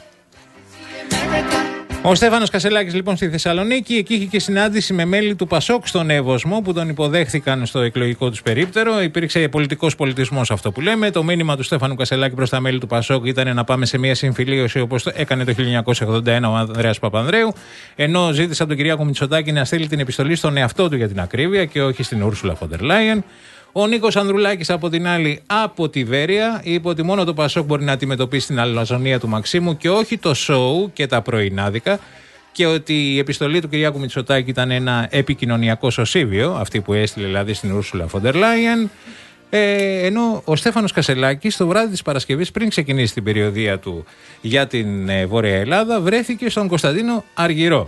Ο Στέφανος Κασελάκης λοιπόν στη Θεσσαλονίκη, εκεί είχε και συνάντηση με μέλη του Πασόκ στον Εύωσμο που τον υποδέχθηκαν στο εκλογικό τους περίπτερο. Υπήρξε πολιτικός πολιτισμός αυτό που λέμε. Το μήνυμα του Στέφανου Κασελάκη προς τα μέλη του Πασόκ ήταν να πάμε σε μια συμφιλίωση όπως το έκανε το χίλια εννιακόσια ογδόντα ένα ο Ανδρέας Παπανδρέου. Ενώ ζήτησε από τον Κυριάκο Μητσοτάκη να στείλει την επιστολή στον εαυτό του για την ακρίβεια και όχι στην Ούρσουλα φον ντερ Λάιεν. Ο Νίκος Ανδρουλάκης από την άλλη από τη Βέρεια είπε ότι μόνο το Πασόκ μπορεί να αντιμετωπίσει την αλαζονία του Μαξίμου και όχι το σοου και τα πρωινάδικα και ότι η επιστολή του Κυριάκου Μητσοτάκη ήταν ένα επικοινωνιακό σωσίβιο, αυτή που έστειλε δηλαδή στην Ούρσουλα φον ντερ Λάιεν. Ε, ενώ ο Στέφανος Κασελάκης το βράδυ της Παρασκευής πριν ξεκινήσει την περιοδεία του για την ε, Βόρεια Ελλάδα βρέθηκε στον Κωνσταντίνο Αργυρό.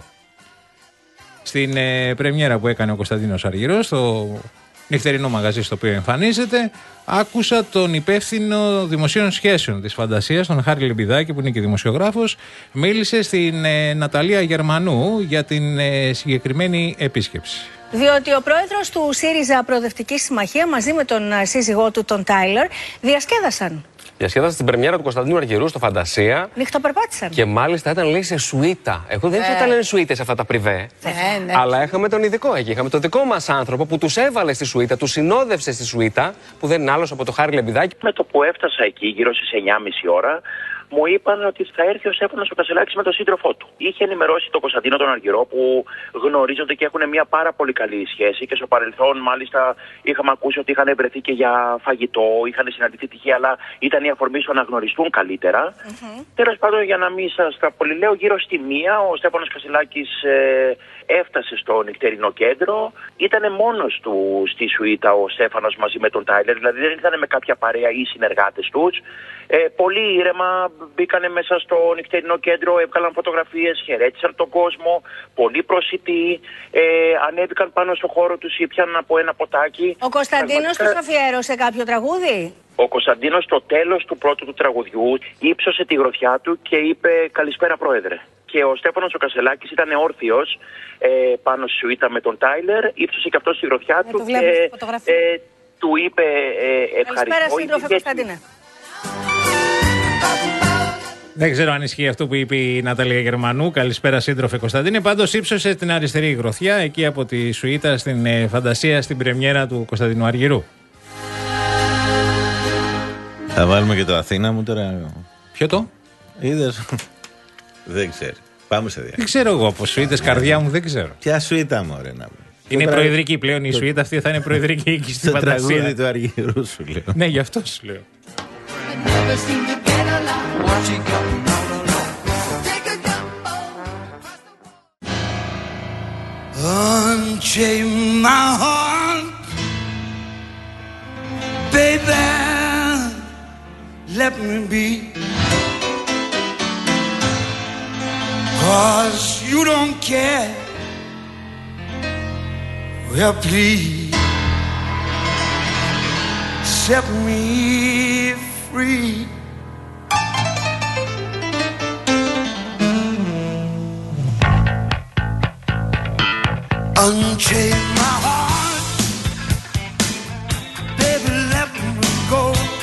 Στην ε, πρεμιέρα που έκανε ο Κωνσταντίνος Αργυρός στο νυχτερινό μαγαζί στο οποίο εμφανίζεται, άκουσα τον υπεύθυνο δημοσίων σχέσεων της Φαντασίας, τον Χάρη Λεμπιδάκη, που είναι και δημοσιογράφος, μίλησε στην ε, Ναταλία Γερμανού για την ε, συγκεκριμένη επίσκεψη. Διότι ο πρόεδρος του ΣΥΡΙΖΑ Προοδευτική Συμμαχία μαζί με τον σύζυγό του, τον Τάιλερ, διασκέδασαν. Διασκέδασαν την πρεμιέρα του Κωνσταντίνου Αργυρού στο Φαντασία. Νυχτοπερπάτησαν. Και μάλιστα ήταν λέει σε σουίτα. Εγώ δεν ήξερα ε. ότι ήταν σουίτες αυτά τα πριβέ. Ε, ναι. Αλλά είχαμε τον ειδικό εκεί. Είχαμε τον δικό μας άνθρωπο που τους έβαλε στη σουίτα, τους συνόδευσε στη σουίτα, που δεν είναι άλλος από το Χάρη Λεμπιδάκη. Με το που έφτασα εκεί, γύρω στις εννιά και μισή ώρα, μου είπαν ότι θα έρθει ο Στέφανος ο Κασελάκης με τον σύντροφό του. Είχε ενημερώσει τον Κωνσταντίνο τον Αργυρό που γνωρίζονται και έχουν μια πάρα πολύ καλή σχέση και στο παρελθόν μάλιστα είχαμε ακούσει ότι είχαν βρεθεί και για φαγητό, είχαν συναντηθεί τυχαία, αλλά ήταν η αφορμή στο να γνωριστούν καλύτερα. Mm-hmm. Τέλος πάντων, για να μην σας τα πολυλέω, γύρω στη μία ο Στέφανος Κασελάκης ε, έφτασε στο νυχτερινό κέντρο. Ήταν μόνος του στη σουίτα ο Στέφανος μαζί με τον Τάιλερ, δηλαδή δεν ήταν με κάποια παρέα ή συνεργάτες τους. Ε, πολύ ήρεμα μπήκανε μέσα στο νυχτερινό κέντρο, έβγαλαν φωτογραφίες, χαιρέτησαν τον κόσμο, πολύ προσιτοί, ε, ανέβηκαν πάνω στο χώρο τους, ήπιαν από ένα ποτάκι. Ο Κωνσταντίνος τους αφιέρωσε κάποιο τραγούδι? Ο Κωνσταντίνος στο τέλος του πρώτου του τραγουδιού ύψωσε τη γροθιά του και είπε «Καλησπέρα Πρόεδρε». Και ο Στέφανος ο Κασελάκης ήταν όρθιος ε, πάνω στη σουίτα με τον Τάιλερ, ύψωσε και αυτό τη γροθιά του και ε, του είπε ε, ευχαριστώ. Καλησπέρα σύντροφε Κωνσταντίνε. Δεν ξέρω αν ισχύει αυτό που είπε η Ναταλία Γερμανού. Καλησπέρα, σύντροφε Κωνσταντίνε. Πάντως ύψωσε την αριστερή γροθιά εκεί από τη σουίτα στην ε, Φαντασία στην πρεμιέρα του Κωνσταντίνου Αργυρού. Θα βάλουμε και το Αθήνα μου τώρα. Ποιο το? Είδες. Δεν ξέρω. Πάμε σε διάρκεια. Δεν ξέρω εγώ από σουίτες, καρδιά μου δεν ξέρω. Ποια σουίτα μου, ωραία να μου. Είναι το προεδρική πλέον η σουίτα αυτή, θα είναι προεδρική εκεί στην Φαντασία. Το τραγούδι του Αργυρού σου λέω. Ναι, γι' αυτό σου λέω. Unchain my heart, baby, let me be, 'cause you don't care, well please, set me free. Unchain my heart, baby, let me go.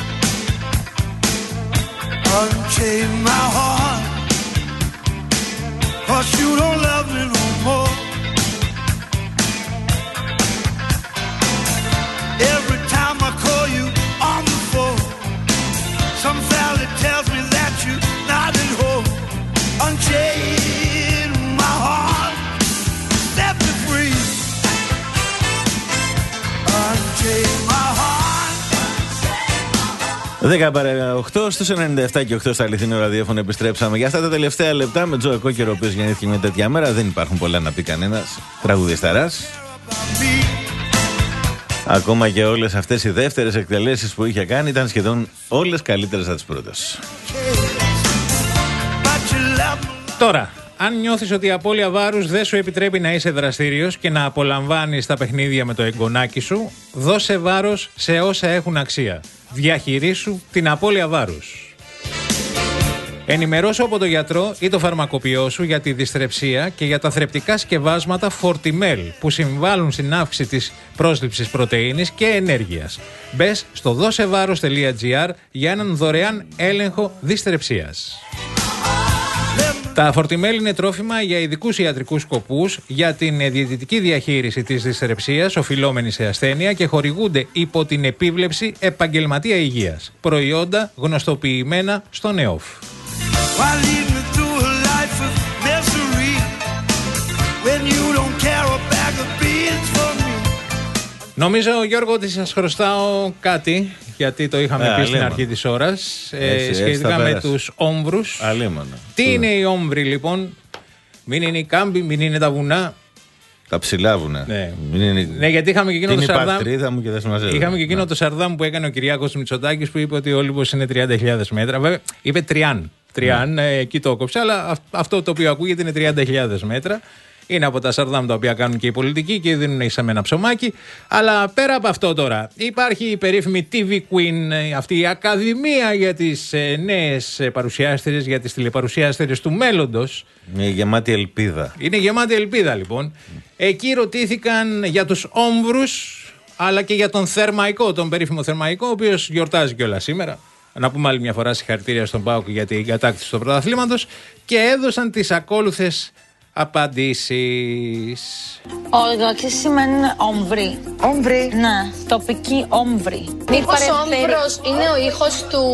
Unchain my heart, 'cause you don't love me no more. Every time I call you on the phone, some valley tells me that you're not at home. Unchain my heart, set me free. Unchain my heart. δέκα παρά οκτώ στους ενενήντα επτά και οκτώ στα αληθινό ραδιόφωνο επιστρέψαμε. Για αυτά τα τελευταία λεπτά με Τζο Κόκκερο, ο οποίος γεννήθηκε μια τέτοια μέρα. Δεν υπάρχουν πολλά να πει κανένας. Τραγουδισταράς. Ακόμα και όλες αυτές οι δεύτερες εκτελέσεις που είχε κάνει ήταν σχεδόν όλες καλύτερες από τις πρώτες. Τώρα, αν νιώθεις ότι η απώλεια βάρους δεν σου επιτρέπει να είσαι δραστήριος και να απολαμβάνεις τα παιχνίδια με το εγγονάκι σου, δώσε βάρος σε όσα έχουν αξία. Διαχειρίσου την απώλεια βάρους. Ενημερώσου από τον γιατρό ή το φαρμακοποιό σου για τη δυστρεψία και για τα θρεπτικά σκευάσματα Fortimel που συμβάλλουν στην αύξηση της πρόσληψης πρωτεΐνης και ενέργειας. Μπες στο δώσεβάρος τελεία τζι άρ για έναν δωρεάν έλεγχο δυστρεψίας. Τα Fortimel είναι τρόφιμα για ειδικούς ιατρικούς σκοπούς, για την διαιτητική διαχείριση της δυσρεψίας οφειλόμενη σε ασθένεια και χορηγούνται υπό την επίβλεψη επαγγελματία υγείας. Προϊόντα γνωστοποιημένα στον ΕΟΦ. Νομίζω, Γιώργο, ότι σας χρωστάω κάτι, γιατί το είχαμε ε, πει στην αρχή της ώρας, ε, σχετικά με τους όμβρους. Αλίμονα. Τι είναι οι όμβροι, λοιπόν? Μην είναι οι κάμποι, μην είναι τα βουνά. Τα ψηλά βουνά. Ναι. Είναι... ναι, γιατί είχαμε και εκείνο το Σαρδάμ. Μου και είχαμε και εκείνο ναι. το Σαρδάμ που έκανε ο Κυριάκος Μητσοτάκης που είπε ότι ο Όλυμπος είναι τριάντα χιλιάδες μέτρα. Βέβαια, είπε τριάν. Τριάν, ναι. ε, εκεί το έκοψε, αλλά αυτό το οποίο ακούγεται είναι τριάντα χιλιάδες μέτρα. Είναι από τα Σαρδάμ τα οποία κάνουν και οι πολιτικοί και δίνουν σαν ένα ψωμάκι. Αλλά πέρα από αυτό τώρα, υπάρχει η περίφημη τι βι Queen, αυτή η ακαδημία για τις ε, νέες παρουσιάστριες, για τις τηλεπαρουσιάστριες του μέλλοντος. Είναι γεμάτη ελπίδα. Είναι γεμάτη ελπίδα, λοιπόν. Εκεί ρωτήθηκαν για τους όμβρους, αλλά και για τον Θερμαϊκό, τον περίφημο Θερμαϊκό, ο οποίος γιορτάζει κιόλας σήμερα. Να πούμε άλλη μια φορά συγχαρητήρια στον ΠΑΟΚ για την κατάκτηση του πρωταθλήματος και έδωσαν τις ακόλουθες απαντήσεις. Όλγα, τι σημαίνει όμβρη? Όμβρη? Ναι, τοπική όμβρη. Μήπως όμβρος είναι ο ήχος του...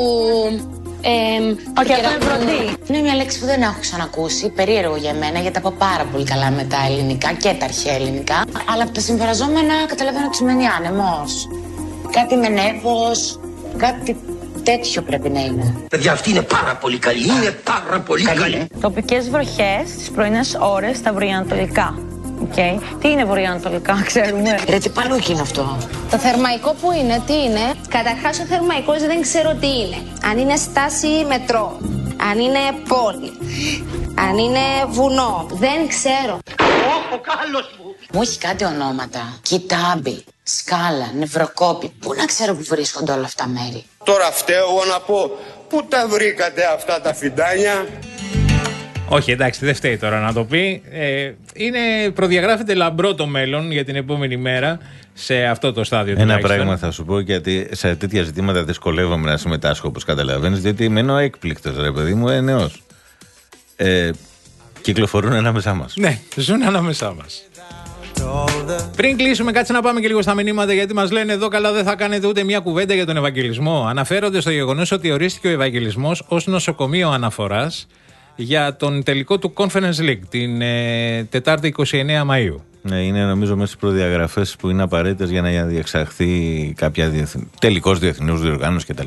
Ε, Όχι, αυτό είναι βροντί. Είναι μια λέξη που δεν έχω ξανακούσει, περίεργο για μένα, γιατί τα πω πάρα πολύ καλά με τα ελληνικά και τα αρχαία ελληνικά. Αλλά από τα συμφραζόμενα καταλαβαίνω ότι σημαίνει άνεμος. Κάτι με νέφος, κάτι τέτοιο πρέπει να είναι. Παιδιά, αυτή είναι πάρα πολύ καλή, είναι πάρα πολύ καλή. καλή. Τοπικές βροχές στις πρωινές ώρες στα βορειοανατολικά. Okay. Τι είναι βορειοανατολικά, ξέρουμε. Ρε, τι παλούκι είναι αυτό. Το θερμαϊκό που είναι, τι είναι? Καταρχάς ο θερμαϊκός δεν ξέρω τι είναι. Αν είναι στάση μετρό, αν είναι πόλη, αν είναι βουνό, δεν ξέρω. Ω, ο κάλος μου. Μου έχει κάτι ονόματα. Κιτάμπι, σκάλα, νευροκόπη. Πού να ξέρω που βρίσκονται όλα αυτά μέρη. Τώρα φταίω εγώ να πω, πού τα βρήκατε αυτά τα φιντάνια? Όχι, εντάξει, δεν φταίει τώρα να το πει. Ε, είναι, προδιαγράφεται λαμπρό το μέλλον για την επόμενη μέρα σε αυτό το στάδιο. Ένα τουλάχιστον. Πράγμα θα σου πω, γιατί σε τέτοια ζητήματα δυσκολεύομαι να συμμετάσχω, όπως καταλαβαίνεις, διότι μένω έκπληκτος, ρε παιδί μου, ε, νεός. Ε, κυκλοφορούν ανάμεσά μας. Ναι, ζουν ανάμεσά μας. Πριν κλείσουμε, κάτσε να πάμε και λίγο στα μηνύματα, γιατί μας λένε εδώ καλά δεν θα κάνετε ούτε μια κουβέντα για τον Ευαγγελισμό. Αναφέρονται στο γεγονός ότι ορίστηκε ο Ευαγγελισμός ως νοσοκομείο αναφοράς για τον τελικό του Conference League την ε, Τετάρτη εικοστή ενάτη Μαΐου. Ναι, είναι νομίζω μέσα στις προδιαγραφές που είναι απαραίτητες για να διεξαχθεί κάποια διεθν... τελικός διεθνούς διοργάνωση κτλ.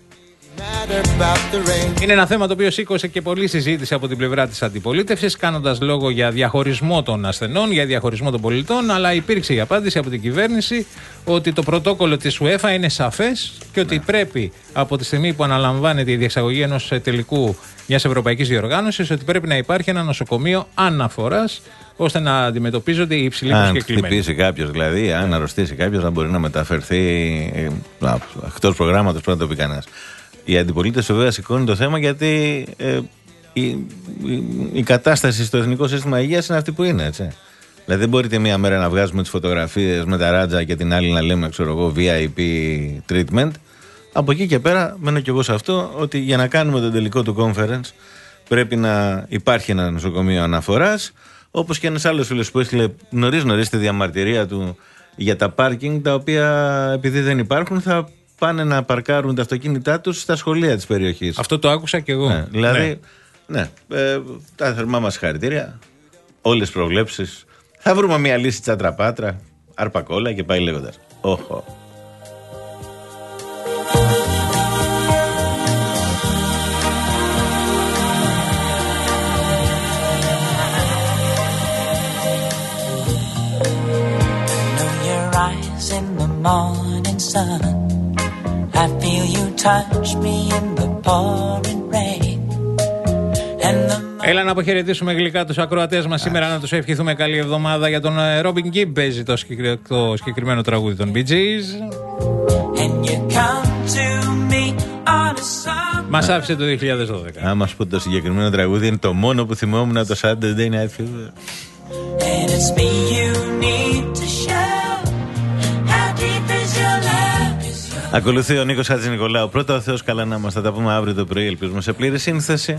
Είναι ένα θέμα το οποίο σήκωσε και πολλή συζήτηση από την πλευρά της αντιπολίτευσης, κάνοντας λόγο για διαχωρισμό των ασθενών, για διαχωρισμό των πολιτών, αλλά υπήρξε η απάντηση από την κυβέρνηση ότι το πρωτόκολλο της UEFA είναι σαφές και ότι ναι. πρέπει από τη στιγμή που αναλαμβάνεται η διεξαγωγή ενός τελικού μιας ευρωπαϊκής διοργάνωσης, ότι πρέπει να υπάρχει ένα νοσοκομείο αναφοράς ώστε να αντιμετωπίζονται οι υψηλοί προσκεκλημένοι. Αν χτυπήσει κάποιος, δηλαδή, αν αρρωστήσει κάποιος, να μπορεί να μεταφερθεί εκτός προγράμματος, πρέπει να το πει κανένας. Η αντιπολίτευση βέβαια σηκώνει το θέμα γιατί ε, η, η, η κατάσταση στο εθνικό σύστημα υγείας είναι αυτή που είναι, έτσι. Δηλαδή δεν μπορείτε μία μέρα να βγάζουμε τις φωτογραφίες με τα ράτζα και την άλλη να λέμε, ξέρω εγώ, βι άι πι treatment. Από εκεί και πέρα μένω κι εγώ σε αυτό, ότι για να κάνουμε τον τελικό του conference πρέπει να υπάρχει ένα νοσοκομείο αναφοράς, όπως και ένας άλλος φίλος που έστειλε νωρίς νωρίς τη διαμαρτυρία του για τα πάρκινγκ, τα οποία επειδή δεν υπάρχουν θα πάνε να παρκάρουν τα αυτοκίνητά τους στα σχολεία της περιοχής. Αυτό το άκουσα κι εγώ. Ναι, δηλαδή, ναι, ναι ε, τα θερμά μας συγχαρητήρια, όλες τις προβλέψεις. Θα βρούμε μια λύση τσατραπάτρα, αρπακόλα και πάει λέγοντας. Όχο. In the morning sun. I feel you touch me in the pouring rain. And the Έλα να αποχαιρετήσουμε γλυκά τους ακροατές μας σήμερα, να τους ευχηθούμε καλή εβδομάδα. Για τον Ρόμπιν Γκιμπ παίζει το, συγκεκρι... το συγκεκριμένο τραγούδι των Bee Gees. Μας άφησε το δύο χιλιάδες δώδεκα. Αν μας πω το συγκεκριμένο τραγούδι είναι το μόνο που θυμόμουν το Saturday Night Fever. Ακολουθεί ο Νίκος Χατζηνικολάου. Πρώτα ο Θεός καλά να μας, θα τα πούμε αύριο το πρωί, ελπίζουμε σε πλήρη σύνθεση.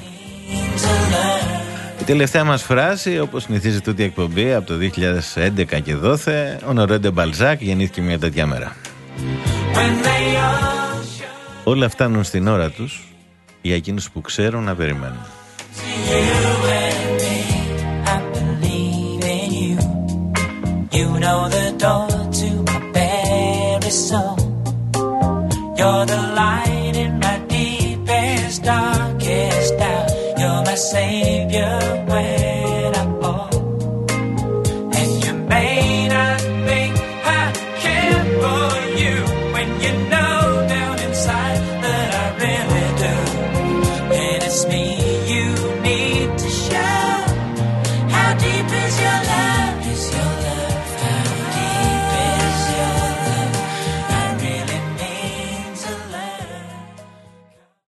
Η τελευταία μας φράση, όπως συνηθίζει τούτη η εκπομπή από το δύο χιλιάδες έντεκα και δόθε, ο Honoré de Balzac γεννήθηκε μια τέτοια μέρα. Όλα φτάνουν στην ώρα τους για εκείνους που ξέρουν να περιμένουν. You're the light in my deepest, darkest doubt. You're my savior.